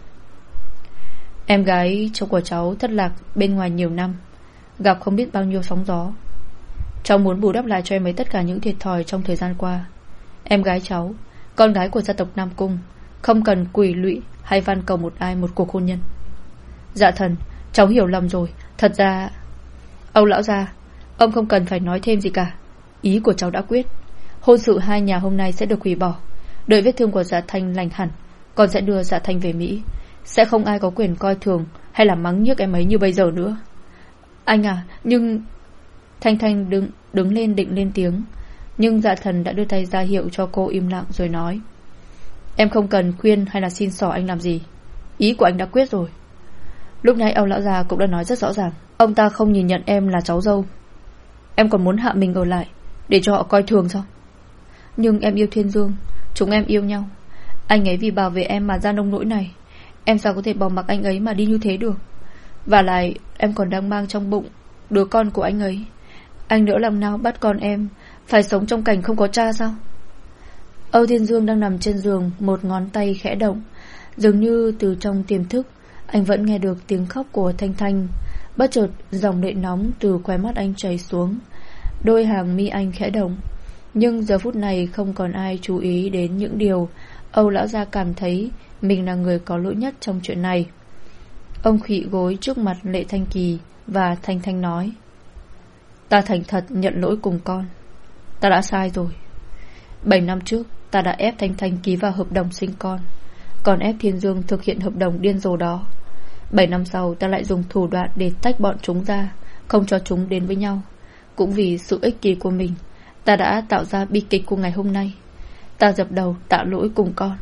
em gái cháu của cháu thất lạc bên ngoài nhiều năm, gặp không biết bao nhiêu sóng gió. Cháu muốn bù đắp lại cho em ấy tất cả những thiệt thòi trong thời gian qua. Em gái cháu, con gái của gia tộc Nam Cung, không cần quỳ lụy hay van cầu một ai một cuộc hôn nhân. Dạ Thần, cháu hiểu lầm rồi. Thật ra... Ông lão gia, ông không cần phải nói thêm gì cả. Ý của cháu đã quyết. Hôn sự hai nhà hôm nay sẽ được hủy bỏ. Đợi vết thương của Dạ Thanh lành hẳn, con sẽ đưa Dạ Thanh về Mỹ. Sẽ không ai có quyền coi thường hay là mắng nhiếc em ấy như bây giờ nữa. Anh à, nhưng... Thanh Thanh đứng, đứng lên định lên tiếng, nhưng Dạ Thần đã đưa tay ra hiệu cho cô im lặng rồi nói: em không cần khuyên hay là xin xỏ anh làm gì. Ý của anh đã quyết rồi. Lúc nãy ông lão già cũng đã nói rất rõ ràng, ông ta không nhìn nhận em là cháu dâu. Em còn muốn hạ mình ở lại để cho họ coi thường sao? Nhưng em yêu Thiên Dương, chúng em yêu nhau. Anh ấy vì bảo vệ em mà ra nông nỗi này, em sao có thể bỏ mặc anh ấy mà đi như thế được. Và lại em còn đang mang trong bụng đứa con của anh ấy. Anh nỡ làm nào bắt con em phải sống trong cảnh không có cha sao? Âu Thiên Dương đang nằm trên giường, một ngón tay khẽ động. Dường như từ trong tiềm thức anh vẫn nghe được tiếng khóc của Thanh Thanh. Bất chợt dòng lệ nóng từ khóe mắt anh chảy xuống. Đôi hàng mi anh khẽ động. Nhưng giờ phút này không còn ai chú ý đến những điều Âu lão gia cảm thấy mình là người có lỗi nhất trong chuyện này. Ông khỵ gối trước mặt Lệ Thanh Kỳ và Thanh Thanh nói: Ta thành thật nhận lỗi cùng con. Ta đã sai rồi. Bảy năm trước ta đã ép Thanh Thanh ký vào hợp đồng sinh con, còn ép Thiên Dương thực hiện hợp đồng điên rồ đó. Bảy năm sau ta lại dùng thủ đoạn để tách bọn chúng ra, không cho chúng đến với nhau. Cũng vì sự ích kỷ của mình, ta đã tạo ra bi kịch của ngày hôm nay. Ta dập đầu tạ lỗi cùng con.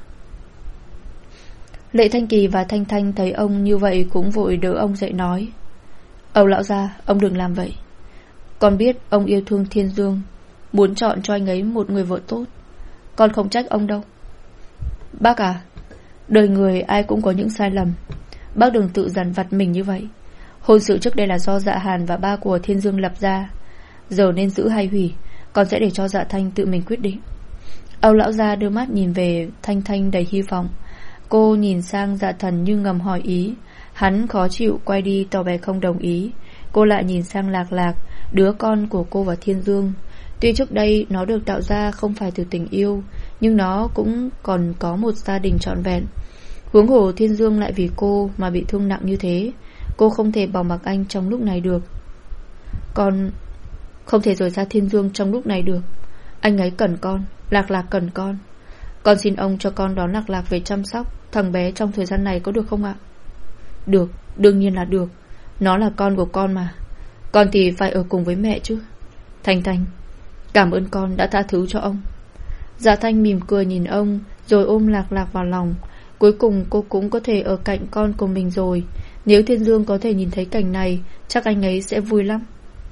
Lệ Thanh Kỳ và Thanh Thanh thấy ông như vậy cũng vội đỡ ông dậy nói: Âu lão gia, ông đừng làm vậy. Con biết ông yêu thương Thiên Dương, muốn chọn cho anh ấy một người vợ tốt. Con không trách ông đâu. Bác à, đời người ai cũng có những sai lầm. Bác đừng tự dằn vặt mình như vậy. Hôn sự trước đây là do Dạ Hàn và ba của Thiên Dương lập ra. Giờ nên giữ hay hủy, con sẽ để cho Dạ Thanh tự mình quyết định. Âu lão gia đưa mắt nhìn về Thanh Thanh đầy hy vọng. Cô nhìn sang Dạ Thần như ngầm hỏi ý. Hắn khó chịu quay đi tỏ vẻ không đồng ý. Cô lại nhìn sang Lạc Lạc, đứa con của cô và Thiên Dương. Tuy trước đây nó được tạo ra không phải từ tình yêu, nhưng nó cũng còn có một gia đình trọn vẹn. Huống hồ Thiên Dương lại vì cô mà bị thương nặng như thế. Cô không thể bỏ mặc anh trong lúc này được. Con không thể rời xa Thiên Dương trong lúc này được. Anh ấy cần con, Lạc Lạc cần con. Con xin ông cho con đón Lạc Lạc về chăm sóc thằng bé trong thời gian này có được không ạ? Được, đương nhiên là được. Nó là con của con mà. Con thì phải ở cùng với mẹ chứ. Thanh Thanh, cảm ơn con đã tha thứ cho ông. Dạ Thanh mỉm cười nhìn ông, rồi ôm Lạc Lạc vào lòng. Cuối cùng cô cũng có thể ở cạnh con của mình rồi. Nếu Thiên Dương có thể nhìn thấy cảnh này, chắc anh ấy sẽ vui lắm.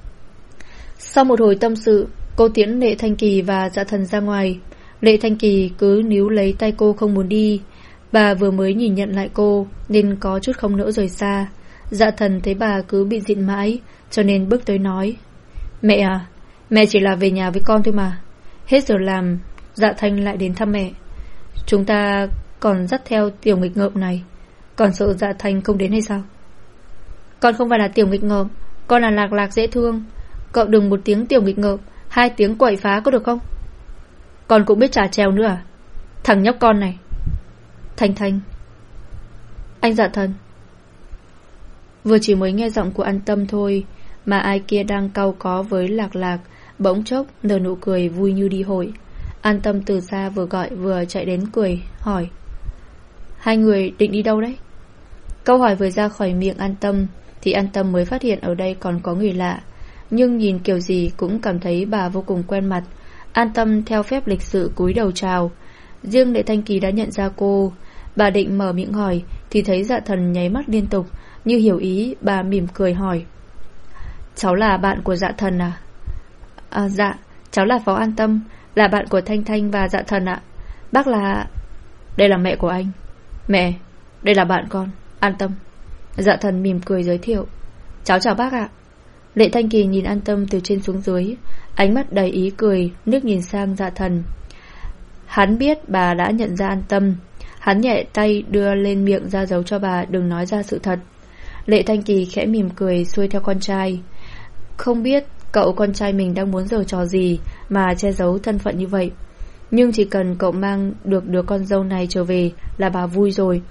Sau một hồi tâm sự, cô tiễn Lệ Thanh Kỳ và Dạ Thần ra ngoài. Lệ Thanh Kỳ cứ níu lấy tay cô không muốn đi. Bà vừa mới nhìn nhận lại cô nên có chút không nỡ rời xa. Dạ Thần thấy bà cứ bị dịn mãi, cho nên bước tới nói: Mẹ à, mẹ chỉ là về nhà với con thôi mà. Hết giờ làm Dạ Thanh lại đến thăm mẹ. Chúng ta còn dắt theo tiểu nghịch ngợm này, còn sợ Dạ Thanh không đến hay sao? Con không phải là tiểu nghịch ngợm, con là Lạc Lạc dễ thương. Cậu đừng một tiếng tiểu nghịch ngợm, hai tiếng quậy phá có được không? Con cũng biết trà trèo nữa à? Thằng nhóc con này. Thanh Thanh, anh Dạ Thần. Vừa chỉ mới nghe giọng của An Tâm thôi mà ai kia đang cau có với Lạc Lạc bỗng chốc nở nụ cười vui như đi hội. An Tâm từ xa vừa gọi vừa chạy đến cười hỏi: Hai người định đi đâu đấy? Câu hỏi vừa ra khỏi miệng An Tâm thì An Tâm mới phát hiện ở đây còn có người lạ. Nhưng nhìn kiểu gì cũng cảm thấy bà vô cùng quen mặt. An Tâm theo phép lịch sự cúi đầu chào. Riêng Lệ Thanh Kỳ đã nhận ra cô. Bà định mở miệng hỏi thì thấy Dạ Thần nháy mắt liên tục. Như hiểu ý, bà mỉm cười hỏi: Cháu là bạn của Dạ Thần à? À dạ, cháu là Phó An Tâm, là bạn của Thanh Thanh và Dạ Thần ạ. Bác là... Đây là mẹ của anh. Mẹ, đây là bạn con, An Tâm. Dạ Thần mỉm cười giới thiệu: Cháu chào bác ạ. Lệ Thanh Kỳ nhìn An Tâm từ trên xuống dưới, ánh mắt đầy ý cười, nước nhìn sang Dạ Thần. Hắn biết bà đã nhận ra An Tâm. Hắn nhẹ tay đưa lên miệng ra dấu cho bà đừng nói ra sự thật. Lệ Thanh Kỳ khẽ mỉm cười xuôi theo con trai. Không biết cậu con trai mình đang muốn giở trò gì mà che giấu thân phận như vậy, nhưng chỉ cần cậu mang được đứa con dâu này trở về là bà vui rồi.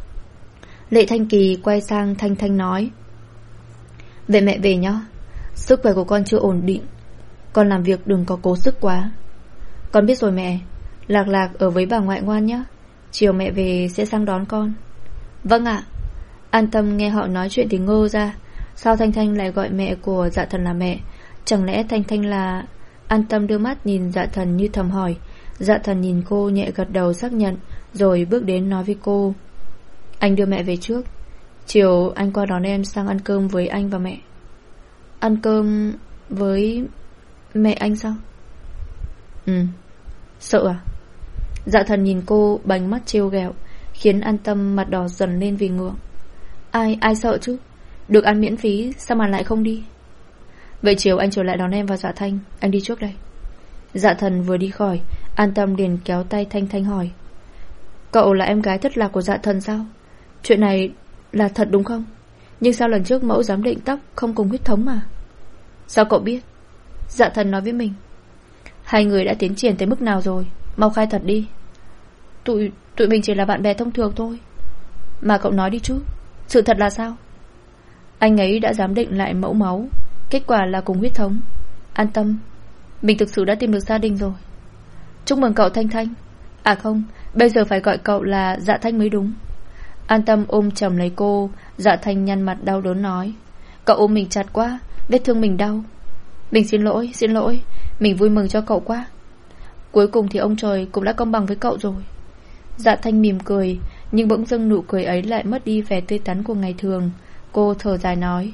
Lệ Thanh Kỳ quay sang Thanh Thanh nói: Vậy mẹ về nhá. Sức khỏe của con chưa ổn định, con làm việc đừng có cố sức quá. Con biết rồi mẹ. Lạc Lạc ở với bà ngoại ngoan nhé. Chiều mẹ về sẽ sang đón con. Vâng ạ. An Tâm nghe họ nói chuyện thì ngơ ra. Sao Thanh Thanh lại gọi mẹ của Dạ Thần là mẹ? Chẳng lẽ Thanh Thanh là... An Tâm đưa mắt nhìn Dạ Thần như thầm hỏi. Dạ Thần nhìn cô nhẹ gật đầu xác nhận, rồi bước đến nói với cô: Anh đưa mẹ về trước, chiều anh qua đón em sang ăn cơm với anh và mẹ. Ăn cơm với mẹ anh sao? Ừ. Sợ à? Dạ Thần nhìn cô bánh mắt trêu ghẹo, khiến An Tâm mặt đỏ dần lên vì ngượng. Ai, ai sợ chứ? Được ăn miễn phí sao mà lại không đi? Vậy chiều anh trở lại đón em và Dạ Thanh. Anh đi trước đây. Dạ Thần vừa đi khỏi, An Tâm liền kéo tay Thanh Thanh hỏi: Cậu là em gái thất lạc của Dạ Thần sao? Chuyện này là thật đúng không? Nhưng sao lần trước mẫu giám định tóc không cùng huyết thống mà? Sao cậu biết? Dạ Thần nói với mình. Hai người đã tiến triển tới mức nào rồi? Mau khai thật đi. Tụi, tụi mình chỉ là bạn bè thông thường thôi. Mà cậu nói đi chứ, sự thật là sao? Anh ấy đã giám định lại mẫu máu, kết quả là cùng huyết thống. An tâm, mình thực sự đã tìm được gia đình rồi. Chúc mừng cậu Thanh Thanh. À không, bây giờ phải gọi cậu là Dạ Thanh mới đúng. An tâm ôm chầm lấy cô. Dạ Thanh nhăn mặt đau đớn nói, cậu ôm mình chặt quá, vết thương mình đau. Mình xin lỗi, xin lỗi. Mình vui mừng cho cậu quá. Cuối cùng thì ông trời cũng đã công bằng với cậu rồi. Dạ Thanh mỉm cười, nhưng bỗng dưng nụ cười ấy lại mất đi vẻ tươi tắn của ngày thường. Cô thở dài nói,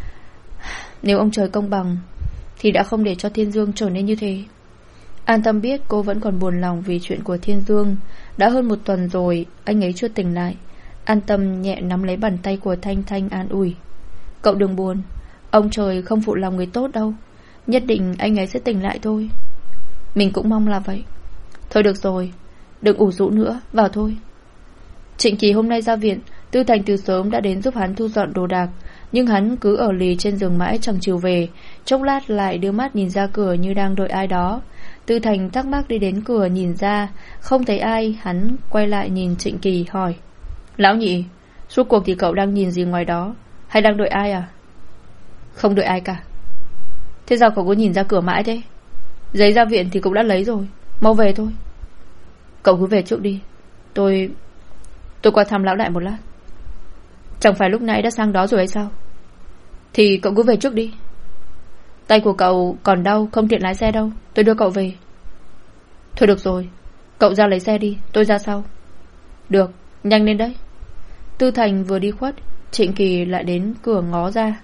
nếu ông trời công bằng thì đã không để cho Thiên Dương trở nên như thế. An tâm biết cô vẫn còn buồn lòng vì chuyện của Thiên Dương. Đã hơn một tuần rồi anh ấy chưa tỉnh lại. An tâm nhẹ nắm lấy bàn tay của Thanh Thanh an ủi, cậu đừng buồn, ông trời không phụ lòng người tốt đâu. Nhất định anh ấy sẽ tỉnh lại thôi. Mình cũng mong là vậy. Thôi được rồi, đừng ủ rũ nữa, vào thôi. Trịnh Kỳ hôm nay ra viện, Tư Thành từ sớm đã đến giúp hắn thu dọn đồ đạc, nhưng hắn cứ ở lì trên giường mãi chẳng chịu về. Chốc lát lại đưa mắt nhìn ra cửa như đang đợi ai đó. Tư Thành thắc mắc đi đến cửa nhìn ra, không thấy ai. Hắn quay lại nhìn Trịnh Kỳ hỏi, lão nhị, suốt cuộc thì cậu đang nhìn gì ngoài đó, hay đang đợi ai à? Không đợi ai cả. Thế sao cậu cứ nhìn ra cửa mãi thế? Giấy ra viện thì cũng đã lấy rồi, mau về thôi. Cậu cứ về trước đi, Tôi Tôi qua thăm lão đại một lát. Chẳng phải lúc nãy đã sang đó rồi hay sao? Thì cậu cứ về trước đi. Tay của cậu còn đau, không tiện lái xe đâu, tôi đưa cậu về. Thôi được rồi, cậu ra lấy xe đi, tôi ra sau. Được, nhanh lên đấy. Tư Thành vừa đi khuất, Trịnh Kỳ lại đến cửa ngó ra.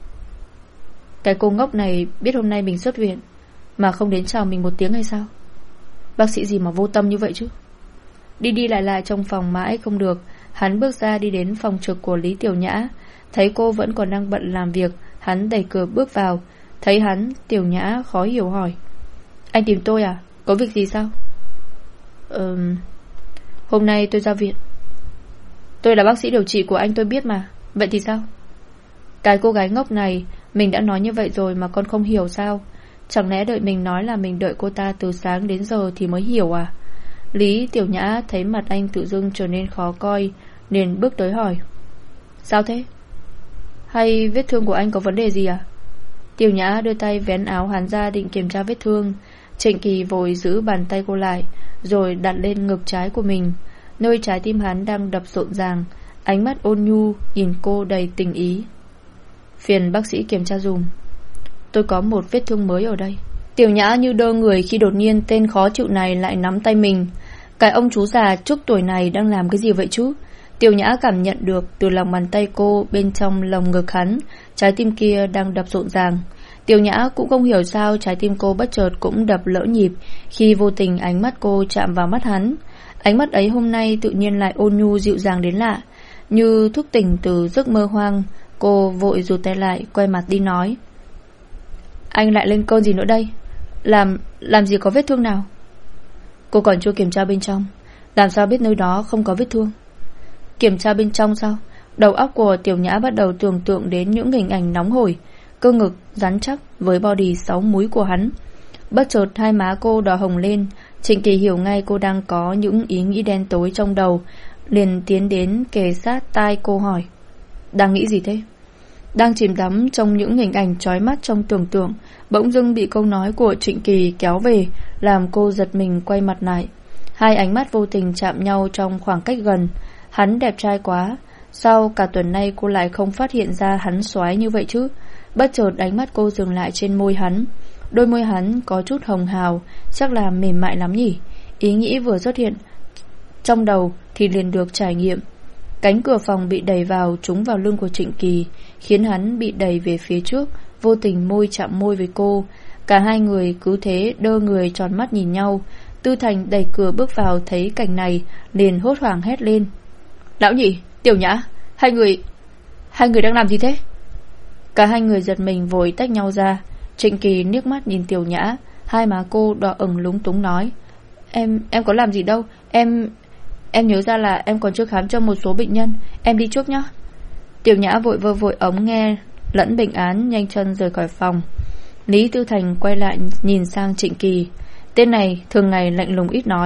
Cái cô ngốc này biết hôm nay mình xuất viện mà không đến chào mình một tiếng hay sao? Bác sĩ gì mà vô tâm như vậy chứ? Đi đi lại lại trong phòng mãi không được, hắn bước ra đi đến phòng trực của Lý Tiểu Nhã. Thấy cô vẫn còn đang bận làm việc, hắn đẩy cửa bước vào. Thấy hắn, Tiểu Nhã khó hiểu hỏi, anh tìm tôi à? Có việc gì sao? Ờ... Hôm nay tôi ra viện. Tôi là bác sĩ điều trị của anh, tôi biết mà. Vậy thì sao? Cái cô gái ngốc này, mình đã nói như vậy rồi mà con không hiểu sao? Chẳng lẽ đợi mình nói là mình đợi cô ta từ sáng đến giờ thì mới hiểu à? Lý Tiểu Nhã thấy mặt anh tự dưng trở nên khó coi, nên bước tới hỏi, sao thế? Hay vết thương của anh có vấn đề gì à? Tiểu Nhã đưa tay vén áo hắn ra định kiểm tra vết thương. Trịnh Kỳ vội giữ bàn tay cô lại, rồi đặt lên ngực trái của mình, nơi trái tim hắn đang đập rộn ràng. Ánh mắt ôn nhu nhìn cô đầy tình ý. Phiền bác sĩ kiểm tra dùm, tôi có một vết thương mới ở đây. Tiểu Nhã như đơ người khi đột nhiên tên khó chịu này lại nắm tay mình. Cái ông chú già trước tuổi này đang làm cái gì vậy chứ? Tiểu Nhã cảm nhận được từ lòng bàn tay cô, bên trong lồng ngực hắn, trái tim kia đang đập rộn ràng. Tiểu Nhã cũng không hiểu sao trái tim cô bất chợt cũng đập lỡ nhịp khi vô tình ánh mắt cô chạm vào mắt hắn. Ánh mắt ấy hôm nay tự nhiên lại ôn nhu dịu dàng đến lạ, như thức tỉnh từ giấc mơ hoang. Cô vội rụt tay lại, quay mặt đi nói, anh lại lên cơn gì nữa đây? Làm làm gì có vết thương nào? Cô còn chưa kiểm tra bên trong, làm sao biết nơi đó không có vết thương? Kiểm tra bên trong sao? Đầu óc của Tiểu Nhã bắt đầu tưởng tượng đến những hình ảnh nóng hổi, cơ ngực rắn chắc với body sáu múi của hắn. Bất chợt hai má cô đỏ hồng lên. Trịnh Kỳ hiểu ngay cô đang có những ý nghĩ đen tối trong đầu, liền tiến đến kề sát tai cô hỏi, đang nghĩ gì thế? Đang chìm đắm trong những hình ảnh chói mắt trong tưởng tượng, bỗng dưng bị câu nói của Trịnh Kỳ kéo về, làm cô giật mình quay mặt lại. Hai ánh mắt vô tình chạm nhau trong khoảng cách gần. Hắn đẹp trai quá, sao cả tuần nay cô lại không phát hiện ra hắn xoái như vậy chứ? Bất chợt ánh mắt cô dừng lại trên môi hắn. Đôi môi hắn có chút hồng hào, chắc là mềm mại lắm nhỉ? Ý nghĩ vừa xuất hiện trong đầu thì liền được trải nghiệm. Cánh cửa phòng bị đẩy vào, trúng vào lưng của Trịnh Kỳ, khiến hắn bị đẩy về phía trước, vô tình môi chạm môi với cô. Cả hai người cứ thế đơ người tròn mắt nhìn nhau. Tư Thành đẩy cửa bước vào, thấy cảnh này liền hốt hoảng hét lên, lão nhị, Tiểu Nhã, hai người Hai người đang làm gì thế? Cả hai người giật mình vội tách nhau ra. Trịnh Kỳ liếc mắt nhìn Tiểu Nhã, hai má cô đỏ ửng lúng túng nói, Em, em có làm gì đâu, Em Em nhớ ra là em còn chưa khám cho một số bệnh nhân, em đi trước nhá. Tiểu Nhã vội vơ vội ống nghe lẫn bệnh án, nhanh chân rời khỏi phòng. Lý Tư Thành quay lại nhìn sang Trịnh Kỳ. Tên này thường ngày lạnh lùng ít nói,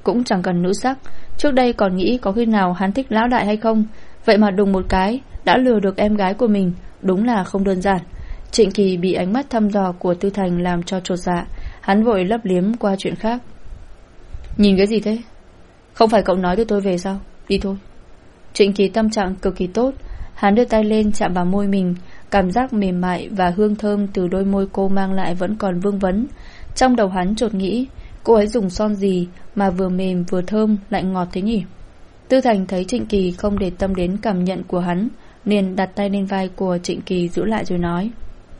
cũng chẳng cần nữ sắc. Trước đây còn nghĩ có khi nào hắn thích lão đại hay không, vậy mà đùng một cái đã lừa được em gái của mình. Đúng là không đơn giản. Trịnh Kỳ bị ánh mắt thăm dò của Tư Thành làm cho chột dạ. Hắn vội lấp liếm qua chuyện khác. Nhìn cái gì thế? Không phải cậu nói đưa tôi về sao? Đi thôi. Trịnh Kỳ tâm trạng cực kỳ tốt. Hắn đưa tay lên chạm vào môi mình. Cảm giác mềm mại và hương thơm từ đôi môi cô mang lại vẫn còn vương vấn. Trong đầu hắn chột nghĩ, cô ấy dùng son gì mà vừa mềm vừa thơm lại ngọt thế nhỉ? Tư Thành thấy Trịnh Kỳ không để tâm đến cảm nhận của hắn, liền đặt tay lên vai của Trịnh Kỳ giữ lại rồi nói: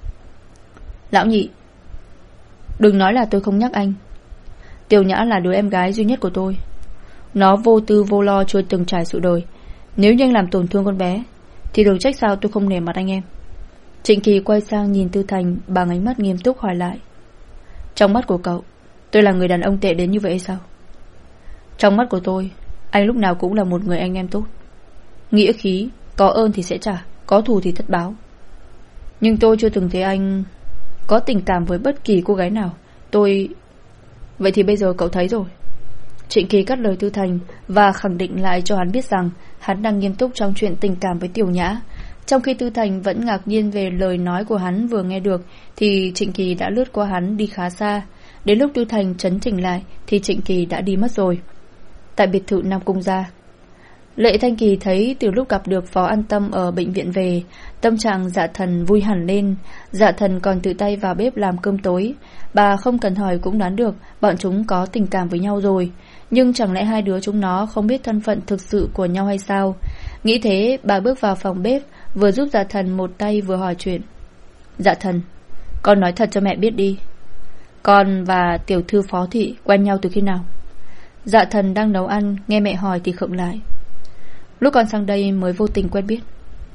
Lão nhị, đừng nói là tôi không nhắc anh. Tiểu Nhã là đứa em gái duy nhất của tôi. Nó vô tư vô lo chưa từng trải sự đời. Nếu như anh làm tổn thương con bé thì đừng trách sao tôi không nể mặt anh em. Trịnh Kỳ quay sang nhìn Tư Thành bằng ánh mắt nghiêm túc hỏi lại: Trong mắt của cậu, tôi là người đàn ông tệ đến như vậy sao? Trong mắt của tôi, anh lúc nào cũng là một người anh em tốt. Nghĩa khí, có ơn thì sẽ trả, có thù thì thất báo. Nhưng tôi chưa từng thấy anh có tình cảm với bất kỳ cô gái nào. Tôi... Vậy thì bây giờ cậu thấy rồi. Trịnh Kỳ cắt lời Tư Thành và khẳng định lại cho hắn biết rằng hắn đang nghiêm túc trong chuyện tình cảm với Tiểu Nhã. Trong khi Tư Thành vẫn ngạc nhiên về lời nói của hắn vừa nghe được, thì Trịnh Kỳ đã lướt qua hắn đi khá xa. Đến lúc Tư Thành chấn chỉnh lại thì Trịnh Kỳ đã đi mất rồi. Tại biệt thự Nam Cung gia, Lệ Thanh Kỳ thấy từ lúc gặp được Phó An Tâm ở bệnh viện về, tâm trạng Dạ Thần vui hẳn lên. Dạ Thần còn tự tay vào bếp làm cơm tối. Bà không cần hỏi cũng đoán được bọn chúng có tình cảm với nhau rồi. Nhưng chẳng lẽ hai đứa chúng nó không biết thân phận thực sự của nhau hay sao? Nghĩ thế, bà bước vào phòng bếp, vừa giúp Dạ Thần một tay vừa hỏi chuyện. Dạ Thần, con nói thật cho mẹ biết đi, con và tiểu thư Phó thị quen nhau từ khi nào? Dạ Thần đang nấu ăn, nghe mẹ hỏi thì khựng lại. Lúc con sang đây mới vô tình quen biết.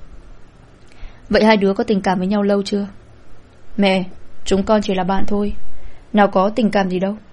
Vậy hai đứa có tình cảm với nhau lâu chưa? Mẹ, chúng con chỉ là bạn thôi, nào có tình cảm gì đâu.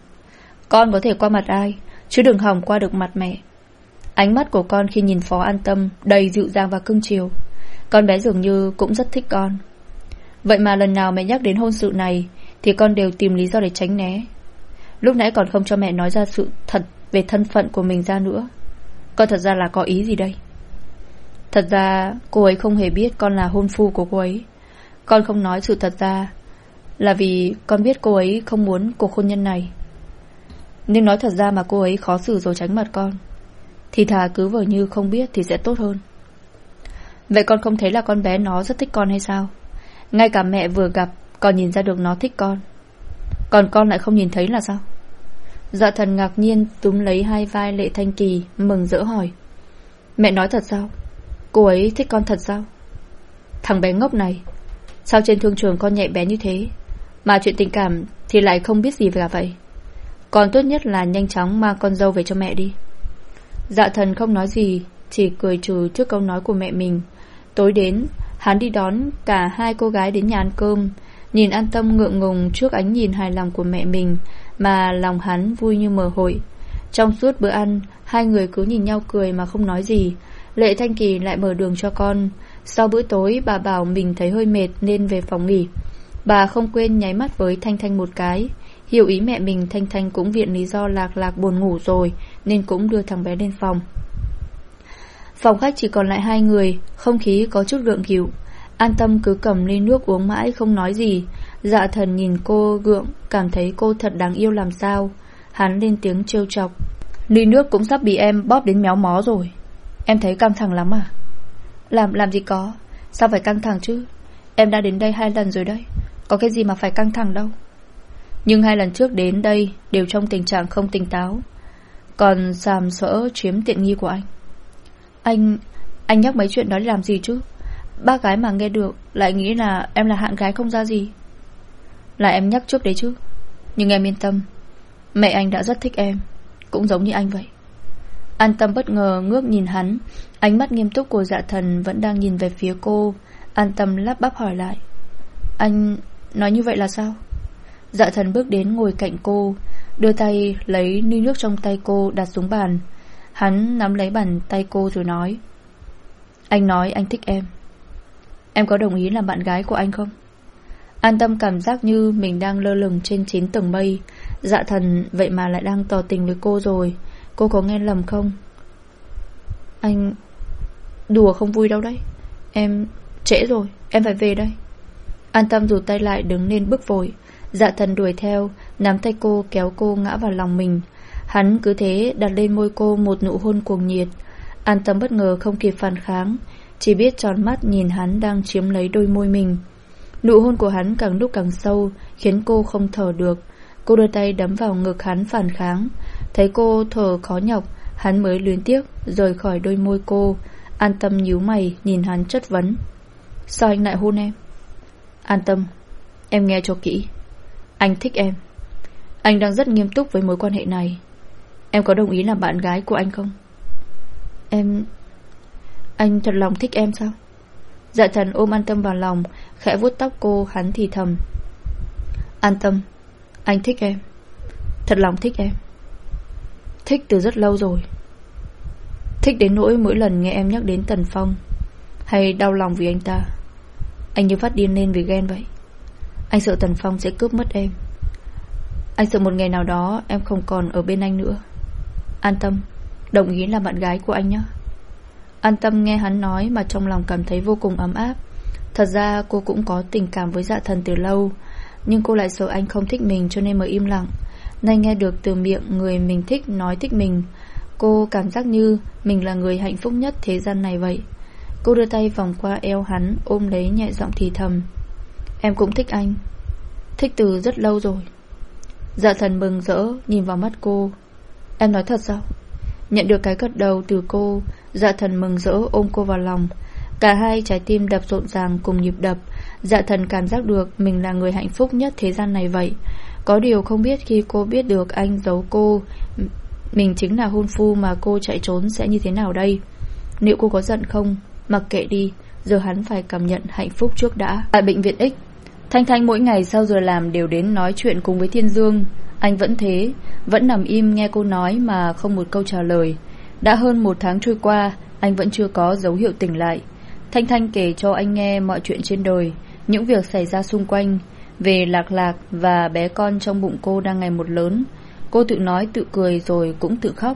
Con có thể qua mặt ai, chứ đừng hỏng qua được mặt mẹ. Ánh mắt của con khi nhìn Phó An Tâm đầy dịu dàng và cưng chiều. Con bé dường như cũng rất thích con. Vậy mà lần nào mẹ nhắc đến hôn sự này thì con đều tìm lý do để tránh né. Lúc nãy còn không cho mẹ nói ra sự thật về thân phận của mình ra nữa. Con thật ra là có ý gì đây? Thật ra cô ấy không hề biết con là hôn phu của cô ấy. Con không nói sự thật ra là vì con biết cô ấy không muốn cuộc hôn nhân này. Nhưng nói thật ra mà cô ấy khó xử rồi tránh mặt con, thì thà cứ vờ như không biết thì sẽ tốt hơn. Vậy con không thấy là con bé nó rất thích con hay sao? Ngay cả mẹ vừa gặp còn nhìn ra được nó thích con, còn con lại không nhìn thấy là sao? Dạ Thần ngạc nhiên túm lấy hai vai Lệ Thanh Kỳ, mừng rỡ hỏi: Mẹ nói thật sao? Cô ấy thích con thật sao? Thằng bé ngốc này, sao trên thương trường con nhạy bé như thế, mà chuyện tình cảm thì lại không biết gì cả vậy? Con tốt nhất là nhanh chóng mang con dâu về cho mẹ đi. Dạ Thần không nói gì, chỉ cười trừ trước câu nói của mẹ mình. Tối đến, hắn đi đón cả hai cô gái đến nhà ăn cơm. Nhìn An Tâm ngượng ngùng trước ánh nhìn hài lòng của mẹ mình, mà lòng hắn vui như mở hội. Trong suốt bữa ăn, hai người cứ nhìn nhau cười mà không nói gì. Lệ Thanh Kỳ lại mở đường cho con. Sau bữa tối, bà bảo mình thấy hơi mệt nên về phòng nghỉ. Bà không quên nháy mắt với Thanh Thanh một cái. Hiểu ý mẹ mình, Thanh Thanh cũng viện lý do Lạc Lạc buồn ngủ rồi nên cũng đưa thằng bé lên phòng. Phòng khách chỉ còn lại hai người, không khí có chút gượng gịu. An Tâm cứ cầm ly nước uống mãi không nói gì. Dạ Thần nhìn cô gượng, cảm thấy cô thật đáng yêu làm sao. Hắn lên tiếng trêu chọc: Ly nước cũng sắp bị em bóp đến méo mó rồi. Em thấy căng thẳng lắm à? Làm làm gì có, sao phải căng thẳng chứ? Em đã đến đây hai lần rồi đấy, có cái gì mà phải căng thẳng đâu. Nhưng hai lần trước đến đây đều trong tình trạng không tỉnh táo, còn sàm sỡ chiếm tiện nghi của anh. Anh Anh nhắc mấy chuyện đó để làm gì chứ? Bác gái mà nghe được lại nghĩ là em là hạng gái không ra gì. Là em nhắc trước đấy chứ. Nhưng em yên tâm, mẹ anh đã rất thích em, cũng giống như anh vậy. An Tâm bất ngờ ngước nhìn hắn. Ánh mắt nghiêm túc của Dạ Thần vẫn đang nhìn về phía cô. An Tâm lắp bắp hỏi lại: Anh nói như vậy là sao? Dạ Thần bước đến ngồi cạnh cô, đưa tay lấy ly nước trong tay cô đặt xuống bàn. Hắn nắm lấy bàn tay cô rồi nói: Anh nói anh thích em, em có đồng ý làm bạn gái của anh không? An Tâm cảm giác như mình đang lơ lửng trên chín tầng mây. Dạ Thần vậy mà lại đang tỏ tình với cô rồi. Cô có nghe lầm không? Anh... Đùa không vui đâu đấy. Em... trễ rồi, em phải về đây. An Tâm rụt tay lại đứng lên bước vội. Dạ Thần đuổi theo, nắm tay cô kéo cô ngã vào lòng mình. Hắn cứ thế đặt lên môi cô một nụ hôn cuồng nhiệt. An Tâm bất ngờ không kịp phản kháng, chỉ biết tròn mắt nhìn hắn đang chiếm lấy đôi môi mình. Nụ hôn của hắn càng lúc càng sâu, khiến cô không thở được. Cô đưa tay đấm vào ngực hắn phản kháng. Thấy cô thở khó nhọc, hắn mới luyến tiếc rời khỏi đôi môi cô. An Tâm nhíu mày nhìn hắn chất vấn. Sao anh lại hôn em? An Tâm, em nghe cho kỹ. Anh thích em. Anh đang rất nghiêm túc với mối quan hệ này. Em có đồng ý làm bạn gái của anh không? Em... Anh thật lòng thích em sao? Dạ Thần ôm An Tâm vào lòng, khẽ vuốt tóc cô. Hắn thì thầm. An Tâm, anh thích em. Thật lòng thích em. Thích từ rất lâu rồi. Thích đến nỗi mỗi lần nghe em nhắc đến Tần Phong hay đau lòng vì anh ta, anh như phát điên lên vì ghen vậy. Anh sợ Tần Phong sẽ cướp mất em. Anh sợ một ngày nào đó em không còn ở bên anh nữa. An Tâm, đồng ý là bạn gái của anh nhé. An Tâm nghe hắn nói mà trong lòng cảm thấy vô cùng ấm áp. Thật ra cô cũng có tình cảm với Dạ Thần từ lâu, nhưng cô lại sợ anh không thích mình cho nên mới im lặng. Nay nghe được từ miệng người mình thích nói thích mình, cô cảm giác như mình là người hạnh phúc nhất thế gian này vậy. Cô đưa tay vòng qua eo hắn, ôm lấy nhẹ giọng thì thầm. Em cũng thích anh. Thích từ rất lâu rồi. Dạ Thần mừng rỡ nhìn vào mắt cô. Em nói thật sao? Nhận được cái gật đầu từ cô, Dạ Thần mừng rỡ ôm cô vào lòng. Cả hai trái tim đập rộn ràng cùng nhịp đập. Dạ Thần cảm giác được mình là người hạnh phúc nhất thế gian này vậy. Có điều không biết khi cô biết được anh giấu cô, mình chính là hôn phu mà cô chạy trốn sẽ như thế nào đây. Liệu cô có giận không? Mặc kệ đi, giờ hắn phải cảm nhận hạnh phúc trước đã. Tại bệnh viện X, Thanh Thanh mỗi ngày sau giờ làm đều đến nói chuyện cùng với Thiên Dương. Anh vẫn thế, vẫn nằm im nghe cô nói mà không một câu trả lời. Đã hơn một tháng trôi qua, anh vẫn chưa có dấu hiệu tỉnh lại. Thanh Thanh kể cho anh nghe mọi chuyện trên đời, những việc xảy ra xung quanh, về Lạc Lạc và bé con trong bụng cô đang ngày một lớn. Cô tự nói tự cười rồi cũng tự khóc.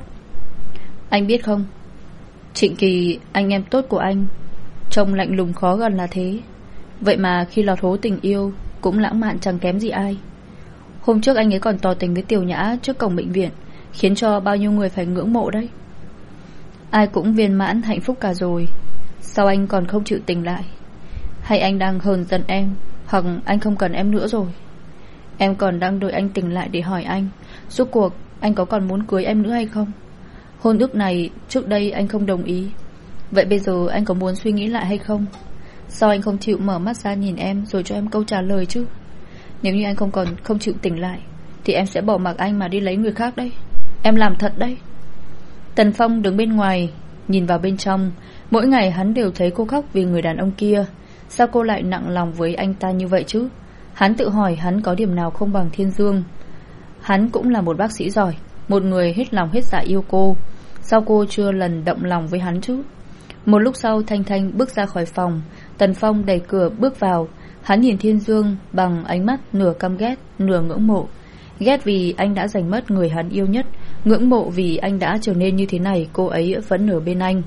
Anh biết không, Trịnh Kỳ, anh em tốt của anh, trông lạnh lùng khó gần là thế, vậy mà khi lọt hố tình yêu cũng lãng mạn chẳng kém gì ai. Hôm trước anh ấy còn tỏ tình với Tiểu Nhã trước cổng bệnh viện, khiến cho bao nhiêu người phải ngưỡng mộ đấy. Ai cũng viên mãn hạnh phúc cả rồi, sao anh còn không chịu tỉnh lại? Hay anh đang hờn giận em, hoặc anh không cần em nữa rồi? Em còn đang đợi anh tỉnh lại để hỏi anh, rốt cuộc anh có còn muốn cưới em nữa hay không? Hôn ước này trước đây anh không đồng ý, vậy bây giờ anh có muốn suy nghĩ lại hay không? Sao anh không chịu mở mắt ra nhìn em rồi cho em câu trả lời chứ? Nếu như anh không còn không chịu tỉnh lại thì em sẽ bỏ mặc anh mà đi lấy người khác đấy. Em làm thật đấy. Tần Phong đứng bên ngoài nhìn vào bên trong. Mỗi ngày hắn đều thấy cô khóc vì người đàn ông kia. Sao cô lại nặng lòng với anh ta như vậy chứ? Hắn tự hỏi hắn có điểm nào không bằng Thiên Dương. Hắn cũng là một bác sĩ giỏi, một người hết lòng hết dạ yêu cô. Sao cô chưa lần động lòng với hắn chứ? Một lúc sau Thanh Thanh bước ra khỏi phòng. Tần Phong đẩy cửa bước vào. Hắn nhìn Thiên Dương bằng ánh mắt nửa căm ghét, nửa ngưỡng mộ. Ghét vì anh đã giành mất người hắn yêu nhất, ngưỡng mộ vì anh đã trở nên như thế này, cô ấy vẫn ở bên anh.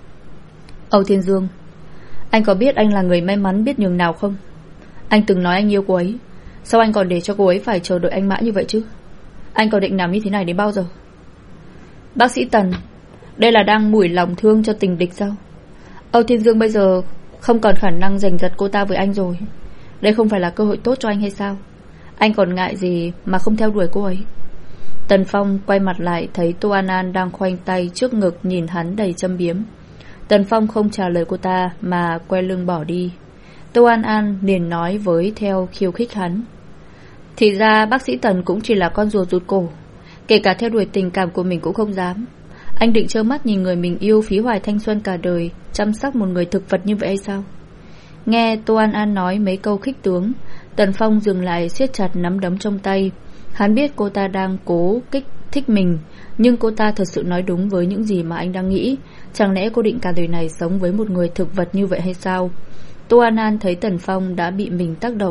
Âu Thiên Dương, anh có biết anh là người may mắn biết nhường nào không? Anh từng nói anh yêu cô ấy, sao anh còn để cho cô ấy phải chờ đợi anh mãi như vậy chứ? Anh còn định làm như thế này đến bao giờ? Bác sĩ Tần, đây là đang mủi lòng thương cho tình địch sao? Âu Thiên Dương bây giờ không còn khả năng giành giật cô ta với anh rồi. Đây không phải là cơ hội tốt cho anh hay sao? Anh còn ngại gì mà không theo đuổi cô ấy? Tần Phong quay mặt lại thấy Tô An An đang khoanh tay trước ngực nhìn hắn đầy châm biếm. Tần Phong không trả lời cô ta mà quay lưng bỏ đi. Tô An An liền nói với theo khiêu khích hắn. Thì ra bác sĩ Tần cũng chỉ là con rùa rụt cổ, kể cả theo đuổi tình cảm của mình cũng không dám. Anh định trơ mắt nhìn người mình yêu phí hoài thanh xuân cả đời, chăm sóc một người thực vật như vậy hay sao? Nghe Tô An An nói mấy câu khích tướng, Tần Phong dừng lại siết chặt nắm đấm trong tay. Hắn biết cô ta đang cố kích thích mình, nhưng cô ta thật sự nói đúng với những gì mà anh đang nghĩ. Chẳng lẽ cô định cả đời này sống với một người thực vật như vậy hay sao? Tô An An thấy Tần Phong đã bị mình tác động,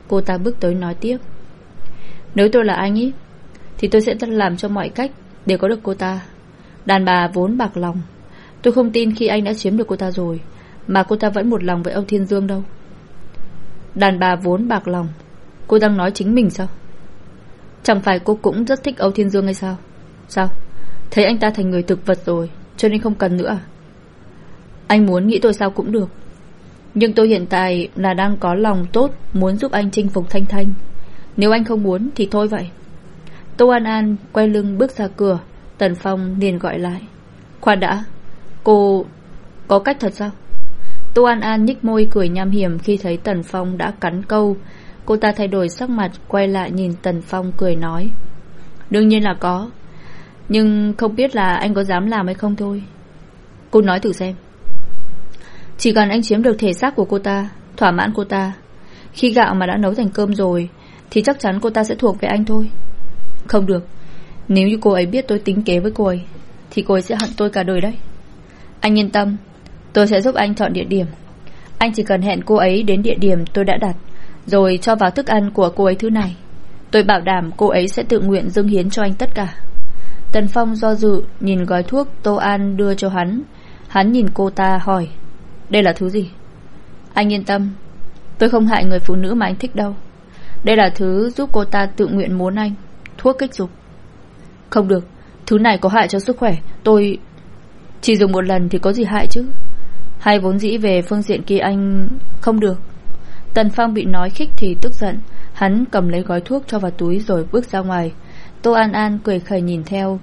Cô ta bước tới nói tiếp: Nếu tôi là anh ý thì tôi sẽ làm cho mọi cách để có được cô ta. Đàn bà vốn bạc lòng. Tôi không tin khi anh đã chiếm được cô ta rồi mà cô ta vẫn một lòng với Âu Thiên Dương đâu. Đàn bà vốn bạc lòng? Cô đang nói chính mình sao? Chẳng phải cô cũng rất thích Âu Thiên Dương hay sao? Sao? Thấy anh ta thành người thực vật rồi cho nên không cần nữa à? Anh muốn nghĩ tôi sao cũng được, nhưng tôi hiện tại là đang có lòng tốt, muốn giúp anh chinh phục Thanh Thanh. Nếu anh không muốn thì thôi vậy. Tô An An quay lưng bước ra cửa. Tần Phong liền gọi lại: Khoan đã, cô có cách thật sao? Tô An An nhích môi cười nham hiểm khi thấy Tần Phong đã cắn câu. Cô ta thay đổi sắc mặt, quay lại nhìn Tần Phong cười nói: Đương nhiên là có, nhưng không biết là anh có dám làm hay không thôi. Cô nói thử xem. Chỉ cần anh chiếm được thể xác của cô ta, thỏa mãn cô ta, khi gạo mà đã nấu thành cơm rồi thì chắc chắn cô ta sẽ thuộc về anh thôi. Không được. Nếu như cô ấy biết tôi tính kế với cô ấy thì cô ấy sẽ hận tôi cả đời đấy. Anh yên tâm, tôi sẽ giúp anh chọn địa điểm. Anh chỉ cần hẹn cô ấy đến địa điểm tôi đã đặt, rồi cho vào thức ăn của cô ấy thứ này. Tôi bảo đảm cô ấy sẽ tự nguyện dâng hiến cho anh tất cả. Tần Phong do dự nhìn gói thuốc Tô An đưa cho hắn. Hắn nhìn cô ta hỏi: Đây là thứ gì? Anh yên tâm, tôi không hại người phụ nữ mà anh thích đâu. Đây là thứ giúp cô ta tự nguyện muốn anh. Thuốc kích dục. Không được, thứ này có hại cho sức khỏe. Tôi chỉ dùng một lần thì có gì hại chứ? Hay vốn dĩ về phương diện kia anh không được? Tần Phong bị nói khích thì tức giận. Hắn cầm lấy gói thuốc cho vào túi rồi bước ra ngoài. Tô An An cười khẩy nhìn theo.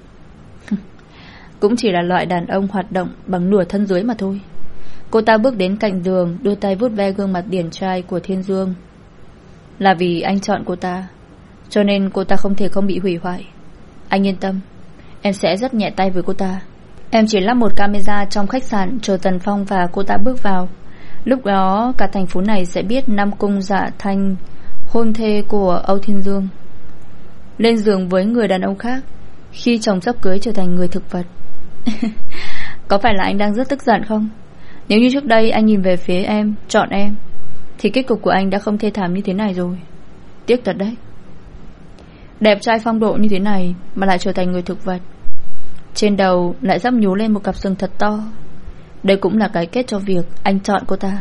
Cũng chỉ là loại đàn ông hoạt động bằng nửa thân dưới mà thôi. Cô ta bước đến cạnh giường, đưa tay vuốt ve gương mặt điển trai của Thiên Dương. Là vì anh chọn cô ta, cho nên cô ta không thể không bị hủy hoại. Anh yên tâm, em sẽ rất nhẹ tay với cô ta. Em chỉ lắp một camera trong khách sạn, chờ Tần Phong và cô ta bước vào. Lúc đó cả thành phố này sẽ biết Nam Cung Dạ Thanh, hôn thê của Âu Thiên Dương, lên giường với người đàn ông khác khi chồng sắp cưới trở thành người thực vật. Có phải là anh đang rất tức giận không? Nếu như trước đây anh nhìn về phía em, chọn em, thì kết cục của anh đã không thê thảm như thế này rồi. Tiếc thật đấy. Đẹp trai phong độ như thế này mà lại trở thành người thực vật, trên đầu lại dắp nhú lên một cặp sừng thật to. Đây cũng là cái kết cho việc anh chọn cô ta.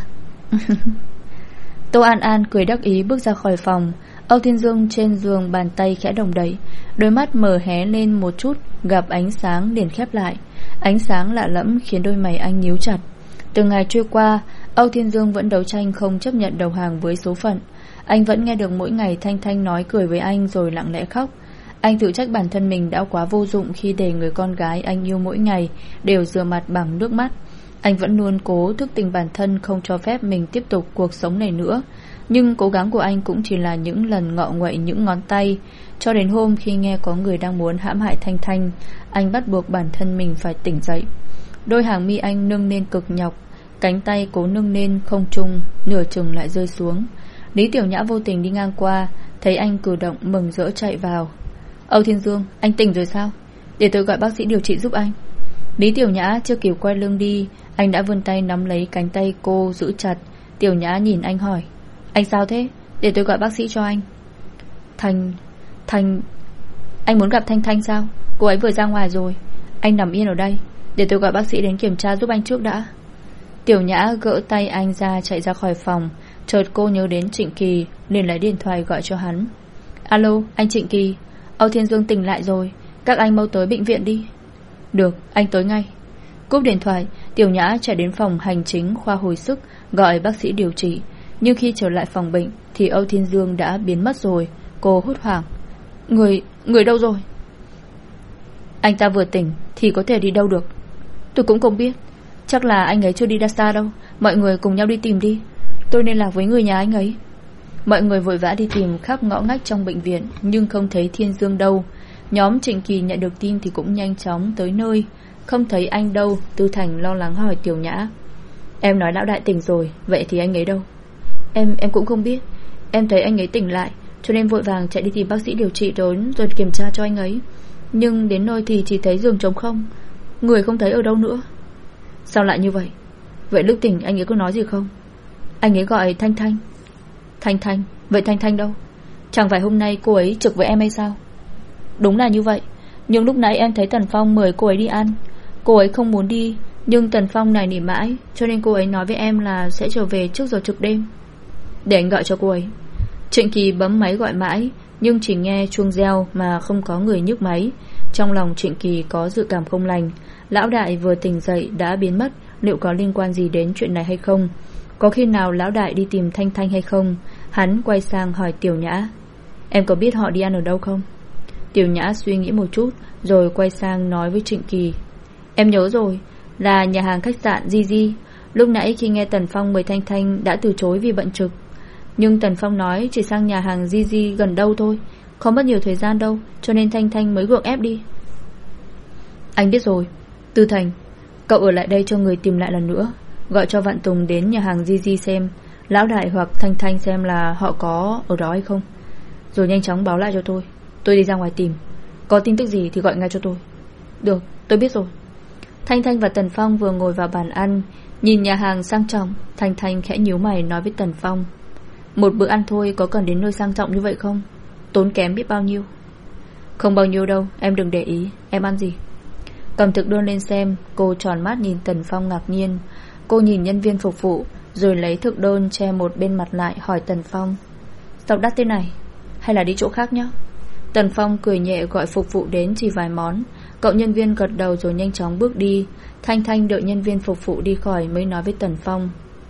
Tô An An cười đắc ý bước ra khỏi phòng. Âu Thiên Dương trên giường, bàn tay khẽ đồng đẩy, đôi mắt mở hé lên một chút, gặp ánh sáng liền khép lại. Ánh sáng lạ lẫm khiến đôi mày anh nhíu chặt. Từ ngày trôi qua, Âu Thiên Dương vẫn đấu tranh không chấp nhận đầu hàng với số phận. Anh vẫn nghe được mỗi ngày Thanh Thanh nói cười với anh rồi lặng lẽ khóc. Anh tự trách bản thân mình đã quá vô dụng khi để người con gái anh yêu mỗi ngày đều rửa mặt bằng nước mắt. Anh vẫn luôn cố thức tỉnh bản thân không cho phép mình tiếp tục cuộc sống này nữa. Nhưng cố gắng của anh cũng chỉ là những lần ngọ nguậy những ngón tay. Cho đến hôm khi nghe có người đang muốn hãm hại Thanh Thanh, anh bắt buộc bản thân mình phải tỉnh dậy. Đôi hàng mi anh nâng lên cực nhọc, cánh tay cố nâng lên không trung, nửa chừng lại rơi xuống. Lý Tiểu Nhã vô tình đi ngang qua, thấy anh cử động mừng rỡ chạy vào. Âu Thiên Dương, anh tỉnh rồi sao? Để tôi gọi bác sĩ điều trị giúp anh. Lý Tiểu Nhã chưa kịp quay lưng đi, anh đã vươn tay nắm lấy cánh tay cô giữ chặt. Tiểu Nhã nhìn anh hỏi: Anh sao thế? Để tôi gọi bác sĩ cho anh. Thanh... Thanh... Anh muốn gặp Thanh Thanh sao? Cô ấy vừa ra ngoài rồi. Anh nằm yên ở đây, để tôi gọi bác sĩ đến kiểm tra giúp anh trước đã. Tiểu Nhã gỡ tay anh ra chạy ra khỏi phòng. Chợt cô nhớ đến Trịnh Kỳ, liền lấy điện thoại gọi cho hắn. Alo, anh Trịnh Kỳ, Âu Thiên Dương tỉnh lại rồi, các anh mau tới bệnh viện đi. Được, anh tới ngay. Cúp điện thoại, Tiểu Nhã chạy đến phòng hành chính khoa hồi sức, gọi bác sĩ điều trị. Nhưng khi trở lại phòng bệnh thì Âu Thiên Dương đã biến mất rồi. Cô hốt hoảng: Người... người đâu rồi? Anh ta vừa tỉnh thì có thể đi đâu được? Tôi cũng không biết. Chắc là anh ấy chưa đi ra xa đâu. Mọi người cùng nhau đi tìm đi. Tôi liên lạc với người nhà anh ấy. Mọi người vội vã đi tìm khắp ngõ ngách trong bệnh viện, nhưng không thấy Thiên Dương đâu. Nhóm Trịnh Kỳ nhận được tin thì cũng nhanh chóng tới nơi. Không thấy anh đâu, Tư Thành lo lắng hỏi Tiểu Nhã: Em nói lão đại tỉnh rồi, vậy thì anh ấy đâu? Em em cũng không biết. Em thấy anh ấy tỉnh lại, cho nên vội vàng chạy đi tìm bác sĩ điều trị đốn rồi kiểm tra cho anh ấy. Nhưng đến nơi thì chỉ thấy giường trống không, người không thấy ở đâu nữa. Sao lại như vậy? Vậy lúc tỉnh anh ấy có nói gì không? Anh ấy gọi Thanh Thanh. Thanh Thanh, Vậy Thanh Thanh đâu? Chẳng phải hôm nay cô ấy trực với em hay sao? Đúng là như vậy, nhưng lúc nãy em thấy Tần Phong mời cô ấy đi ăn. Cô ấy không muốn đi, nhưng Tần Phong nài nỉ mãi, cho nên cô ấy nói với em là sẽ trở về trước giờ trực đêm. Để anh gọi cho cô ấy. Trịnh Kỳ bấm máy gọi mãi, nhưng chỉ nghe chuông reo mà không có người nhấc máy. Trong lòng Trịnh Kỳ có dự cảm không lành. Lão đại vừa tỉnh dậy đã biến mất, liệu có liên quan gì đến chuyện này hay không? Có khi nào lão đại đi tìm Thanh Thanh hay không? Hắn quay sang hỏi Tiểu Nhã, em có biết họ đi ăn ở đâu không? Tiểu Nhã suy nghĩ một chút rồi quay sang nói với Trịnh Kỳ, em nhớ rồi, là nhà hàng khách sạn Di Di. Lúc nãy khi nghe Tần Phong mời Thanh Thanh đã từ chối vì bận trực, nhưng Tần Phong nói chỉ sang nhà hàng Di Di gần đâu thôi, không mất nhiều thời gian đâu, cho nên Thanh Thanh mới gượng ép đi. Anh biết rồi. Tư Thành, cậu ở lại đây cho người tìm lại lần nữa, gọi cho Vạn Tùng đến nhà hàng Di Di xem lão đại hoặc Thanh Thanh xem là họ có ở đó hay không, rồi nhanh chóng báo lại cho tôi. Tôi đi ra ngoài tìm, có tin tức gì thì gọi ngay cho tôi. Được, tôi biết rồi. Thanh Thanh và Tần Phong vừa ngồi vào bàn ăn, nhìn nhà hàng sang trọng. Thanh Thanh khẽ nhíu mày nói với Tần Phong, một bữa ăn thôi có cần đến nơi sang trọng như vậy không? Tốn kém biết bao nhiêu. Không bao nhiêu đâu, em đừng để ý. Em ăn gì? Cầm thực đơn lên xem. Cô tròn mắt nhìn Tần Phong ngạc nhiên. Cô nhìn nhân viên phục vụ, rồi lấy thực đơn che một bên mặt lại, hỏi Tần Phong, sao đắt thế này? Hay là đi chỗ khác nhé? Tần Phong cười nhẹ gọi phục vụ đến chỉ vài món. Cậu nhân viên gật đầu rồi nhanh chóng bước đi. Thanh Thanh đợi nhân viên phục vụ đi khỏi mới nói với Tần Phong,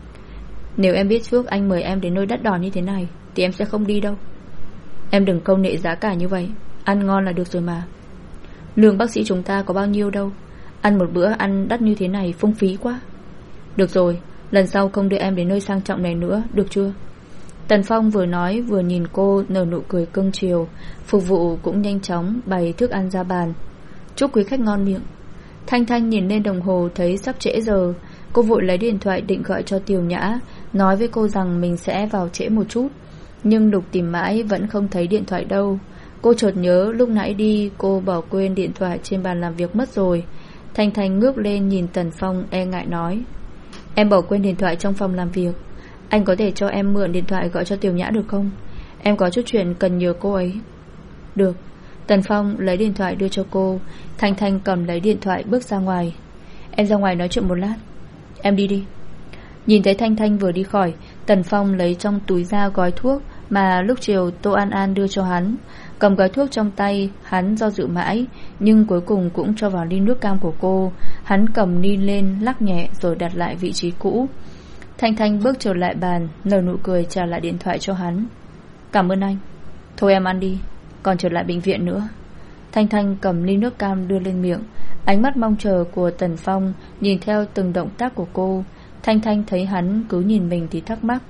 nếu em biết trước anh mời em đến nơi đắt đỏ như thế này thì em sẽ không đi đâu. Em đừng câu nệ giá cả như vậy, ăn ngon là được rồi mà. Lương bác sĩ chúng ta có bao nhiêu đâu, ăn một bữa ăn đắt như thế này phung phí quá. Được rồi, lần sau không đưa em đến nơi sang trọng này nữa, được chưa? Tần Phong vừa nói vừa nhìn cô nở nụ cười cưng chiều. Phục vụ cũng nhanh chóng bày thức ăn ra bàn. Chúc quý khách ngon miệng. Thanh Thanh nhìn lên đồng hồ thấy sắp trễ giờ. Cô vội lấy điện thoại định gọi cho Tiểu Nhã, nói với cô rằng mình sẽ vào trễ một chút, nhưng lục tìm mãi vẫn không thấy điện thoại đâu. Cô chợt nhớ lúc nãy đi cô bỏ quên điện thoại trên bàn làm việc mất rồi. Thanh Thanh ngước lên nhìn Tần Phong e ngại nói, em bỏ quên điện thoại trong phòng làm việc, anh có thể cho em mượn điện thoại gọi cho Tiểu Nhã được không? Em có chút chuyện cần nhờ cô ấy. Được. Tần Phong lấy điện thoại đưa cho cô. Thanh Thanh cầm lấy điện thoại bước ra ngoài. Em ra ngoài nói chuyện một lát. Em đi đi. Nhìn thấy Thanh Thanh vừa đi khỏi, Tần Phong lấy trong túi ra gói thuốc mà lúc chiều Tô An An đưa cho hắn. Cầm gói thuốc trong tay, hắn do dự mãi, nhưng cuối cùng cũng cho vào ly nước cam của cô. Hắn cầm ly lên lắc nhẹ rồi đặt lại vị trí cũ. Thanh Thanh bước trở lại bàn, nở nụ cười trả lại điện thoại cho hắn. Cảm ơn anh. Thôi em ăn đi, còn trở lại bệnh viện nữa. Thanh Thanh cầm ly nước cam đưa lên miệng. Ánh mắt mong chờ của Tần Phong nhìn theo từng động tác của cô. Thanh Thanh thấy hắn cứ nhìn mình thì thắc mắc,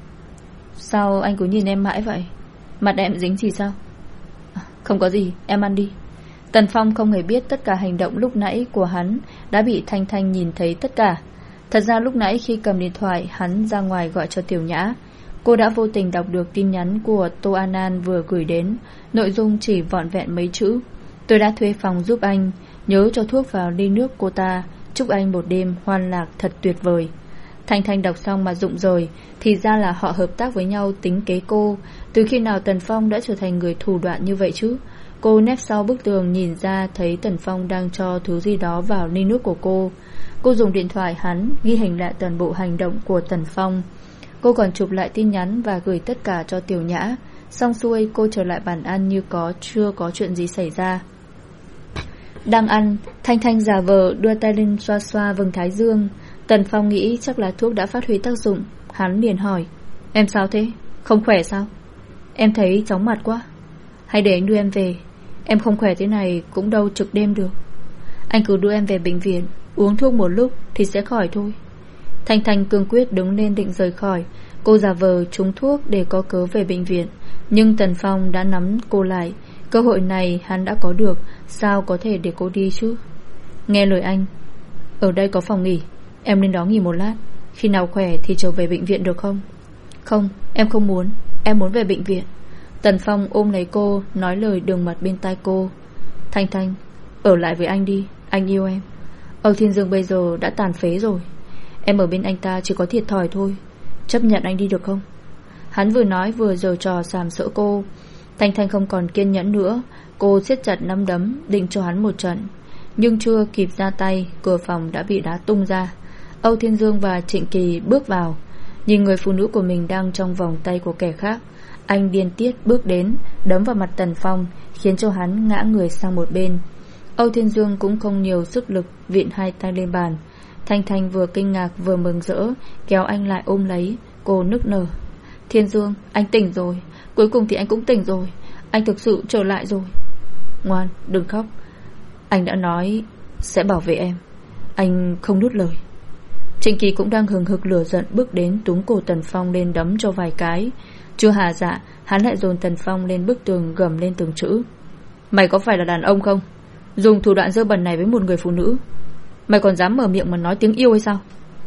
sao anh cứ nhìn em mãi vậy? Mặt em dính gì sao? À, không có gì, em ăn đi. Tần Phong không hề biết tất cả hành động lúc nãy của hắn đã bị Thanh Thanh nhìn thấy tất cả. Thật ra lúc nãy khi cầm điện thoại, hắn ra ngoài gọi cho Tiểu Nhã. Cô đã vô tình đọc được tin nhắn của Tô An An vừa gửi đến. Nội dung chỉ vỏn vẹn mấy chữ: tôi đã thuê phòng giúp anh, nhớ cho thuốc vào ly nước cô ta, chúc anh một đêm hoan lạc thật tuyệt vời. Thanh Thanh đọc xong mà rụng rời. Thì ra là họ hợp tác với nhau tính kế cô. Từ khi nào Tần Phong đã trở thành người thủ đoạn như vậy chứ? Cô nép sau bức tường nhìn ra thấy Tần Phong đang cho thứ gì đó vào ly nước của cô. Cô dùng điện thoại hắn ghi hình lại toàn bộ hành động của Tần Phong. Cô còn chụp lại tin nhắn và gửi tất cả cho Tiểu Nhã. Xong xuôi cô trở lại bàn ăn như có chưa có chuyện gì xảy ra. Đang ăn, Thanh Thanh giả vờ đưa tay lên xoa xoa vầng thái dương. Tần Phong nghĩ chắc là thuốc đã phát huy tác dụng. Hắn liền hỏi, em sao thế? Không khỏe sao? Em thấy chóng mặt quá. Hay để anh đưa em về. Em không khỏe thế này cũng đâu trực đêm được. Anh cứ đưa em về bệnh viện, uống thuốc một lúc thì sẽ khỏi thôi. Thanh Thanh cương quyết đứng lên định rời khỏi. Cô giả vờ trúng thuốc để có cớ về bệnh viện, nhưng Tần Phong đã nắm cô lại. Cơ hội này hắn đã có được, sao có thể để cô đi chứ? Nghe lời anh, ở đây có phòng nghỉ, em lên đó nghỉ một lát, khi nào khỏe thì trở về bệnh viện được không? Không, em không muốn, em muốn về bệnh viện. Tần Phong ôm lấy cô, nói lời đường mật bên tai cô. Thanh Thanh, ở lại với anh đi, anh yêu em. Âu Thiên Dương bây giờ đã tàn phế rồi, em ở bên anh ta chỉ có thiệt thòi thôi. Chấp nhận anh đi được không? Hắn vừa nói vừa giở trò sàm sỡ cô. Thanh Thanh không còn kiên nhẫn nữa. Cô siết chặt nắm đấm định cho hắn một trận, nhưng chưa kịp ra tay, cửa phòng đã bị đá tung ra. Âu Thiên Dương và Trịnh Kỳ bước vào. Nhìn người phụ nữ của mình đang trong vòng tay của kẻ khác, anh điên tiết bước đến, đấm vào mặt Tần Phong, khiến cho hắn ngã người sang một bên. Âu Thiên Dương cũng không nhiều sức lực, vịn hai tay lên bàn. Thanh Thanh vừa kinh ngạc vừa mừng rỡ, kéo anh lại ôm lấy. Cô nức nở: Thiên Dương, anh tỉnh rồi. Cuối cùng thì anh cũng tỉnh rồi. Anh thực sự trở lại rồi. Ngoan, đừng khóc. Anh đã nói sẽ bảo vệ em. Anh không nuốt lời. Trịnh Kỳ cũng đang hừng hực lửa giận, bước đến túm cổ Tần Phong lên đấm cho vài cái. Chưa hà dạ, hắn lại dồn Tần Phong lên bức tường, gầm lên từng chữ: Mày có phải là đàn ông không? Dùng thủ đoạn dơ bẩn này với một người phụ nữ, mày còn dám mở miệng mà nói tiếng yêu hay sao?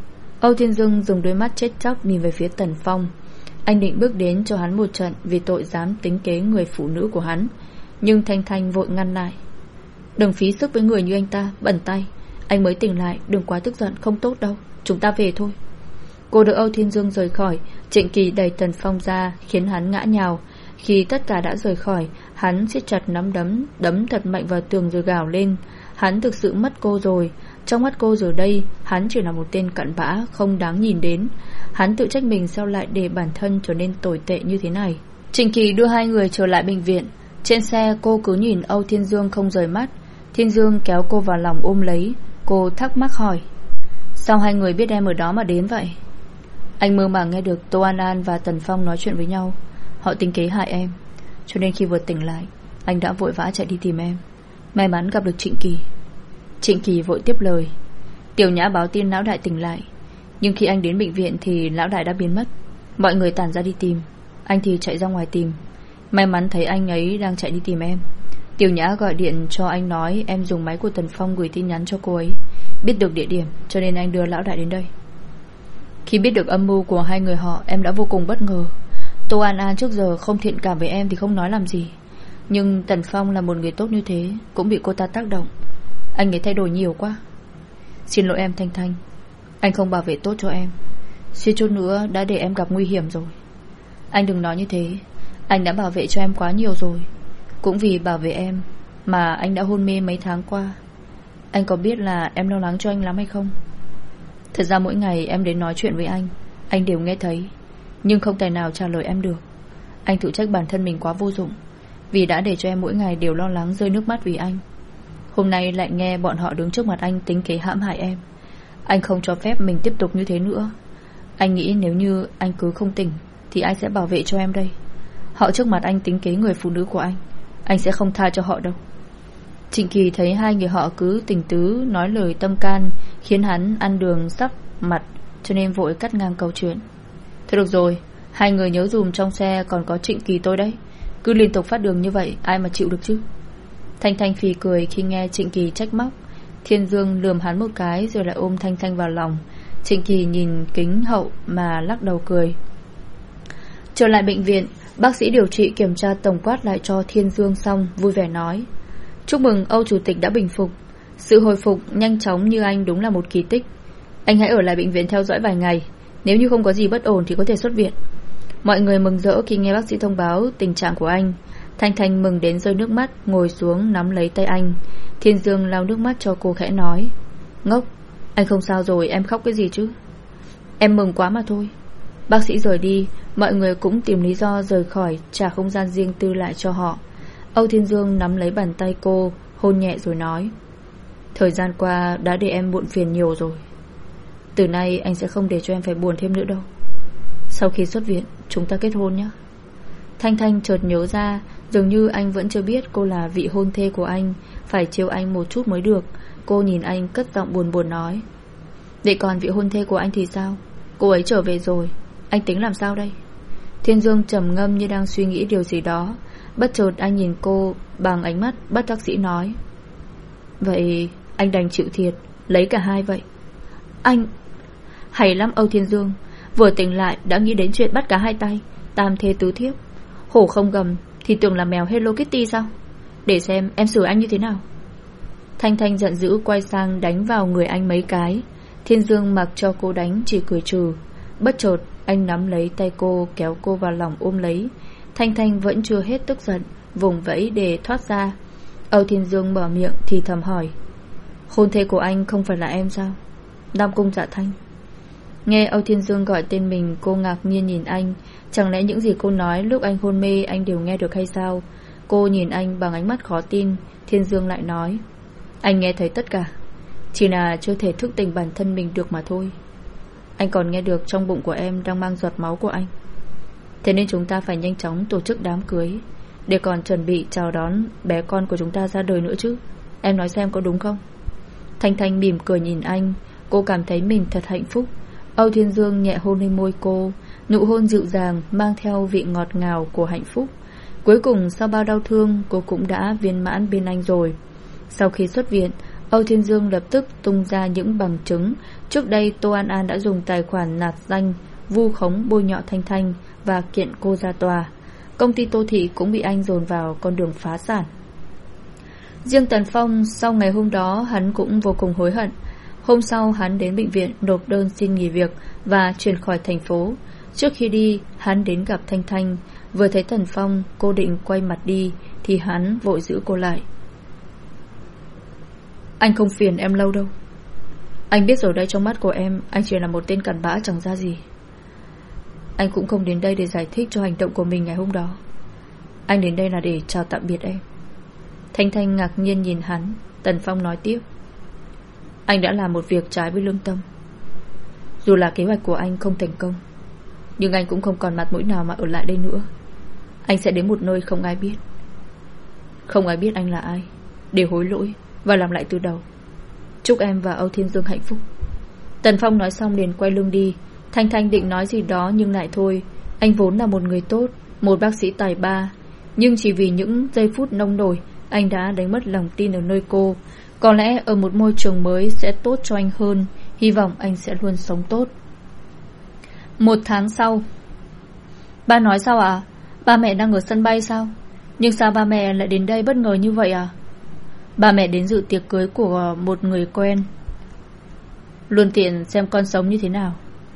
Âu Thiên Dương dùng đôi mắt chết chóc nhìn về phía Tần Phong. Anh định bước đến cho hắn một trận vì tội dám tính kế người phụ nữ của hắn, nhưng Thanh Thanh vội ngăn lại: Đừng phí sức với người như anh ta, bẩn tay. Anh mới tỉnh lại, đừng quá tức giận, không tốt đâu. Chúng ta về thôi. Cô đỡ Âu Thiên Dương rời khỏi. Trịnh Kỳ đẩy Tần Phong ra, khiến hắn ngã nhào. Khi tất cả đã rời khỏi, hắn siết chặt nắm đấm, đấm thật mạnh vào tường rồi gào lên. Hắn thực sự mất cô rồi. Trong mắt cô giờ đây, hắn chỉ là một tên cặn bã, không đáng nhìn đến. Hắn tự trách mình sao lại để bản thân trở nên tồi tệ như thế này. Trịnh Kỳ đưa hai người trở lại bệnh viện. Trên xe cô cứ nhìn Âu Thiên Dương không rời mắt. Thiên Dương kéo cô vào lòng ôm lấy. Cô thắc mắc hỏi: Sao hai người biết em ở đó mà đến vậy? Anh mơ màng nghe được Tô An An và Tần Phong nói chuyện với nhau. Họ tính kế hại em, cho nên khi vừa tỉnh lại, anh đã vội vã chạy đi tìm em. May mắn gặp được Trịnh Kỳ. Trịnh Kỳ vội tiếp lời: Tiểu Nhã báo tin lão đại tỉnh lại, nhưng khi anh đến bệnh viện thì lão đại đã biến mất. Mọi người tản ra đi tìm, anh thì chạy ra ngoài tìm. May mắn thấy anh ấy đang chạy đi tìm em. Tiểu Nhã gọi điện cho anh nói em dùng máy của Tần Phong gửi tin nhắn cho cô ấy, biết được địa điểm, cho nên anh đưa lão đại đến đây. Khi biết được âm mưu của hai người họ, em đã vô cùng bất ngờ. Tô An An trước giờ không thiện cảm với em thì không nói làm gì, nhưng Tần Phong là một người tốt như thế, cũng bị cô ta tác động. Anh ấy thay đổi nhiều quá. Xin lỗi em Thanh Thanh, anh không bảo vệ tốt cho em, suýt chút nữa đã để em gặp nguy hiểm rồi. Anh đừng nói như thế. Anh đã bảo vệ cho em quá nhiều rồi. Cũng vì bảo vệ em mà anh đã hôn mê mấy tháng qua. Anh có biết là em lo lắng cho anh lắm hay không? Thật ra mỗi ngày em đến nói chuyện với anh, anh đều nghe thấy, nhưng không thể nào trả lời em được. Anh tự trách bản thân mình quá vô dụng, vì đã để cho em mỗi ngày đều lo lắng rơi nước mắt vì anh. Hôm nay lại nghe bọn họ đứng trước mặt anh tính kế hãm hại em. Anh không cho phép mình tiếp tục như thế nữa. Anh nghĩ nếu như anh cứ không tỉnh thì ai sẽ bảo vệ cho em đây? Họ trước mặt anh tính kế người phụ nữ của anh, anh sẽ không tha cho họ đâu. Trịnh Kỳ thấy hai người họ cứ tình tứ nói lời tâm can, khiến hắn ăn đường sắp mặt, cho nên vội cắt ngang câu chuyện. Thôi được rồi, hai người nhớ dùm trong xe còn có Trịnh Kỳ tôi đấy. Cứ liên tục phát đường như vậy ai mà chịu được chứ. Thanh Thanh phì cười khi nghe Trịnh Kỳ trách móc. Thiên Dương lườm hắn một cái rồi lại ôm Thanh Thanh vào lòng. Trịnh Kỳ nhìn kính hậu mà lắc đầu cười. Trở lại bệnh viện, bác sĩ điều trị kiểm tra tổng quát lại cho Thiên Dương xong, vui vẻ nói: Chúc mừng Âu chủ tịch đã bình phục. Sự hồi phục nhanh chóng như anh đúng là một kỳ tích. Anh hãy ở lại bệnh viện theo dõi vài ngày, nếu như không có gì bất ổn thì có thể xuất viện. Mọi người mừng rỡ khi nghe bác sĩ thông báo tình trạng của anh. Thanh Thanh mừng đến rơi nước mắt, ngồi xuống nắm lấy tay anh. Thiên Dương lau nước mắt cho cô khẽ nói: Ngốc, anh không sao rồi, em khóc cái gì chứ? Em mừng quá mà thôi. Bác sĩ rời đi, mọi người cũng tìm lý do rời khỏi, trả không gian riêng tư lại cho họ. Âu Thiên Dương nắm lấy bàn tay cô, hôn nhẹ rồi nói: Thời gian qua đã để em muộn phiền nhiều rồi. Từ nay anh sẽ không để cho em phải buồn thêm nữa đâu. Sau khi xuất viện chúng ta kết hôn nhé. Thanh Thanh chợt nhớ ra, dường như anh vẫn chưa biết cô là vị hôn thê của anh, phải chiều anh một chút mới được. Cô nhìn anh cất giọng buồn buồn nói: Vậy còn vị hôn thê của anh thì sao? Cô ấy trở về rồi, anh tính làm sao đây? Thiên Dương trầm ngâm như đang suy nghĩ điều gì đó. Bất chợt anh nhìn cô bằng ánh mắt bất đắc dĩ nói: Vậy anh đành chịu thiệt, lấy cả hai vậy. Anh... Hay lắm Âu Thiên Dương, vừa tỉnh lại đã nghĩ đến chuyện bắt cả hai tay, tam thê tứ thiếp. Hổ không gầm thì tưởng là mèo Hello Kitty sao? Để xem em xử anh như thế nào. Thanh Thanh giận dữ quay sang đánh vào người anh mấy cái. Thiên Dương mặc cho cô đánh chỉ cười trừ. Bất chợt Anh nắm lấy tay cô, kéo cô vào lòng ôm lấy. Thanh Thanh vẫn chưa hết tức giận, vùng vẫy để thoát ra. Âu Thiên Dương mở miệng thì thầm hỏi: hôn thê của anh không phải là em sao? Nam Cung Dạ Thanh. Nghe Âu Thiên Dương gọi tên mình, cô ngạc nhiên nhìn anh. Chẳng lẽ những gì cô nói lúc anh hôn mê anh đều nghe được hay sao? Cô nhìn anh bằng ánh mắt khó tin. Thiên Dương lại nói: anh nghe thấy tất cả, chỉ là chưa thể thức tỉnh bản thân mình được mà thôi. Anh còn nghe được trong bụng của em đang mang giọt máu của anh. Thế nên chúng ta phải nhanh chóng tổ chức đám cưới, để còn chuẩn bị chào đón bé con của chúng ta ra đời nữa chứ. Em nói xem có đúng không? Thanh Thanh mỉm cười nhìn anh. Cô cảm thấy mình thật hạnh phúc. Âu Thiên Dương nhẹ hôn lên môi cô. Nụ hôn dịu dàng mang theo vị ngọt ngào của hạnh phúc. Cuối cùng sau bao đau thương, cô cũng đã viên mãn bên anh rồi. Sau khi xuất viện, Âu Thiên Dương lập tức tung ra những bằng chứng. Trước đây Tô An An đã dùng tài khoản nạp danh, vu khống bôi nhọ Thanh Thanh và kiện cô ra tòa. Công ty Tô Thị cũng bị anh dồn vào con đường phá sản. Riêng Tần Phong, sau ngày hôm đó hắn cũng vô cùng hối hận. Hôm sau hắn đến bệnh viện nộp đơn xin nghỉ việc và chuyển khỏi thành phố. Trước khi đi, hắn đến gặp Thanh Thanh. Vừa thấy Tần Phong, cô định quay mặt đi thì hắn vội giữ cô lại. Anh không phiền em lâu đâu. Anh biết rồi đây, trong mắt của em, anh chỉ là một tên cặn bã chẳng ra gì. Anh cũng không đến đây để giải thích cho hành động của mình ngày hôm đó. Anh đến đây là để chào tạm biệt em. Thanh Thanh ngạc nhiên nhìn hắn. Tần Phong nói tiếp: anh đã làm một việc trái với lương tâm. Dù là kế hoạch của anh không thành công, nhưng anh cũng không còn mặt mũi nào mà ở lại đây nữa. Anh sẽ đến một nơi không ai biết, không ai biết anh là ai, để hối lỗi và làm lại từ đầu. Chúc em và Âu Thiên Dương hạnh phúc. Tần Phong nói xong liền quay lưng đi. Thanh Thanh định nói gì đó nhưng lại thôi. Anh vốn là một người tốt, một bác sĩ tài ba, nhưng chỉ vì những giây phút nông nổi, anh đã đánh mất lòng tin ở nơi cô. Có lẽ ở một môi trường mới sẽ tốt cho anh hơn. Hy vọng anh sẽ luôn sống tốt. Một tháng sau. Ba nói sao à? Ba mẹ đang ở sân bay sao? Nhưng sao ba mẹ lại đến đây bất ngờ như vậy à? Ba mẹ đến dự tiệc cưới của một người quen. Luôn tiện xem con sống như thế nào.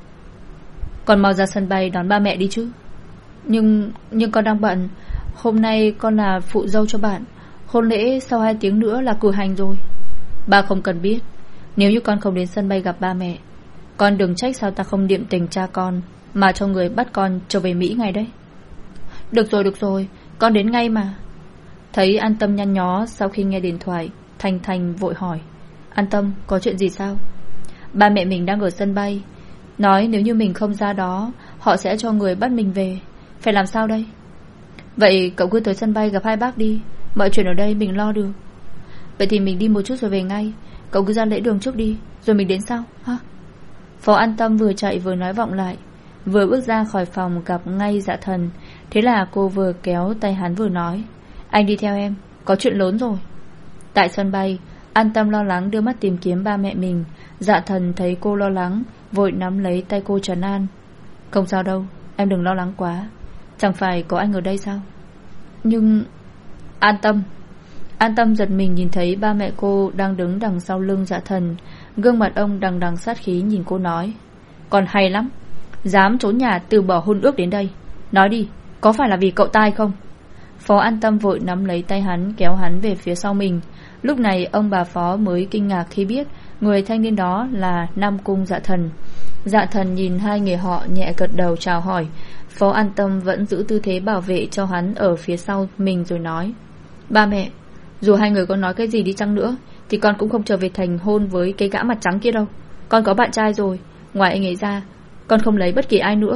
Con mau ra sân bay đón ba mẹ đi chứ. Nhưng Nhưng con đang bận. Hôm nay con là phụ dâu cho bạn. Hôn lễ sau hai tiếng nữa là cử hành rồi. Ba không cần biết. Nếu như con không đến sân bay gặp ba mẹ, con đừng trách sao ta không niệm tình cha con, mà cho người bắt con trở về Mỹ ngay đấy. Được rồi được rồi, con đến ngay mà. Thấy An Tâm nhăn nhó sau khi nghe điện thoại, Thanh Thanh vội hỏi: An Tâm, có chuyện gì sao? Ba mẹ mình đang ở sân bay, nói nếu như mình không ra đó, họ sẽ cho người bắt mình về. Phải làm sao đây? Vậy cậu cứ tới sân bay gặp hai bác đi, mọi chuyện ở đây mình lo được. Vậy thì mình đi một chút rồi về ngay. Cậu cứ ra lễ đường trước đi, rồi mình đến sau ha? Phó An Tâm vừa chạy vừa nói vọng lại. Vừa bước ra khỏi phòng gặp ngay Dạ Thần. Thế là cô vừa kéo tay hắn vừa nói: anh đi theo em, có chuyện lớn rồi. Tại sân bay, An Tâm lo lắng đưa mắt tìm kiếm ba mẹ mình. Dạ Thần thấy cô lo lắng, vội nắm lấy tay cô trấn an: không sao đâu, em đừng lo lắng quá. Chẳng phải có anh ở đây sao? Nhưng... An Tâm An Tâm giật mình nhìn thấy ba mẹ cô đang đứng đằng sau lưng Dạ Thần. Gương mặt ông đằng đằng sát khí nhìn cô nói: còn hay lắm, dám trốn nhà từ bỏ hôn ước đến đây. Nói đi, có phải là vì cậu ta hay không? Phó An Tâm vội nắm lấy tay hắn, kéo hắn về phía sau mình. Lúc này ông bà Phó mới kinh ngạc khi biết người thanh niên đó là Nam Cung Dạ Thần. Dạ Thần nhìn hai người họ nhẹ gật đầu chào hỏi. Phó An Tâm vẫn giữ tư thế bảo vệ cho hắn ở phía sau mình rồi nói: ba mẹ, dù hai người có nói cái gì đi chăng nữa thì con cũng không trở về thành hôn với cái gã mặt trắng kia đâu. Con có bạn trai rồi, ngoài anh ấy ra con không lấy bất kỳ ai nữa.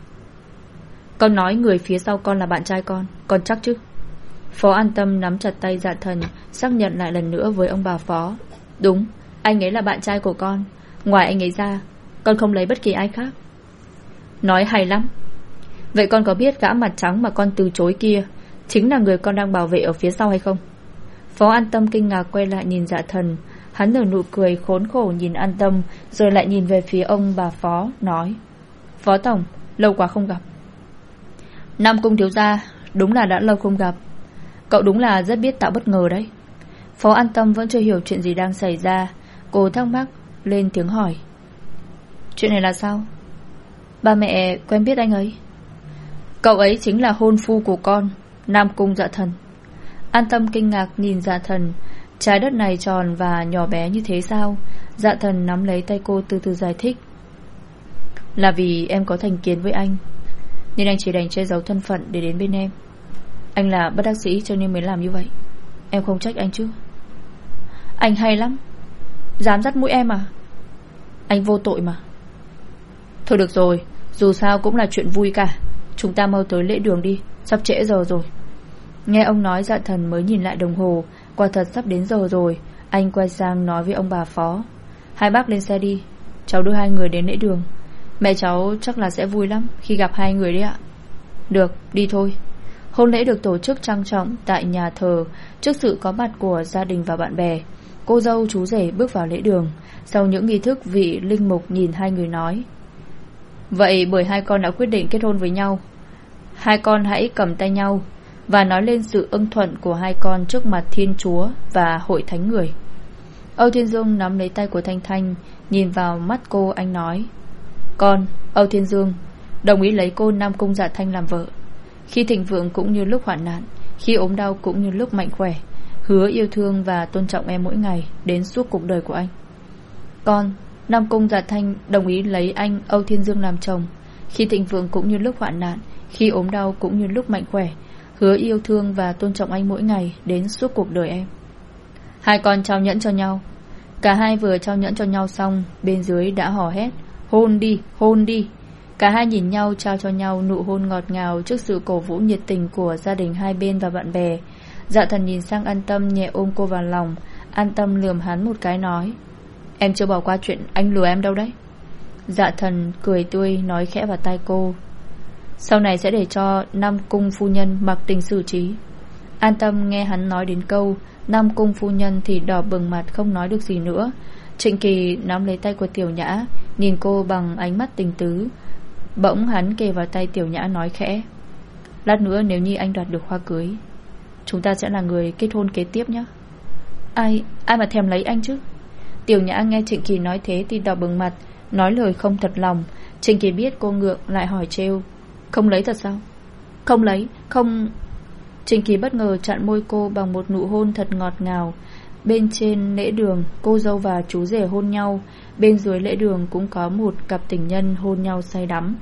Con nói người phía sau con là bạn trai con, con chắc chứ? Phó An Tâm nắm chặt tay Dạ Thần, xác nhận lại lần nữa với ông bà Phó: đúng, anh ấy là bạn trai của con. Ngoài anh ấy ra con không lấy bất kỳ ai khác. Nói hay lắm. Vậy con có biết gã mặt trắng mà con từ chối kia chính là người con đang bảo vệ ở phía sau hay không? Phó An Tâm kinh ngạc quay lại nhìn Dạ Thần. Hắn nở nụ cười khốn khổ nhìn An Tâm, rồi lại nhìn về phía ông bà Phó, nói: Phó Tổng, lâu quá không gặp. Nam Cung thiếu gia, đúng là đã lâu không gặp. Cậu đúng là rất biết tạo bất ngờ đấy. Phó An Tâm vẫn chưa hiểu chuyện gì đang xảy ra. Cô thắc mắc lên tiếng hỏi: chuyện này là sao? Ba mẹ quen biết anh ấy. Cậu ấy chính là hôn phu của con, Nam Cung Dạ Thần. An Tâm kinh ngạc nhìn Dạ Thần. Trái đất này tròn và nhỏ bé như thế sao? Dạ Thần nắm lấy tay cô từ từ giải thích. Là vì em có thành kiến với anh, nên anh chỉ đành che giấu thân phận để đến bên em. Anh là bất đắc dĩ cho nên mới làm như vậy. Em không trách anh chứ. Anh hay lắm, dám dắt mũi em à? Anh vô tội mà. Thôi được rồi, dù sao cũng là chuyện vui cả. Chúng ta mau tới lễ đường đi, sắp trễ giờ rồi. Nghe ông nói, Dạ Thần mới nhìn lại đồng hồ. Quả thật sắp đến giờ rồi. Anh quay sang nói với ông bà Phó. Hai bác lên xe đi, cháu đưa hai người đến lễ đường. Mẹ cháu chắc là sẽ vui lắm khi gặp hai người đấy ạ. Được, đi thôi. Hôn lễ được tổ chức trang trọng tại nhà thờ trước sự có mặt của gia đình và bạn bè. Cô dâu chú rể bước vào lễ đường. Sau những nghi thức, vị linh mục nhìn hai người nói: Vậy bởi hai con đã quyết định kết hôn với nhau, hai con hãy cầm tay nhau và nói lên sự ưng thuận của hai con trước mặt Thiên Chúa và hội thánh người. Âu Thiên Dương nắm lấy tay của Thanh Thanh, nhìn vào mắt cô, anh nói: Con, Âu Thiên Dương, đồng ý lấy cô Nam Cung Dạ Thanh làm vợ, khi thịnh vượng cũng như lúc hoạn nạn, khi ốm đau cũng như lúc mạnh khỏe. Hứa yêu thương và tôn trọng em mỗi ngày đến suốt cuộc đời của anh. Con, Nam Cung Dạ Thanh, đồng ý lấy anh Âu Thiên Dương làm chồng, khi thịnh vượng cũng như lúc hoạn nạn, khi ốm đau cũng như lúc mạnh khỏe. Hứa yêu thương và tôn trọng anh mỗi ngày đến suốt cuộc đời em. Hai con trao nhẫn cho nhau. Cả hai vừa trao nhẫn cho nhau xong, bên dưới đã hò hét: Hôn đi, hôn đi. Cả hai nhìn nhau trao cho nhau nụ hôn ngọt ngào trước sự cổ vũ nhiệt tình của gia đình hai bên và bạn bè. Dạ Thần nhìn sang An Tâm, nhẹ ôm cô vào lòng. An Tâm lườm hắn một cái nói: Em chưa bỏ qua chuyện anh lừa em đâu đấy. Dạ Thần cười tươi nói khẽ vào tai cô: Sau này sẽ để cho Nam Cung phu nhân mặc tình xử trí. An Tâm nghe hắn nói đến câu Nam Cung phu nhân thì đỏ bừng mặt, không nói được gì nữa. Trịnh Kỳ nắm lấy tay của Tiểu Nhã, nhìn cô bằng ánh mắt tình tứ. Bỗng hắn kề vào tay Tiểu Nhã nói khẽ: Lát nữa nếu như anh đoạt được hoa cưới, chúng ta sẽ là người kết hôn kế tiếp nhé. Ai, ai mà thèm lấy anh chứ? Tiểu Nhã nghe Trịnh Kỳ nói thế thì đỏ bừng mặt, nói lời không thật lòng. Trịnh Kỳ biết cô ngượng, lại hỏi trêu: Không lấy thật sao? Không lấy, không... Trịnh Kỳ bất ngờ chặn môi cô bằng một nụ hôn thật ngọt ngào. Bên trên lễ đường, cô dâu và chú rể hôn nhau. Bên dưới lễ đường cũng có một cặp tình nhân hôn nhau say đắm.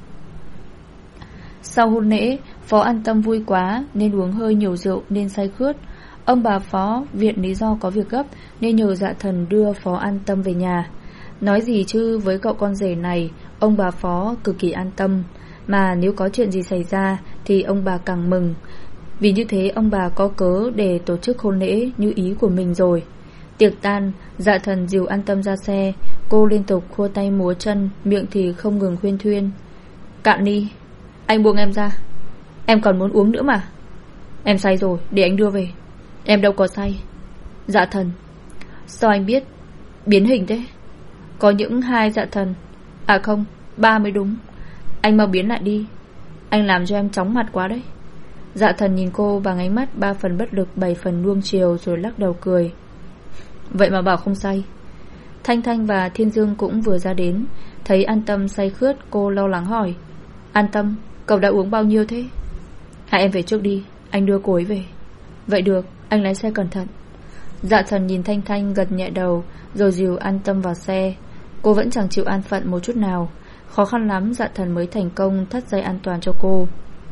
Sau hôn lễ, Phó An Tâm vui quá nên uống hơi nhiều rượu nên say khướt. Ông bà Phó viện lý do có việc gấp nên nhờ Dạ Thần đưa Phó An Tâm về nhà. Nói gì chứ với cậu con rể này, ông bà Phó cực kỳ an tâm. Mà nếu có chuyện gì xảy ra thì ông bà càng mừng. Vì như thế ông bà có cớ để tổ chức hôn lễ như ý của mình rồi. Tiệc tan, Dạ Thần dìu An Tâm ra xe. Cô liên tục khua tay múa chân, miệng thì không ngừng khuyên thuyên: Cạn đi, anh buông em ra. Em còn muốn uống nữa mà. Em say rồi, để anh đưa về. Em đâu có say. Dạ Thần: Sao anh biết biến hình thế? Có những hai Dạ Thần. À không, ba mới đúng. Anh mau biến lại đi, anh làm cho em chóng mặt quá đấy. Dạ Thần nhìn cô bằng ánh mắt ba phần bất lực bảy phần nuông chiều, rồi lắc đầu cười: Vậy mà bảo không say. Thanh Thanh và Thiên Dương cũng vừa ra đến. Thấy An Tâm say khướt, cô lo lắng hỏi: An Tâm, cậu đã uống bao nhiêu thế? Hai em về trước đi, anh đưa cô ấy về. Vậy được, anh lái xe cẩn thận. Dạ Thần nhìn Thanh Thanh gật nhẹ đầu, rồi dìu An Tâm vào xe. Cô vẫn chẳng chịu an phận một chút nào. Khó khăn lắm Dạ Thần mới thành công thắt dây an toàn cho cô.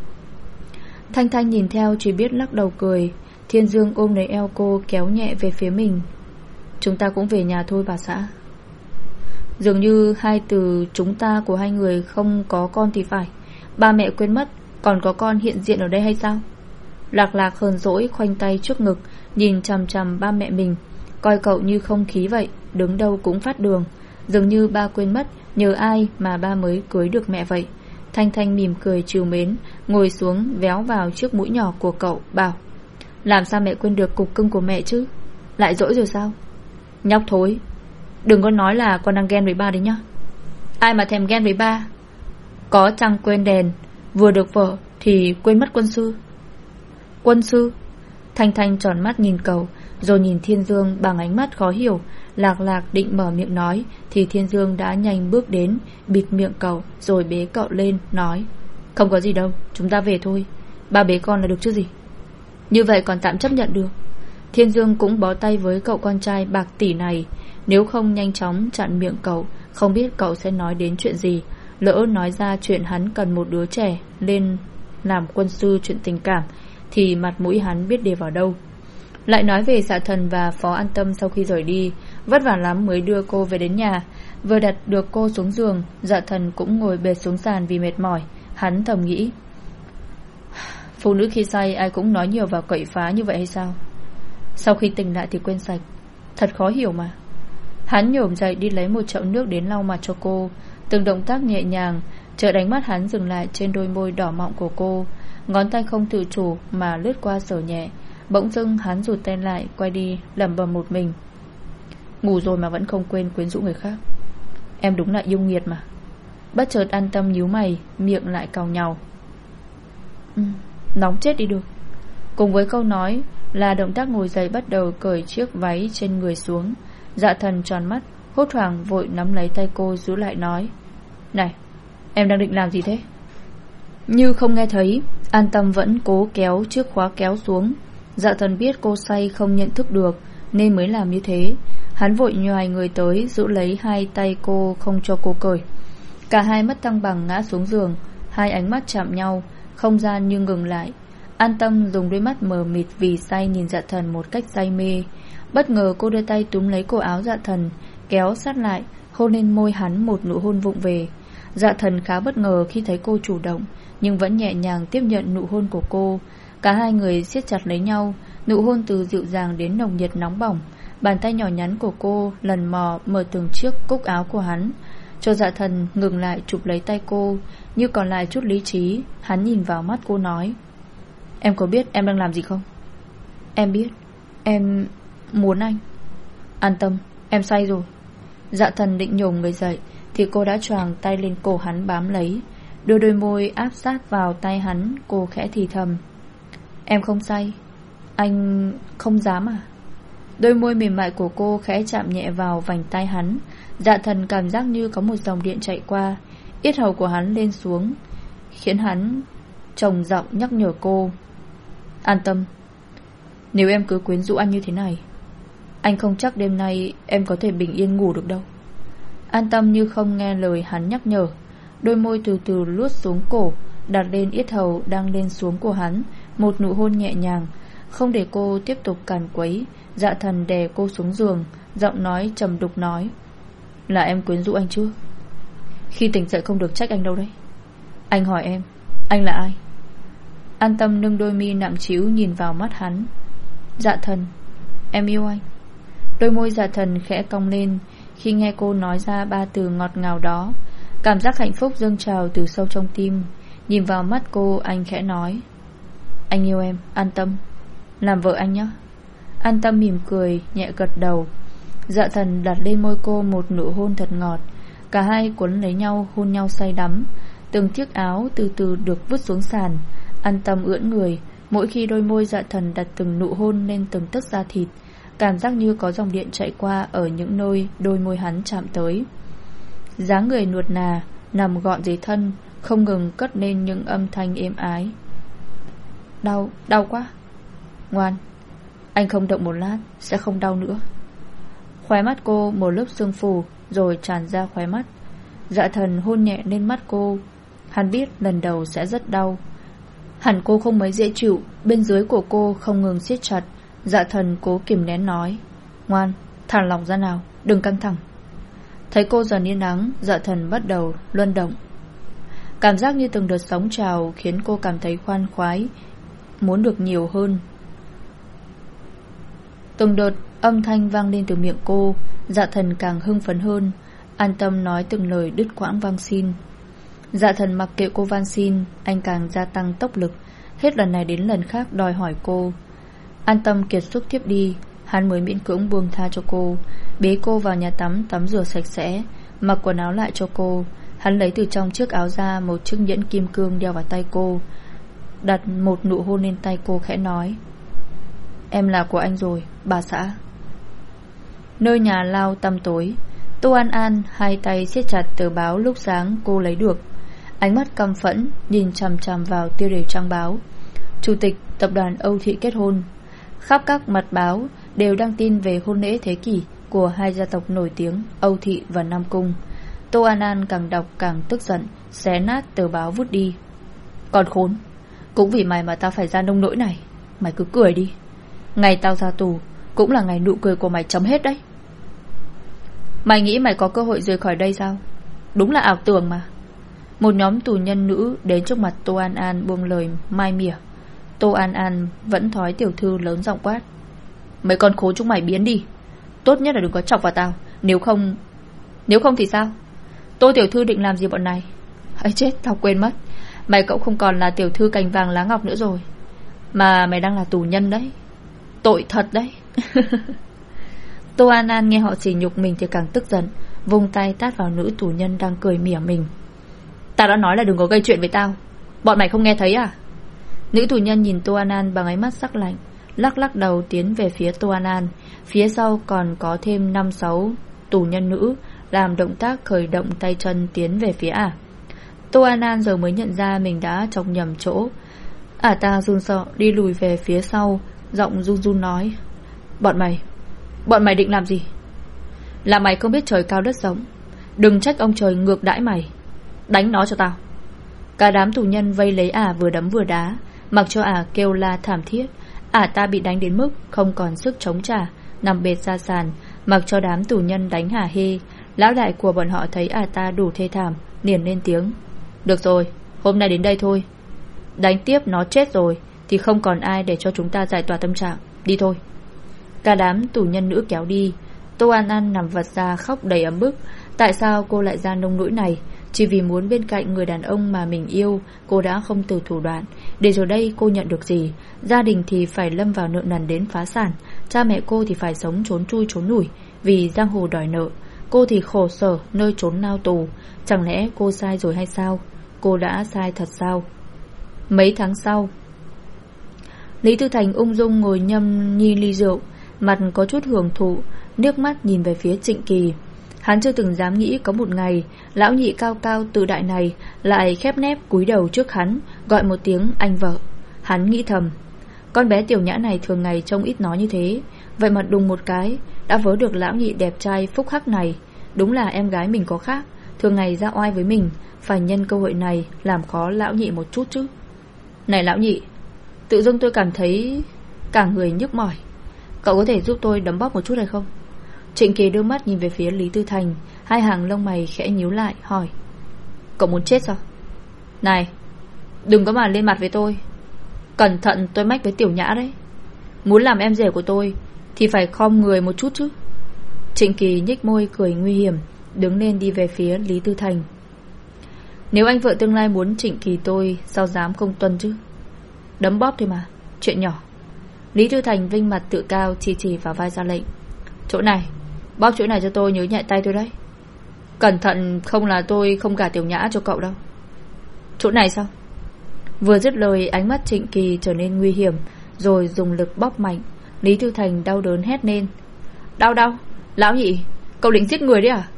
Thanh Thanh nhìn theo chỉ biết lắc đầu cười. Thiên Dương ôm lấy eo cô kéo nhẹ về phía mình: Chúng ta cũng về nhà thôi bà xã. Dường như hai từ chúng ta của hai người không có con thì phải. Ba mẹ quên mất còn có con hiện diện ở đây hay sao? Lạc Lạc hờn dỗi khoanh tay trước ngực, nhìn chằm chằm ba mẹ mình, coi cậu như không khí vậy, đứng đâu cũng phát đường. Dường như ba quên mất nhờ ai mà ba mới cưới được mẹ vậy. Thanh Thanh mỉm cười trìu mến, ngồi xuống véo vào chiếc mũi nhỏ của cậu, bảo: Làm sao mẹ quên được cục cưng của mẹ chứ? Lại dỗi rồi sao? Nhóc thối, đừng có nói là con đang ghen với ba đấy nhá. Ai mà thèm ghen với ba. Có chăng quên đèn, vừa được vợ thì quên mất quân sư. Quân sư? Thanh Thanh tròn mắt nhìn cậu, rồi nhìn Thiên Dương bằng ánh mắt khó hiểu. Lạc Lạc định mở miệng nói thì Thiên Dương đã nhanh bước đến, bịt miệng cậu rồi bế cậu lên nói: Không có gì đâu, chúng ta về thôi. Ba bế con là được chứ gì. Như vậy còn tạm chấp nhận được. Thiên Dương cũng bó tay với cậu con trai bạc tỷ này. Nếu không nhanh chóng chặn miệng cậu, không biết cậu sẽ nói đến chuyện gì. Lỡ nói ra chuyện hắn cần một đứa trẻ lên làm quân sư chuyện tình cảm thì mặt mũi hắn biết để vào đâu. Lại nói về Dạ Thần và Phó An Tâm sau khi rời đi, vất vả lắm mới đưa cô về đến nhà. Vừa đặt được cô xuống giường, Dạ Thần cũng ngồi bệt xuống sàn vì mệt mỏi. Hắn thầm nghĩ, phụ nữ khi say ai cũng nói nhiều và quậy phá như vậy hay sao? Sau khi tỉnh lại thì quên sạch. Thật khó hiểu mà. Hắn nhổm dậy đi lấy một chậu nước đến lau mặt cho cô. Từng động tác nhẹ nhàng, chợt ánh mắt hắn dừng lại trên đôi môi đỏ mọng của cô. Ngón tay không tự chủ mà lướt qua sờ nhẹ. Bỗng dưng hắn rụt tay lại, quay đi lẩm bẩm một mình: Ngủ rồi mà vẫn không quên quyến rũ người khác. Em đúng là yêu nghiệt mà. Bất chợt An Tâm nhíu mày, miệng lại cào nhàu. ừ, Nóng chết đi được. Cùng với câu nói là động tác ngồi dậy bắt đầu cởi chiếc váy trên người xuống. Dạ Thần tròn mắt, hốt hoảng vội nắm lấy tay cô giữ lại nói: Này, em đang định làm gì thế? Như không nghe thấy, An Tâm vẫn cố kéo chiếc khóa kéo xuống. Dạ Thần biết cô say không nhận thức được nên mới làm như thế. Hắn vội nhoài người tới giữ lấy hai tay cô không cho cô cởi. Cả hai mất thăng bằng ngã xuống giường. Hai ánh mắt chạm nhau, không gian như ngừng lại. An Tâm dùng đôi mắt mờ mịt vì say nhìn Dạ Thần một cách say mê. Bất ngờ cô đưa tay túm lấy cổ áo Dạ Thần, kéo sát lại, hôn lên môi hắn một nụ hôn vụng về. Dạ Thần khá bất ngờ khi thấy cô chủ động, nhưng vẫn nhẹ nhàng tiếp nhận nụ hôn của cô. Cả hai người siết chặt lấy nhau, nụ hôn từ dịu dàng đến nồng nhiệt nóng bỏng. Bàn tay nhỏ nhắn của cô lần mò mở từng chiếc cúc áo của hắn, cho Dạ Thần ngừng lại chụp lấy tay cô. Như còn lại chút lý trí, hắn nhìn vào mắt cô nói: Em có biết em đang làm gì không? Em biết. Em muốn anh. An Tâm, em say rồi. Dạ Thần định nhổm người dậy thì cô đã choàng tay lên cổ hắn bám lấy, đưa đôi môi áp sát vào tay hắn. Cô khẽ thì thầm: Em không say. Anh không dám à? Đôi môi mềm mại của cô khẽ chạm nhẹ vào vành tay hắn. Dạ Thần cảm giác như có một dòng điện chạy qua. Yết hầu của hắn lên xuống, khiến hắn trầm giọng nhắc nhở cô: An Tâm, nếu em cứ quyến rũ anh như thế này, anh không chắc đêm nay em có thể bình yên ngủ được đâu. An Tâm như không nghe lời hắn nhắc nhở, đôi môi từ từ lướt xuống cổ, đặt lên yết hầu đang lên xuống của hắn. Một nụ hôn nhẹ nhàng. Không để cô tiếp tục càn quấy, Dạ Thần đè cô xuống giường, giọng nói trầm đục nói: Là em quyến rũ anh chưa? Khi tỉnh dậy không được trách anh đâu đấy. Anh hỏi em, anh là ai? An Tâm nâng đôi mi nặng trĩu nhìn vào mắt hắn. Dạ Thần, em yêu anh. Đôi môi Dạ Thần khẽ cong lên khi nghe cô nói ra ba từ ngọt ngào đó. Cảm giác hạnh phúc dâng trào từ sâu trong tim. Nhìn vào mắt cô, anh khẽ nói: Anh yêu em, An Tâm, làm vợ anh nhé. An Tâm mỉm cười, nhẹ gật đầu. Dạ Thần đặt lên môi cô một nụ hôn thật ngọt. Cả hai cuốn lấy nhau, hôn nhau say đắm. Từng chiếc áo từ từ được vứt xuống sàn. An Tâm ưỡn người, mỗi khi đôi môi Dạ Thần đặt từng nụ hôn lên từng tấc da thịt, cảm giác như có dòng điện chạy qua ở những nơi đôi môi hắn chạm tới. Dáng người nuột nà, nằm gọn dưới thân, không ngừng cất lên những âm thanh êm ái. Đau, đau quá. Ngoan, anh không động một lát sẽ không đau nữa. Khóe mắt cô một lớp sương phù rồi tràn ra khóe mắt. Dạ Thần hôn nhẹ lên mắt cô. Hắn biết lần đầu sẽ rất đau. Hẳn cô không mấy dễ chịu. Bên dưới của cô không ngừng siết chặt. Dạ Thần cố kìm nén nói: Ngoan, thả lỏng ra nào, đừng căng thẳng. Thấy cô dần yên ắng, Dạ Thần bắt đầu luân động. Cảm giác như từng đợt sóng trào khiến cô cảm thấy khoan khoái, muốn được nhiều hơn. Từng đợt âm thanh vang lên từ miệng cô. Dạ Thần càng hưng phấn hơn. An Tâm nói từng lời đứt quãng van xin. Dạ Thần mặc kệ cô van xin, anh càng gia tăng tốc lực, hết lần này đến lần khác đòi hỏi cô. An Tâm kiệt sức tiếp đi, hắn mới miễn cưỡng buông tha cho cô, bế cô vào nhà tắm tắm rửa sạch sẽ, mặc quần áo lại cho cô. Hắn lấy từ trong chiếc áo ra một chiếc nhẫn kim cương đeo vào tay cô, đặt một nụ hôn lên tay cô, khẽ nói: Em là của anh rồi, bà xã. Nơi nhà lao tăm tối, Tô An An hai tay siết chặt tờ báo lúc sáng cô lấy được, ánh mắt căm phẫn nhìn chằm chằm vào tiêu đề trang báo. Chủ tịch tập đoàn Âu Thị kết hôn. Khắp các mặt báo đều đăng tin về hôn lễ thế kỷ của hai gia tộc nổi tiếng Âu Thị và Nam Cung. Tô An An càng đọc càng tức giận, xé nát tờ báo vứt đi. Còn khốn, cũng vì mày mà tao phải ra nông nỗi này. Mày cứ cười đi, ngày tao ra tù cũng là ngày nụ cười của mày chấm hết đấy. Mày nghĩ mày có cơ hội rời khỏi đây sao? Đúng là ảo tưởng mà. Một nhóm tù nhân nữ đến trước mặt Tô An An buông lời mai mỉa. Tô An An vẫn thói tiểu thư lớn giọng quát: Mấy con khốn chúng mày biến đi, tốt nhất là đừng có chọc vào tao. Nếu không Nếu không thì sao? Tô tiểu thư định làm gì bọn này? Ấy chết, tao quên mất, mày cậu không còn là tiểu thư cành vàng lá ngọc nữa rồi, mà mày đang là tù nhân đấy. Tội thật đấy. Tô An An nghe họ sỉ nhục mình thì càng tức giận, vung tay tát vào nữ tù nhân đang cười mỉa mình. Tao đã nói là đừng có gây chuyện với tao, bọn mày không nghe thấy à? Nữ tù nhân nhìn Tô An An bằng ánh mắt sắc lạnh, lắc lắc đầu tiến về phía Tô An An. Phía sau còn có thêm năm sáu tù nhân nữ làm động tác khởi động tay chân tiến về phía ả. Tô An An giờ mới nhận ra mình đã chọc nhầm chỗ. Ả ta run sợ đi lùi về phía sau, giọng run run nói: Bọn mày Bọn mày định làm gì? Là mày không biết trời cao đất rộng, đừng trách ông trời ngược đãi mày. Đánh nó cho tao. Cả đám tù nhân vây lấy ả vừa đấm vừa đá, mặc cho ả kêu la thảm thiết. Ả ta bị đánh đến mức không còn sức chống trả, nằm bệt ra sàn, mặc cho đám tù nhân đánh hả hê. Lão đại của bọn họ thấy ả ta đủ thê thảm, liền lên tiếng: Được rồi, hôm nay đến đây thôi. Đánh tiếp nó chết rồi thì không còn ai để cho chúng ta giải tỏa tâm trạng. Đi thôi. Cả đám tù nhân nữ kéo đi. Tô An An nằm vật ra khóc đầy ấm bức. Tại sao cô lại ra nông nỗi này? Chỉ vì muốn bên cạnh người đàn ông mà mình yêu, cô đã không từ thủ đoạn. Để rồi đây cô nhận được gì? Gia đình thì phải lâm vào nợ nần đến phá sản, cha mẹ cô thì phải sống trốn chui trốn lủi vì giang hồ đòi nợ. Cô thì khổ sở nơi trốn lao tù. Chẳng lẽ cô sai rồi hay sao? Cô đã sai thật sao? Mấy tháng sau, Lý Tư Thành ung dung ngồi nhâm nhi ly rượu, mặt có chút hưởng thụ, nước mắt nhìn về phía Trịnh Kỳ. Hắn chưa từng dám nghĩ có một ngày lão nhị cao cao tự đại này lại khép nép cúi đầu trước hắn, gọi một tiếng anh vợ. Hắn nghĩ thầm, con bé tiểu nhã này thường ngày trông ít nói như thế, vậy mà đùng một cái đã vớ được lão nhị đẹp trai phúc hắc này. Đúng là em gái mình có khác, thường ngày ra oai với mình, phải nhân cơ hội này làm khó lão nhị một chút chứ. Này lão nhị, tự dưng tôi cảm thấy cả người nhức mỏi, cậu có thể giúp tôi đấm bóp một chút hay không? Trịnh Kỳ đưa mắt nhìn về phía Lý Tư Thành, hai hàng lông mày khẽ nhíu lại, hỏi: Cậu muốn chết sao? Này, đừng có mà lên mặt với tôi, cẩn thận tôi mách với tiểu nhã đấy. Muốn làm em rể của tôi thì phải khom người một chút chứ. Trịnh Kỳ nhếch môi cười nguy hiểm, đứng lên đi về phía Lý Tư Thành. Nếu anh vợ tương lai muốn Trịnh Kỳ tôi, sao dám không tuân chứ? Đấm bóp thôi mà, chuyện nhỏ. Lý Tư Thành vinh mặt tự cao, chỉ chỉ vào vai ra lệnh: Chỗ này, bóp chỗ này cho tôi, nhớ nhạy tay tôi đấy. Cẩn thận không là tôi không gả tiểu nhã cho cậu đâu. Chỗ này sao? Vừa dứt lời, ánh mắt Trịnh Kỳ trở nên nguy hiểm, rồi dùng lực bóp mạnh. Lý Tư Thành đau đớn hét lên: Đau đau, lão nhị, cậu định giết người đấy à?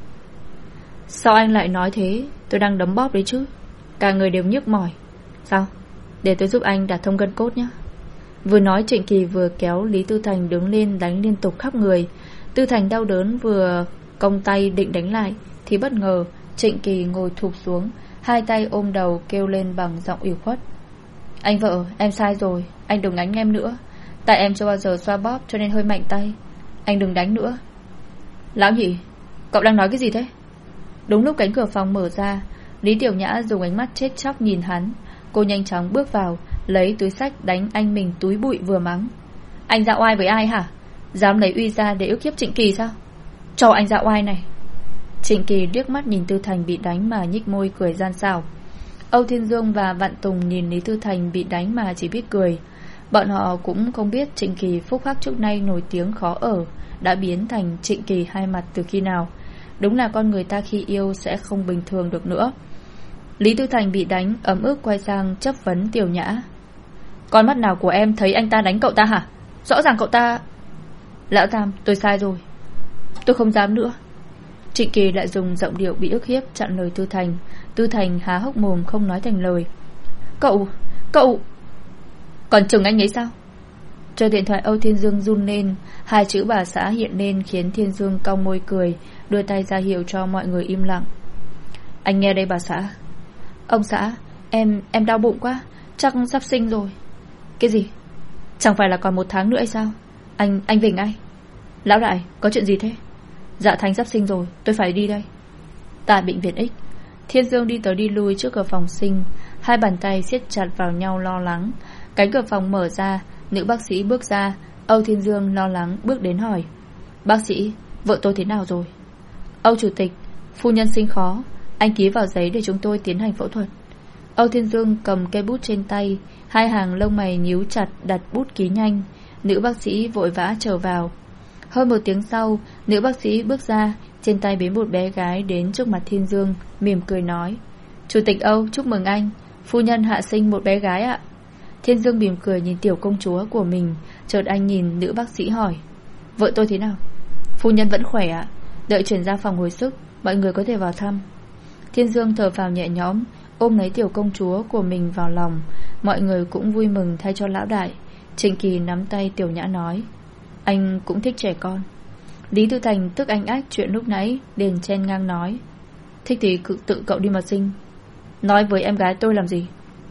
Sao anh lại nói thế? Tôi đang đấm bóp đấy chứ. Cả người đều nhức mỏi. Sao? Để tôi giúp anh đả thông gân cốt nhé. Vừa nói Trịnh Kỳ vừa kéo Lý Tư Thành đứng lên đánh liên tục khắp người. Tư Thành đau đớn vừa cong tay định đánh lại thì bất ngờ Trịnh Kỳ ngồi thụp xuống, hai tay ôm đầu kêu lên bằng giọng ủy khuất: Anh vợ, em sai rồi, anh đừng đánh em nữa. Tại em chưa bao giờ xoa bóp cho nên hơi mạnh tay, anh đừng đánh nữa. Lão nhị, cậu đang nói cái gì thế? Đúng lúc cánh cửa phòng mở ra, Lý Tiểu Nhã dùng ánh mắt chết chóc nhìn hắn. Cô nhanh chóng bước vào, lấy túi xách đánh anh mình túi bụi vừa mắng: Anh ra oai với ai hả? Dám lấy uy ra để ức hiếp Trịnh Kỳ sao? Cho anh ra oai này. Trịnh Kỳ liếc mắt nhìn Tư Thành bị đánh mà nhích môi cười gian xảo. Âu Thiên Dương và Vạn Tùng nhìn Lý Tư Thành bị đánh mà chỉ biết cười. Bọn họ cũng không biết Trịnh Kỳ phúc hắc trước nay nổi tiếng khó ở đã biến thành Trịnh Kỳ hai mặt từ khi nào. Đúng là con người ta khi yêu sẽ không bình thường được nữa. Lý Tư Thành bị đánh ấm ức quay sang chất vấn Tiểu Nhã: Con mắt nào của em thấy anh ta đánh cậu ta hả? Rõ ràng cậu ta... Lão Tam, tôi sai rồi. Tôi không dám nữa. Trịnh Kỳ lại dùng giọng điệu bị ức hiếp chặn lời Tư Thành. Tư Thành há hốc mồm không nói thành lời. Cậu, cậu còn chừng anh ấy sao? Chờ điện thoại Âu Thiên Dương run lên, hai chữ bà xã hiện lên khiến Thiên Dương cong môi cười, đưa tay ra hiệu cho mọi người im lặng. Anh nghe đây bà xã. Ông xã, em em đau bụng quá, chắc sắp sinh rồi. Cái gì? Chẳng phải là còn một tháng nữa hay sao? Anh anh về ngay. Lão đại, có chuyện gì thế? Dạ Thành sắp sinh rồi, tôi phải đi đây. Tại bệnh viện X, Thiên Dương đi tới đi lui trước cửa phòng sinh, hai bàn tay siết chặt vào nhau lo lắng. Cánh cửa phòng mở ra, nữ bác sĩ bước ra. Âu Thiên Dương lo lắng bước đến hỏi: Bác sĩ, vợ tôi thế nào rồi? Âu chủ tịch, phu nhân sinh khó, anh ký vào giấy để chúng tôi tiến hành phẫu thuật. Âu Thiên Dương cầm cây bút trên tay, hai hàng lông mày nhíu chặt đặt bút ký nhanh. Nữ bác sĩ vội vã trở vào. Hơn một tiếng sau, nữ bác sĩ bước ra, trên tay bế một bé gái đến trước mặt Thiên Dương, mỉm cười nói: Chủ tịch Âu, chúc mừng anh, phu nhân hạ sinh một bé gái ạ. Thiên Dương mỉm cười nhìn tiểu công chúa của mình. Chợt anh nhìn nữ bác sĩ hỏi: Vợ tôi thế nào? Phu nhân vẫn khỏe ạ, đợi chuyển ra phòng hồi sức, mọi người có thể vào thăm. Thiên Dương thở phào nhẹ nhõm, ôm lấy tiểu công chúa của mình vào lòng. Mọi người cũng vui mừng thay cho lão đại. Trịnh Kỳ nắm tay Tiểu Nhã nói: Anh cũng thích trẻ con. Lý Tư Thành tức anh ách chuyện lúc nãy, liền chen ngang nói: Thích thì tự, tự cậu đi mà sinh. Nói với em gái tôi làm gì?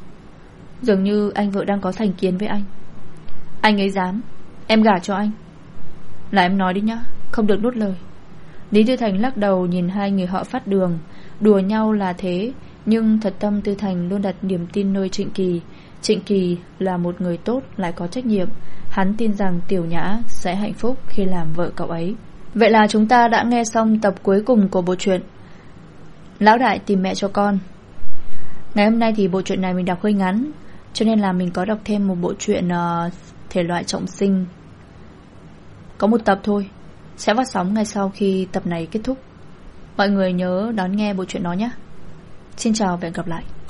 Dường như anh vợ đang có thành kiến với anh. Anh ấy dám, em gả cho anh. Là em nói đi nhá, không được nuốt lời. Lý Tư Thành lắc đầu nhìn hai người họ phát đường. Đùa nhau là thế, nhưng thật tâm Tư Thành luôn đặt niềm tin nơi Trịnh Kỳ. Trịnh Kỳ là một người tốt lại có trách nhiệm. Hắn tin rằng Tiểu Nhã sẽ hạnh phúc khi làm vợ cậu ấy. Vậy là chúng ta đã nghe xong tập cuối cùng của bộ truyện Lão Đại tìm mẹ cho con. Ngày hôm nay thì bộ truyện này mình đọc hơi ngắn, cho nên là mình có đọc thêm một bộ truyện uh, thể loại trọng sinh. Có một tập thôi, sẽ phát sóng ngay sau khi tập này kết thúc. Mọi người nhớ đón nghe bộ truyện đó nhé. Xin chào và hẹn gặp lại.